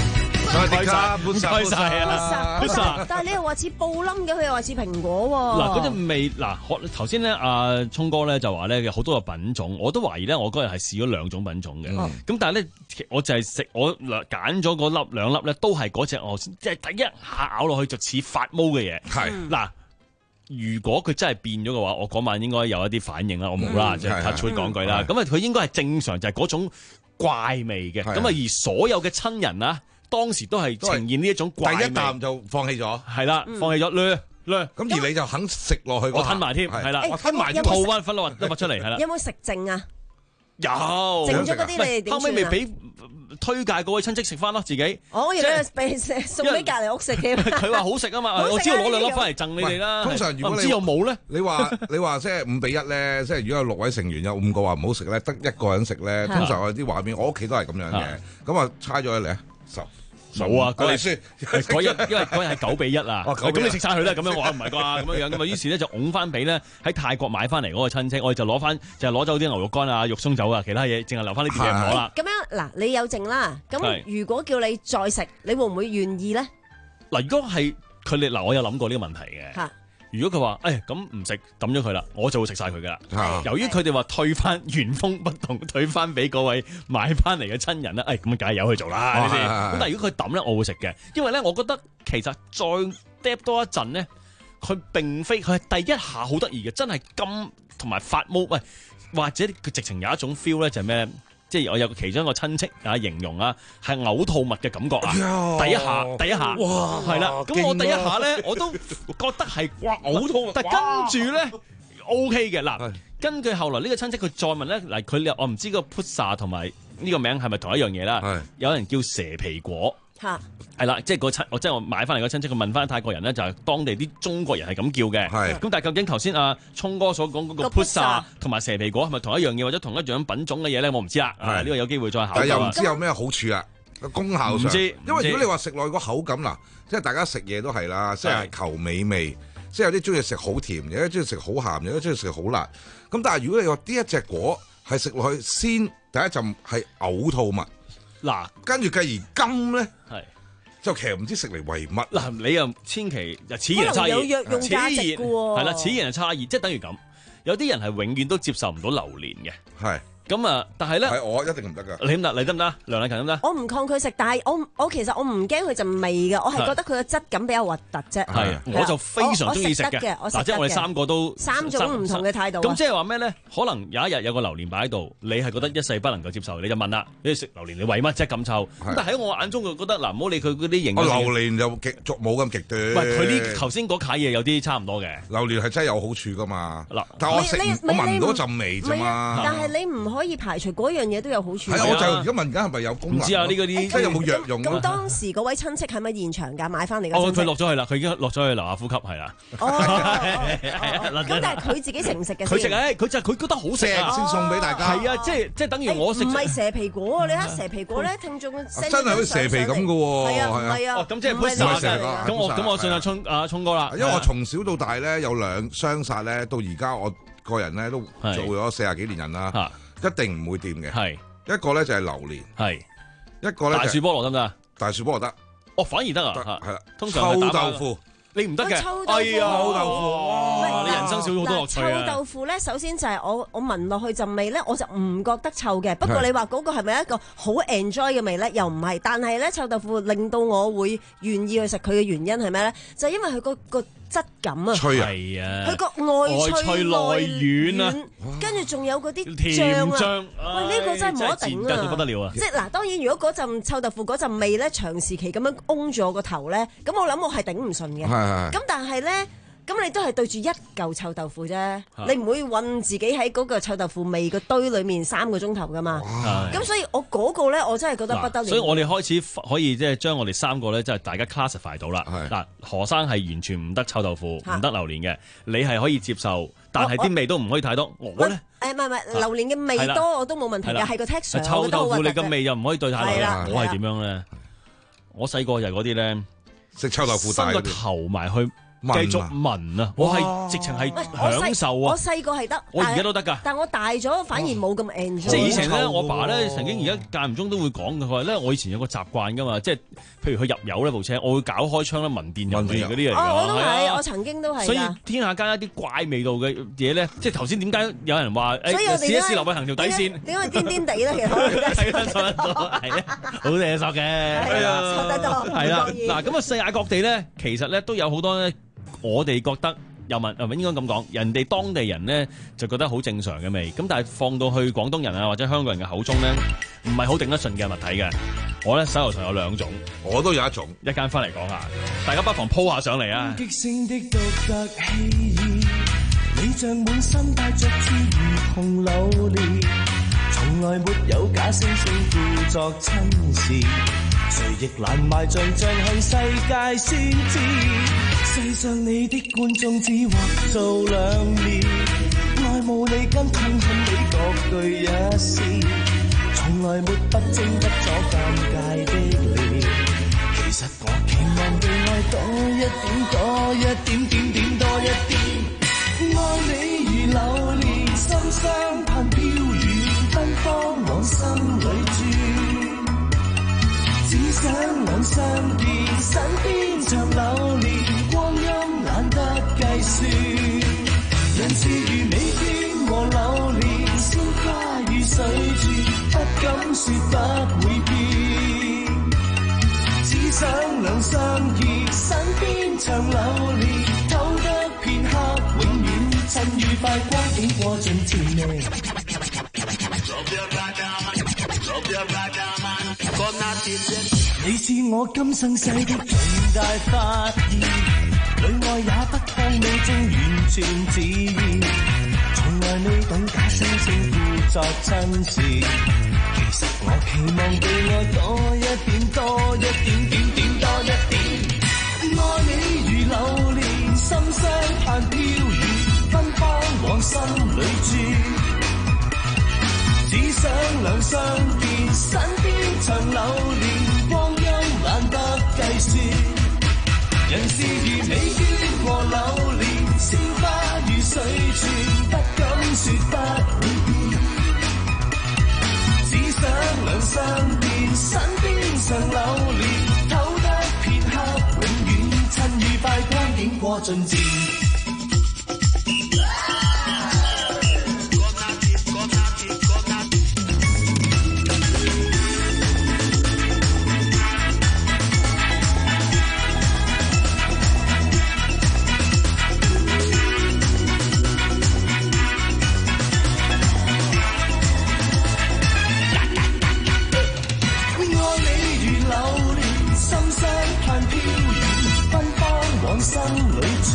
唔該晒，唔該晒啊！ 但係你又話似布冧嘅，佢又話似蘋果喎。 嗱，嗰隻味嗱，頭先咧，阿聰哥咧就話咧有好多個品種，我都懷疑咧，我嗰日係試咗兩種品種嘅。咁、嗯、但係咧，我就係食我揀咗嗰粒兩粒咧，都係嗰隻我即係第一下咬落去就似發毛嘅嘢。係嗱、嗯。如果佢真係變咗嘅話，我嗰晚應該有一啲反應啦，我冇啦，即係 touch wood 講句啦。咁啊，佢應該係正常，就係、是、嗰種怪味嘅。咁啊，而所有嘅親人啊，當時都係呈現呢一種怪味。第一啖就放棄咗， 係啦，放棄咗咧咧。 咁而你就肯食落去， 我吞埋添，係啦，我吞埋啲吐翻分落粒物出嚟，係啦。 有冇食剩啊？ 有剩咗嗰啲你點算啊？ 後尾咪俾推介嗰位親戚食翻咯，自己。 哦，原來俾送俾隔離屋食嘅。 佢話好食啊嘛，我知道攞兩粒翻嚟贈你哋啦。 通常如果你知有冇咧？ 你話你話即係五比一咧，即係如果有六位成員有五個話唔好食咧，得一個人食咧，通常我啲畫面，我屋企都係咁樣嘅。咁啊，猜咗嚟啊，十。 冇啊！嗰日輸嗰日，因為嗰日係九比一啊。咁你食晒佢咧，咁樣我話唔係啩？咁樣樣咁啊，於是咧就拱翻俾咧喺泰國買翻嚟嗰個親戚，我哋就攞翻就攞走啲牛肉乾啊、肉鬆走啊，其他嘢淨係留翻呢啲嘢唔攞啦。 咁樣嗱，你有剩啦。咁如果叫你再食，你會唔會願意咧？ 嗱，如果係佢哋嗱，我有諗過呢個問題嘅。如果佢話誒咁唔食抌咗佢啦，我就會食晒佢噶啦。由於佢哋話退翻原封不動退翻俾嗰位買翻嚟嘅親人啦，誒咁梗係由佢做啦，係咪先？咁但係如果佢抌咧，我會食嘅，因為咧，我覺得其實再 drop 多一陣咧，佢並非佢係第一下好得意嘅，真係金同埋發毛，喂，或者佢直情有一種 feel 咧，就係咩？即係我有其中一個親戚啊，形容啊係嘔吐物嘅感覺啊！第一下，第一下，哇，係啦。咁我第一下咧，我都覺得係哇嘔吐物。但係跟住咧 OK 嘅嗱，根據後來呢個親戚佢再問咧，嗱佢我唔知個 Pusa 同埋呢個名係咪同一樣嘢啦？有人叫蛇皮果。嚇，係啦，即係個親，我即係我買翻嚟個親戚，佢問翻泰國人咧，就係當地啲中國人係咁叫嘅。係，咁但係究竟頭先阿聰哥所講嗰個 Pusa 同埋蛇皮果係咪同一樣嘢或者同一樣品種嘅嘢咧？我唔知啦。係，呢個有機會再考。但係又唔知有咩好處啊？功效上，唔知，因為如果你話食落去個口感嗱，即係大家食嘢都係啦，即係求美味，即係有啲中意食好甜，有啲中意食好鹹，有啲中意食好辣。咁但係如果你話呢一隻果係食落去先第一陣係嘔吐物。嗱，跟住繼而金咧，係就其實唔知食嚟為乜。嗱，你又千祈就此言差異， 有藥用價值嘅喎。 係啦，此言係差異，即係等於咁。有啲人係永遠都接受唔到榴蓮嘅，係。咁啊！但係咧，係我一定唔得噶。你唔得，你得唔得？梁禮勤得唔得？ 我唔抗拒食，但係我我其實我唔驚佢陣味嘅，我係覺得佢嘅質感比較核突啫。係，我就非常中意食嘅。嗱，即係我哋三個都三種唔同嘅態度。 咁即係話咩咧？可能有一日有個榴蓮擺喺度，你係覺得一世不能夠接受，你就問啦：你食榴蓮你為乜啫咁臭？咁但係喺我眼中，就覺得嗱，唔好理佢嗰啲營養。 榴蓮就極冇咁極端。 喂，佢呢頭先嗰卡嘢有啲差唔多嘅。 榴蓮係真係有好處噶嘛？嗱，但係我食我聞到陣味啫嘛。 但係你唔可以排除嗰樣嘢都有好處。 係啊，我就而家問緊係咪有功能？ 唔知啊，呢個啲即係有冇藥用？ 咁當時嗰位親戚係咪現場㗎？買翻嚟嘅？ 哦，佢落咗去啦，佢已經落咗去樓下呼吸係啦。 咁但係佢自己食唔食嘅？ 佢食誒，佢就佢覺得好食啊， 先送俾大家。 係啊，即係即係等於我食。 唔係蛇皮果，你睇蛇皮果咧，聽眾真係好似蛇皮咁嘅喎。 係啊，唔係啊。 咁即係唔係蛇皮。咁我咁我信阿聰阿聰哥啦。 因為我從小到大咧有兩雙殺咧，到而家我個人咧都做咗四十幾年人啦，一定唔會掂嘅。係。一個咧就係榴蓮，係一個咧大樹菠蘿得唔得？ 大樹菠蘿得， 哦反而得啊，係啦。通常臭豆腐你唔得嘅， 哎呀， 臭豆腐，你人生少咗好多樂趣啊！ 臭豆腐咧，首先就係我我聞落去陣味咧，我就唔覺得臭嘅。不過你話嗰個係咪一個好 enjoy 嘅味咧？又唔係。但係咧，臭豆腐令到我會願意去食佢嘅原因係咩咧？就係因為佢個個質感啊， 係啊， 佢個外脆內軟啊，跟住仲有嗰啲醬啊，喂呢個真係冇得頂啊！ 不得了啊！ 即係嗱，當然如果嗰陣臭豆腐嗰陣味咧，長時期咁樣擁住我個頭咧，咁我諗我係頂唔順嘅。咁但係咧，咁你都係對住一嚿臭豆腐啫，你唔會韞自己喺嗰個臭豆腐味個堆裏面三個鐘頭噶嘛。咁所以我嗰個咧，我真係覺得不得了。 所以我哋開始可以即係將我哋三個咧，即係大家 classify 到啦。嗱，何生係完全唔得臭豆腐，唔得榴蓮嘅，你係可以接受，但係啲味都唔可以太多。我咧， 誒唔係唔係，榴蓮嘅味多我都冇問題嘅，係個 texture。 臭豆腐你嘅味又唔可以對太多。我係點樣咧？我細個就係嗰啲咧， 食臭豆腐大伸個頭埋去繼續聞啊！我係直情係享受啊！ 我細個係得， 我而家都得㗎。 但我大咗反而冇咁 enjoy。 即係以前咧，我爸咧曾經而家間唔中都會講嘅，佢話咧我以前有個習慣㗎嘛，即係譬如佢入油呢部車，我會搞開窗咧聞電入嚟嗰啲嚟㗎。 哦，我都係，我曾經都係。 所以天下間一啲怪味道嘅嘢咧，即係頭先點解有人話誒試一試劉偉恒條底線？ 點解癲癲地咧？其實係啊，錯得多係啊，好嘢索嘅係啊， 錯得多係啦。嗱咁啊，世界各地咧，其實咧都有好多咧。我哋覺得又問，係咪應該咁講？人哋當地人咧就覺得好正常嘅味，咁但係放到去廣東人啊或者香港人嘅口中咧，唔係好頂得順嘅物體嘅。我咧手頭上有兩種， 我都有一種， 一間翻嚟講下，大家不妨鋪下上嚟啊！ 激聲的獨特氣意，你像滿心帶着刺如同榴蓮，從來沒有假惺惺故作親切。誰亦難埋像像向世界先知，世上你的觀眾只或做兩面，愛慕你跟痛恨你各具一絲，從來沒不爭不阻尷尬的臉。其實我期望被愛多一點多一點點點多一點，愛你如榴蓮心相盼飄遠芬芳往心裏住。只想兩相見，身邊長流連，光陰懶得計算。人事如美眷和榴蓮，鮮花與水珠，不敢說不會變。只想兩相見，身邊長流連，偷得片刻永遠，趁愉快光景過盡甜味。你是我今生世的重大發現，裏愛也不當你中完全自然，從來未懂假惺惺故作親切。其實我期望被愛多一點多一點點點多一點，愛你如榴蓮心相盼飄遠，芬芳往心裏住。只想兩相見，身邊長流連，光陰懶得計算。人事如美眷和榴蓮，鮮花與水泉，不敢說不會變。只想兩相見，身邊長流連，偷得片刻永遠，趁愉快光景過盡致。心裏住，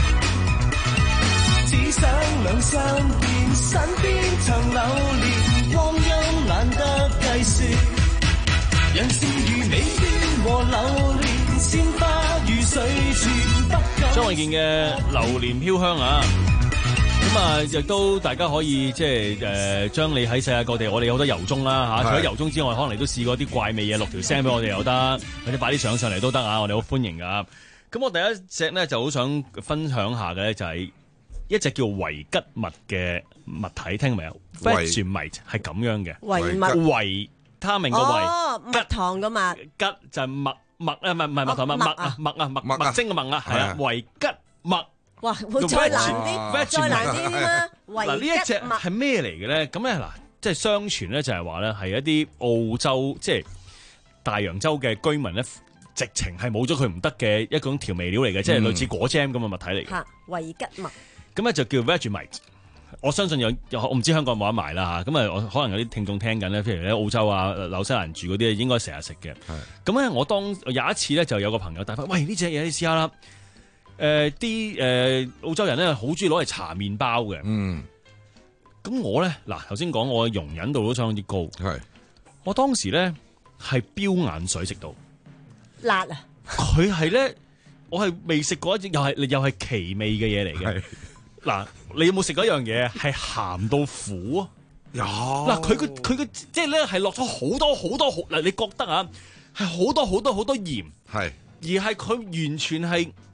只想兩相見，身邊長流連，光陰懶得計算。人事如美眷和榴蓮，鮮花與水泉，不敢。 張衛健嘅《榴蓮飄香》啊，咁啊亦都大家可以即係誒，將你喺世界各地，我哋有好多油盅啦嚇，除咗油盅之外，可能你都試過啲怪味嘢，錄條聲俾我哋又得，或者擺啲相上嚟都得啊，我哋好歡迎噶。咁我第一隻咧就好想分享下嘅咧，就係一隻叫維吉蜜嘅物體，聽未啊？Vegemite係咁樣嘅， 維蜜維他命個維， 哦，蜜糖個蜜， 吉就係麥麥啊，唔係唔係蜜糖，麥麥啊，麥啊麥麥精嘅麥啊，係啊，維吉蜜。 哇，會再難啲，再難啲添啦。 嗱呢一隻係咩嚟嘅咧？咁咧嗱，即係相傳咧就係話咧係一啲澳洲即係大洋洲嘅居民咧。直情係冇咗佢唔得嘅一種調味料嚟嘅，嗯、即係類似果醬咁嘅物體嚟嘅。 嚇，維吉蜜。咁咧就叫 Vegemite。我相信有，有我唔知香港有冇得賣啦嚇。咁啊，我可能有啲聽眾聽緊咧，譬如喺澳洲啊、紐西蘭住嗰啲，應該成日食嘅。咁咧，我當有一次咧，就有個朋友帶翻，喂呢隻嘢你試下啦。誒啲誒澳洲人咧，好中意攞嚟搽麵包嘅。嗯。咁我咧嗱，頭先講我嘅容忍度都相當之高。係。我當時咧係飆眼水食到。 辣啊！ 佢係咧，我係未食過一隻，又係又係奇味嘅嘢嚟嘅。嗱，你有冇食過一樣嘢係鹹到苦啊？有。嗱，佢個佢個即係咧係落咗好多好多好嗱，你覺得啊係好多好多好多鹽，係而係佢完全係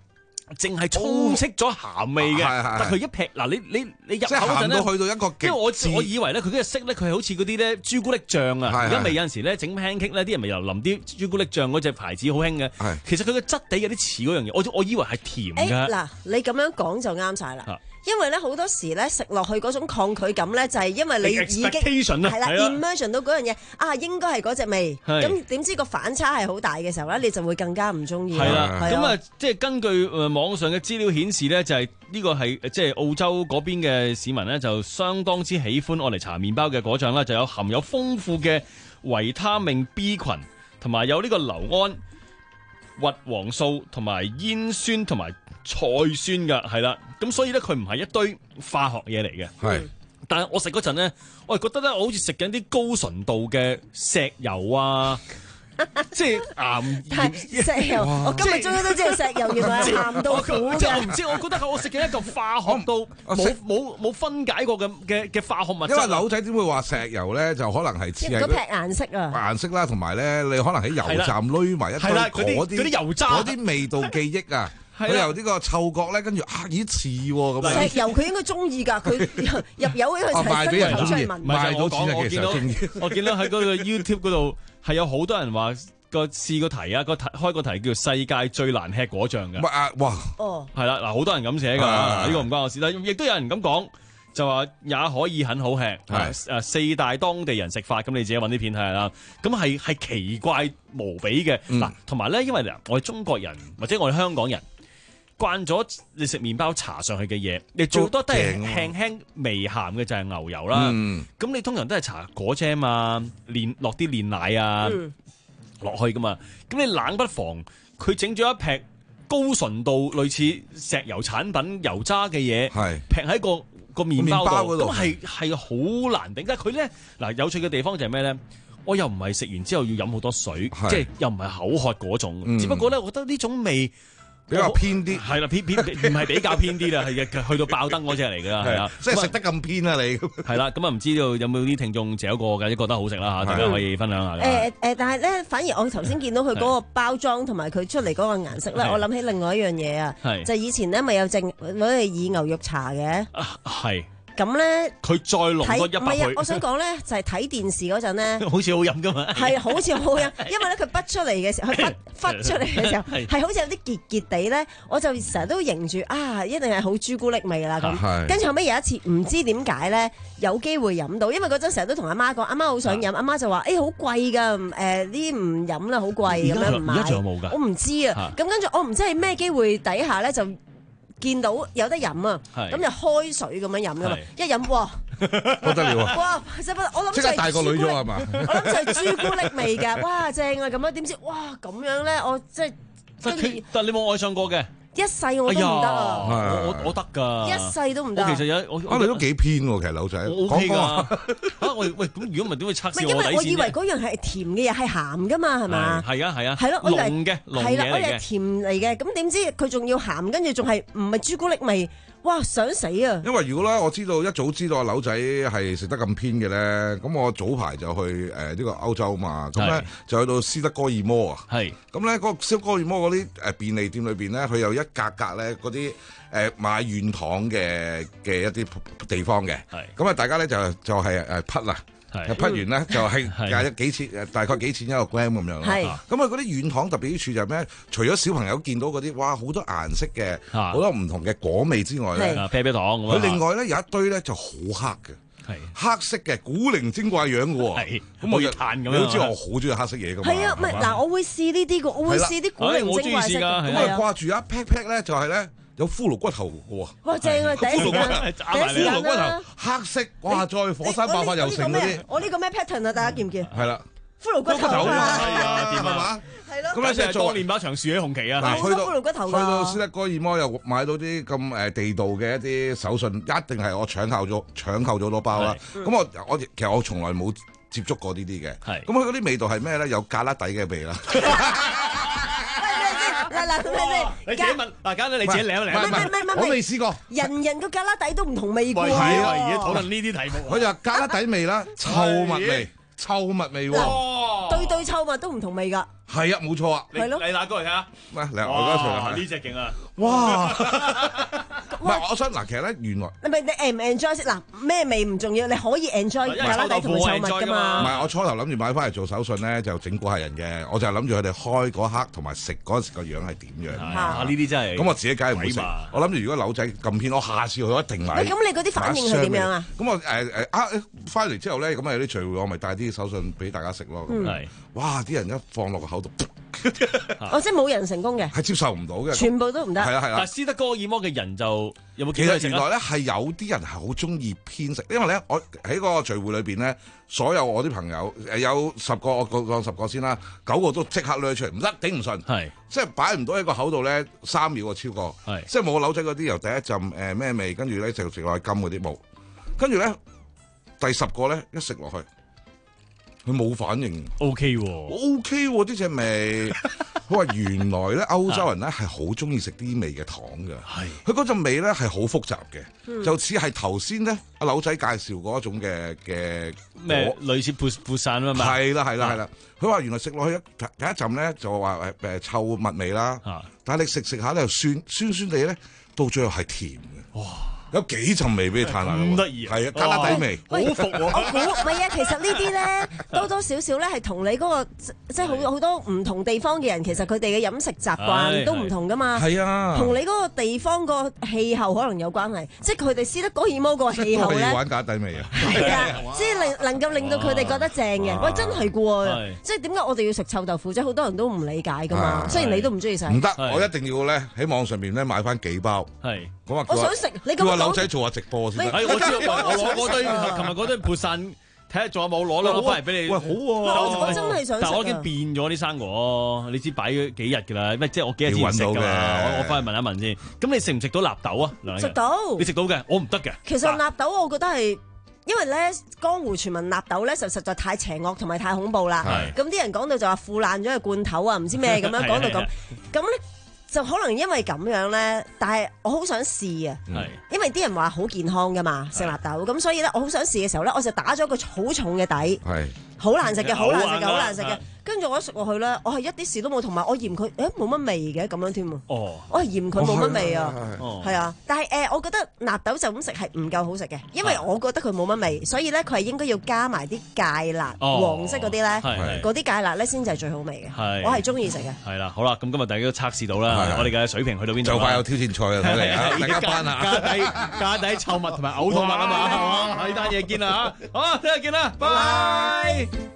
淨係充斥咗鹹味嘅，但佢一劈嗱，你你你入口嗰陣咧， 去到一個極， 因為我我以為咧佢嗰個色咧，佢係好似嗰啲咧朱古力醬啊，而家咪有陣時咧整 pancake 咧，啲人咪又淋啲朱古力醬嗰隻牌子好興嘅，其實佢個質地有啲似嗰樣嘢，我我以為係甜㗎。 嗱，你咁樣講就啱晒啦。因為咧好多時咧食落去嗰種抗拒感咧，就係因為你已經係啦 immersion 到嗰樣嘢啊，應該係嗰隻味，咁點知個反差係好大嘅時候咧，你就會更加唔中意。 係啦，咁啊，即係根據誒網上嘅資料顯示咧，就係呢個係即係澳洲嗰邊嘅市民咧，就相當之喜歡愛嚟搽麵包嘅果醬啦，就有含有豐富嘅維他命 B 群，同埋有呢個硫胺、核黃素同埋煙酸同埋菜酸噶，係啦，咁所以咧佢唔係一堆化學嘢嚟嘅，係。但係我食嗰陣咧，我係覺得咧，我好似食緊啲高純度嘅石油啊，即係岩石油。我今日終於都知道石油原來係鹹到苦嘅。 即係我唔知，我覺得我食緊一嚿化學到冇冇冇分解過嘅嘅嘅化學物質。 因為柳仔點會話石油咧，就可能係似係嗰撇顏色啊， 顏色啦，同埋咧，你可能喺油站濾埋一堆嗰啲嗰啲油渣嗰啲味道記憶啊。佢由呢個嗅覺咧，跟住啊，咦似喎咁樣。 石油佢應該中意㗎，佢入油因為賣俾人中意， 賣到錢啊！其實我見到喺嗰個 YouTube 嗰度係有好多人話個試個題啊，個題開個題叫做世界最難吃果醬嘅。 啊哇！ 哦， 係啦，嗱好多人咁寫㗎，呢個唔關我事啦。亦都有人咁講，就話也可以很好吃。係誒四大當地人食法，咁你自己揾啲片睇下啦。咁係係奇怪無比嘅嗱，同埋咧，因為嗱我哋中國人或者我哋香港人。慣咗你食麵包搽上去嘅嘢，你最多都係輕輕微鹹嘅就係牛油啦。咁、嗯、你通常都係搽果醬啊，煉落啲煉奶啊落、嗯、去噶嘛。咁你冷不防佢整咗一劈高純度類似石油產品油渣嘅嘢，劈喺個個麵包度，咁係係好難頂。但係佢咧嗱有趣嘅地方就係咩咧？我又唔係食完之後要飲好多水，即係又唔係口渴嗰種。嗯、只不過咧，我覺得呢種味。 比較偏啲， 係啦，偏偏唔係比較偏啲啦，係去到爆燈嗰隻嚟㗎，係啊， 即係食得咁偏啊你。 係啦，咁啊唔知道有冇啲聽眾嚼過嘅，覺得好食啦嚇，大家可以分享下。 誒誒，但係咧，反而我頭先見到佢嗰個包裝同埋佢出嚟嗰個顏色咧，我諗起另外一樣嘢啊，就係以前咧咪有正攞嚟以牛肉茶嘅， 係。 咁咧， 佢再濃多一百倍。 唔係啊，我想講咧，就係睇電視嗰陣咧， 好似好飲噶嘛。 係好似好飲，因為咧佢滗出嚟嘅時候，佢滗滗出嚟嘅時候，係好似有啲結結地咧，我就成日都認住啊，一定係好朱古力味啦咁。跟住後尾有一次唔知點解咧，有機會飲到，因為嗰陣成日都同阿媽講，阿媽好想飲，阿媽就話：誒好貴㗎，誒呢啲唔飲啦，好貴咁樣唔買。 而家仲有冇㗎？ 我唔知啊。咁跟住我唔知係咩機會底下咧就。見到有得飲啊，咁就開水咁樣飲噶嘛，一飲哇不得了啊！ 哇，我諗即刻大個女咗係嘛？ 我諗就係朱古力味㗎，哇正啊咁樣，點知哇咁樣咧，我即係但但你冇愛上過嘅？ 一世我都唔得啊！ 我我得㗎， 一世都唔得。 其實有我啊，你都幾偏喎，其實柳仔。 我 OK 㗎。啊喂喂，咁如果唔係點會測試我底線？ 因為我以為嗰樣係甜嘅嘢，係鹹㗎嘛，係嘛？ 係啊係啊。 係咯，我以為濃嘅濃嘢嚟嘅。係啦，我以為甜嚟嘅，咁點知佢仲要鹹，跟住仲係唔係朱古力味？哇！想死啊！ 因為如果咧，我知道一早知道阿柳仔係食得咁偏嘅咧，咁我早排就去誒呢個歐洲嘛，咁咧就去到斯德哥爾摩啊。係咁咧，嗰個斯德哥爾摩嗰啲誒便利店裏邊咧，佢有一格格咧嗰啲誒買軟糖嘅嘅一啲地方嘅。係咁啊，大家咧就就係誒匹啦。批完咧就係廿幾錢，大概幾錢一個 gram 咁樣咯。咁啊嗰啲軟糖特別之處就係咩？除咗小朋友見到嗰啲哇好多顏色嘅，好多唔同嘅果味之外咧， 啤啤糖佢另外咧有一堆咧就好黑嘅，黑色嘅古靈精怪樣嘅喎。咁我就嘆咁樣， 你都知我好中意黑色嘢㗎嘛。 係啊，唔係嗱，我會試呢啲嘅，我會試啲古靈精怪色。 咁啊掛住一 pack pack 咧就係咧。有骷髏骨頭嘅喎， 哇正啊！第一時間，第一時間啦， 黑色，哇！再火山爆發又成嗰啲， 我呢個咩 pattern 啊？大家見唔見？ 係啦， 骷髏骨頭啊， 係啊，掂係嘛？ 係咯。 咁咧即係當年把長豎起紅旗啊！ 去到骷髏骨頭， 去到斯德哥爾摩又買到啲咁誒地道嘅一啲手信，一定係我搶購咗搶購咗多包啦。咁我我其實我從來冇接觸過呢啲嘅。係。咁佢嗰啲味道係咩咧？有芥辣底嘅味啦。 嗱嗱，睇先， 你自己問，大家咧你自己舐一舐。 唔係唔係， 我未試過。 人人個芥辣底都唔同味㗎。 係啊，而家討論呢啲題目。 佢就話芥辣底味啦，臭蜜味，臭蜜味喎。 對對臭蜜都唔同味㗎。 係啊，冇錯啊。 你你拿過嚟睇下。 喂，嚟我而家除啦。 呢隻勁啊！ 哇！唔係，我想嗱，其實咧，原來你咪你 enjoy 唔 enjoy 先嗱，咩味唔重要，你可以 enjoy 麻辣底同埋臭物噶嘛。 唔係，我初頭諗住買翻嚟做手信咧，就整蠱客人嘅。我就係諗住佢哋開嗰刻同埋食嗰陣時個樣係點樣。 啊！呢啲真係。 咁我自己梗係唔會食。我諗住如果柳仔咁偏，我下次我一定買。 咁你嗰啲反應係點樣啊？ 咁我誒誒啊翻嚟之後咧，咁啊有啲聚會，我咪帶啲手信俾大家食咯。 係。 哇！啲人一放落個口度。 哦，即係冇人成功嘅， 係接受唔到嘅， 全部都唔得。 係啦係啦。 但係斯德哥爾摩嘅人就有冇？ 其實原來咧係有啲人係好中意偏食，因為咧我喺嗰個聚會裏邊咧，所有我啲朋友誒有十個，我講十個先啦，九個都即刻掠出嚟，唔得頂唔順，係即係擺唔到喺個口度咧，三秒啊超過，係即係冇柳仔嗰啲由第一陣誒咩味，跟住咧就食落去金嗰啲冇，跟住咧第十個咧一食落去。佢冇反應 ，OK 喎 ，OK 喎，呢隻味。佢話原來咧歐洲人咧係好中意食啲味嘅糖嘅，係佢嗰陣味咧係好複雜嘅，嗯、就似係頭先咧阿柳仔介紹嗰種嘅嘅咩類似潑潑散啊嘛， 係啦係啦係啦。佢話原來食落去一第一陣咧就話誒誒臭蜜味啦，啊、但係你食食下咧又酸酸酸地咧，到最後係甜嘅。哇！有幾陣味俾你嘆下咁得意， 係啊，加拉底味， 好服喎！我估唔係啊，其實呢啲咧多多少少咧係同你嗰個即係好好多唔同地方嘅人，其實佢哋嘅飲食習慣都唔同噶嘛。係啊，同你嗰個地方個氣候可能有關係，即係佢哋斯德哥爾摩個氣候咧。 玩假底味啊！ 係啊，即係能能夠令到佢哋覺得正嘅。喂，真係嘅喎，即係點解我哋要食臭豆腐？即係好多人都唔理解噶嘛。雖然你都唔中意食。 唔得，我一定要咧喺網上邊咧買翻幾包。係。 我想食，你咁叫阿柳仔做下直播先。 係，我知我攞嗰堆，琴日嗰堆潑散，睇下仲有冇攞兩個翻嚟俾你。喂，好喎！ 我真係想食。 但係我已經變咗啲生果，你知擺咗幾日㗎啦？咩即係我幾日先食㗎嘛？我我翻去問一問先。咁你食唔食到納豆啊？ 食到。 你食到嘅，我唔得嘅。 其實納豆我覺得係。因為咧江湖傳聞納豆咧就實在太邪惡同埋太恐怖啦。咁啲人講到就話腐爛咗嘅罐頭啊，唔知咩咁樣講到咁。咁咧。就可能因為咁樣咧，但係我好想試啊，因為啲人話好健康噶嘛，食納豆，咁所以咧我好想試嘅時候咧，我就打咗個好重嘅底，好難食嘅，好難食嘅，好難食嘅。跟住我一食落去咧，我係一啲事都冇，同埋我嫌佢誒冇乜味嘅咁樣添喎。哦，我係嫌佢冇乜味啊，係啊。但係誒，我覺得納豆就咁食係唔夠好食嘅，因為我覺得佢冇乜味，所以咧佢係應該要加埋啲芥辣，黃色嗰啲咧，嗰啲芥辣咧先至係最好味嘅。我係中意食嘅。 係啦，好啦，咁今日大家都測試到啦，我哋嘅水平去到邊度？ 就快有挑戰賽啊！睇嚟啊，大家班啊， 加底加底臭物同埋嘔吐物啊嘛，係嘛？呢單嘢見啦嚇，好，聽日見啦，拜拜。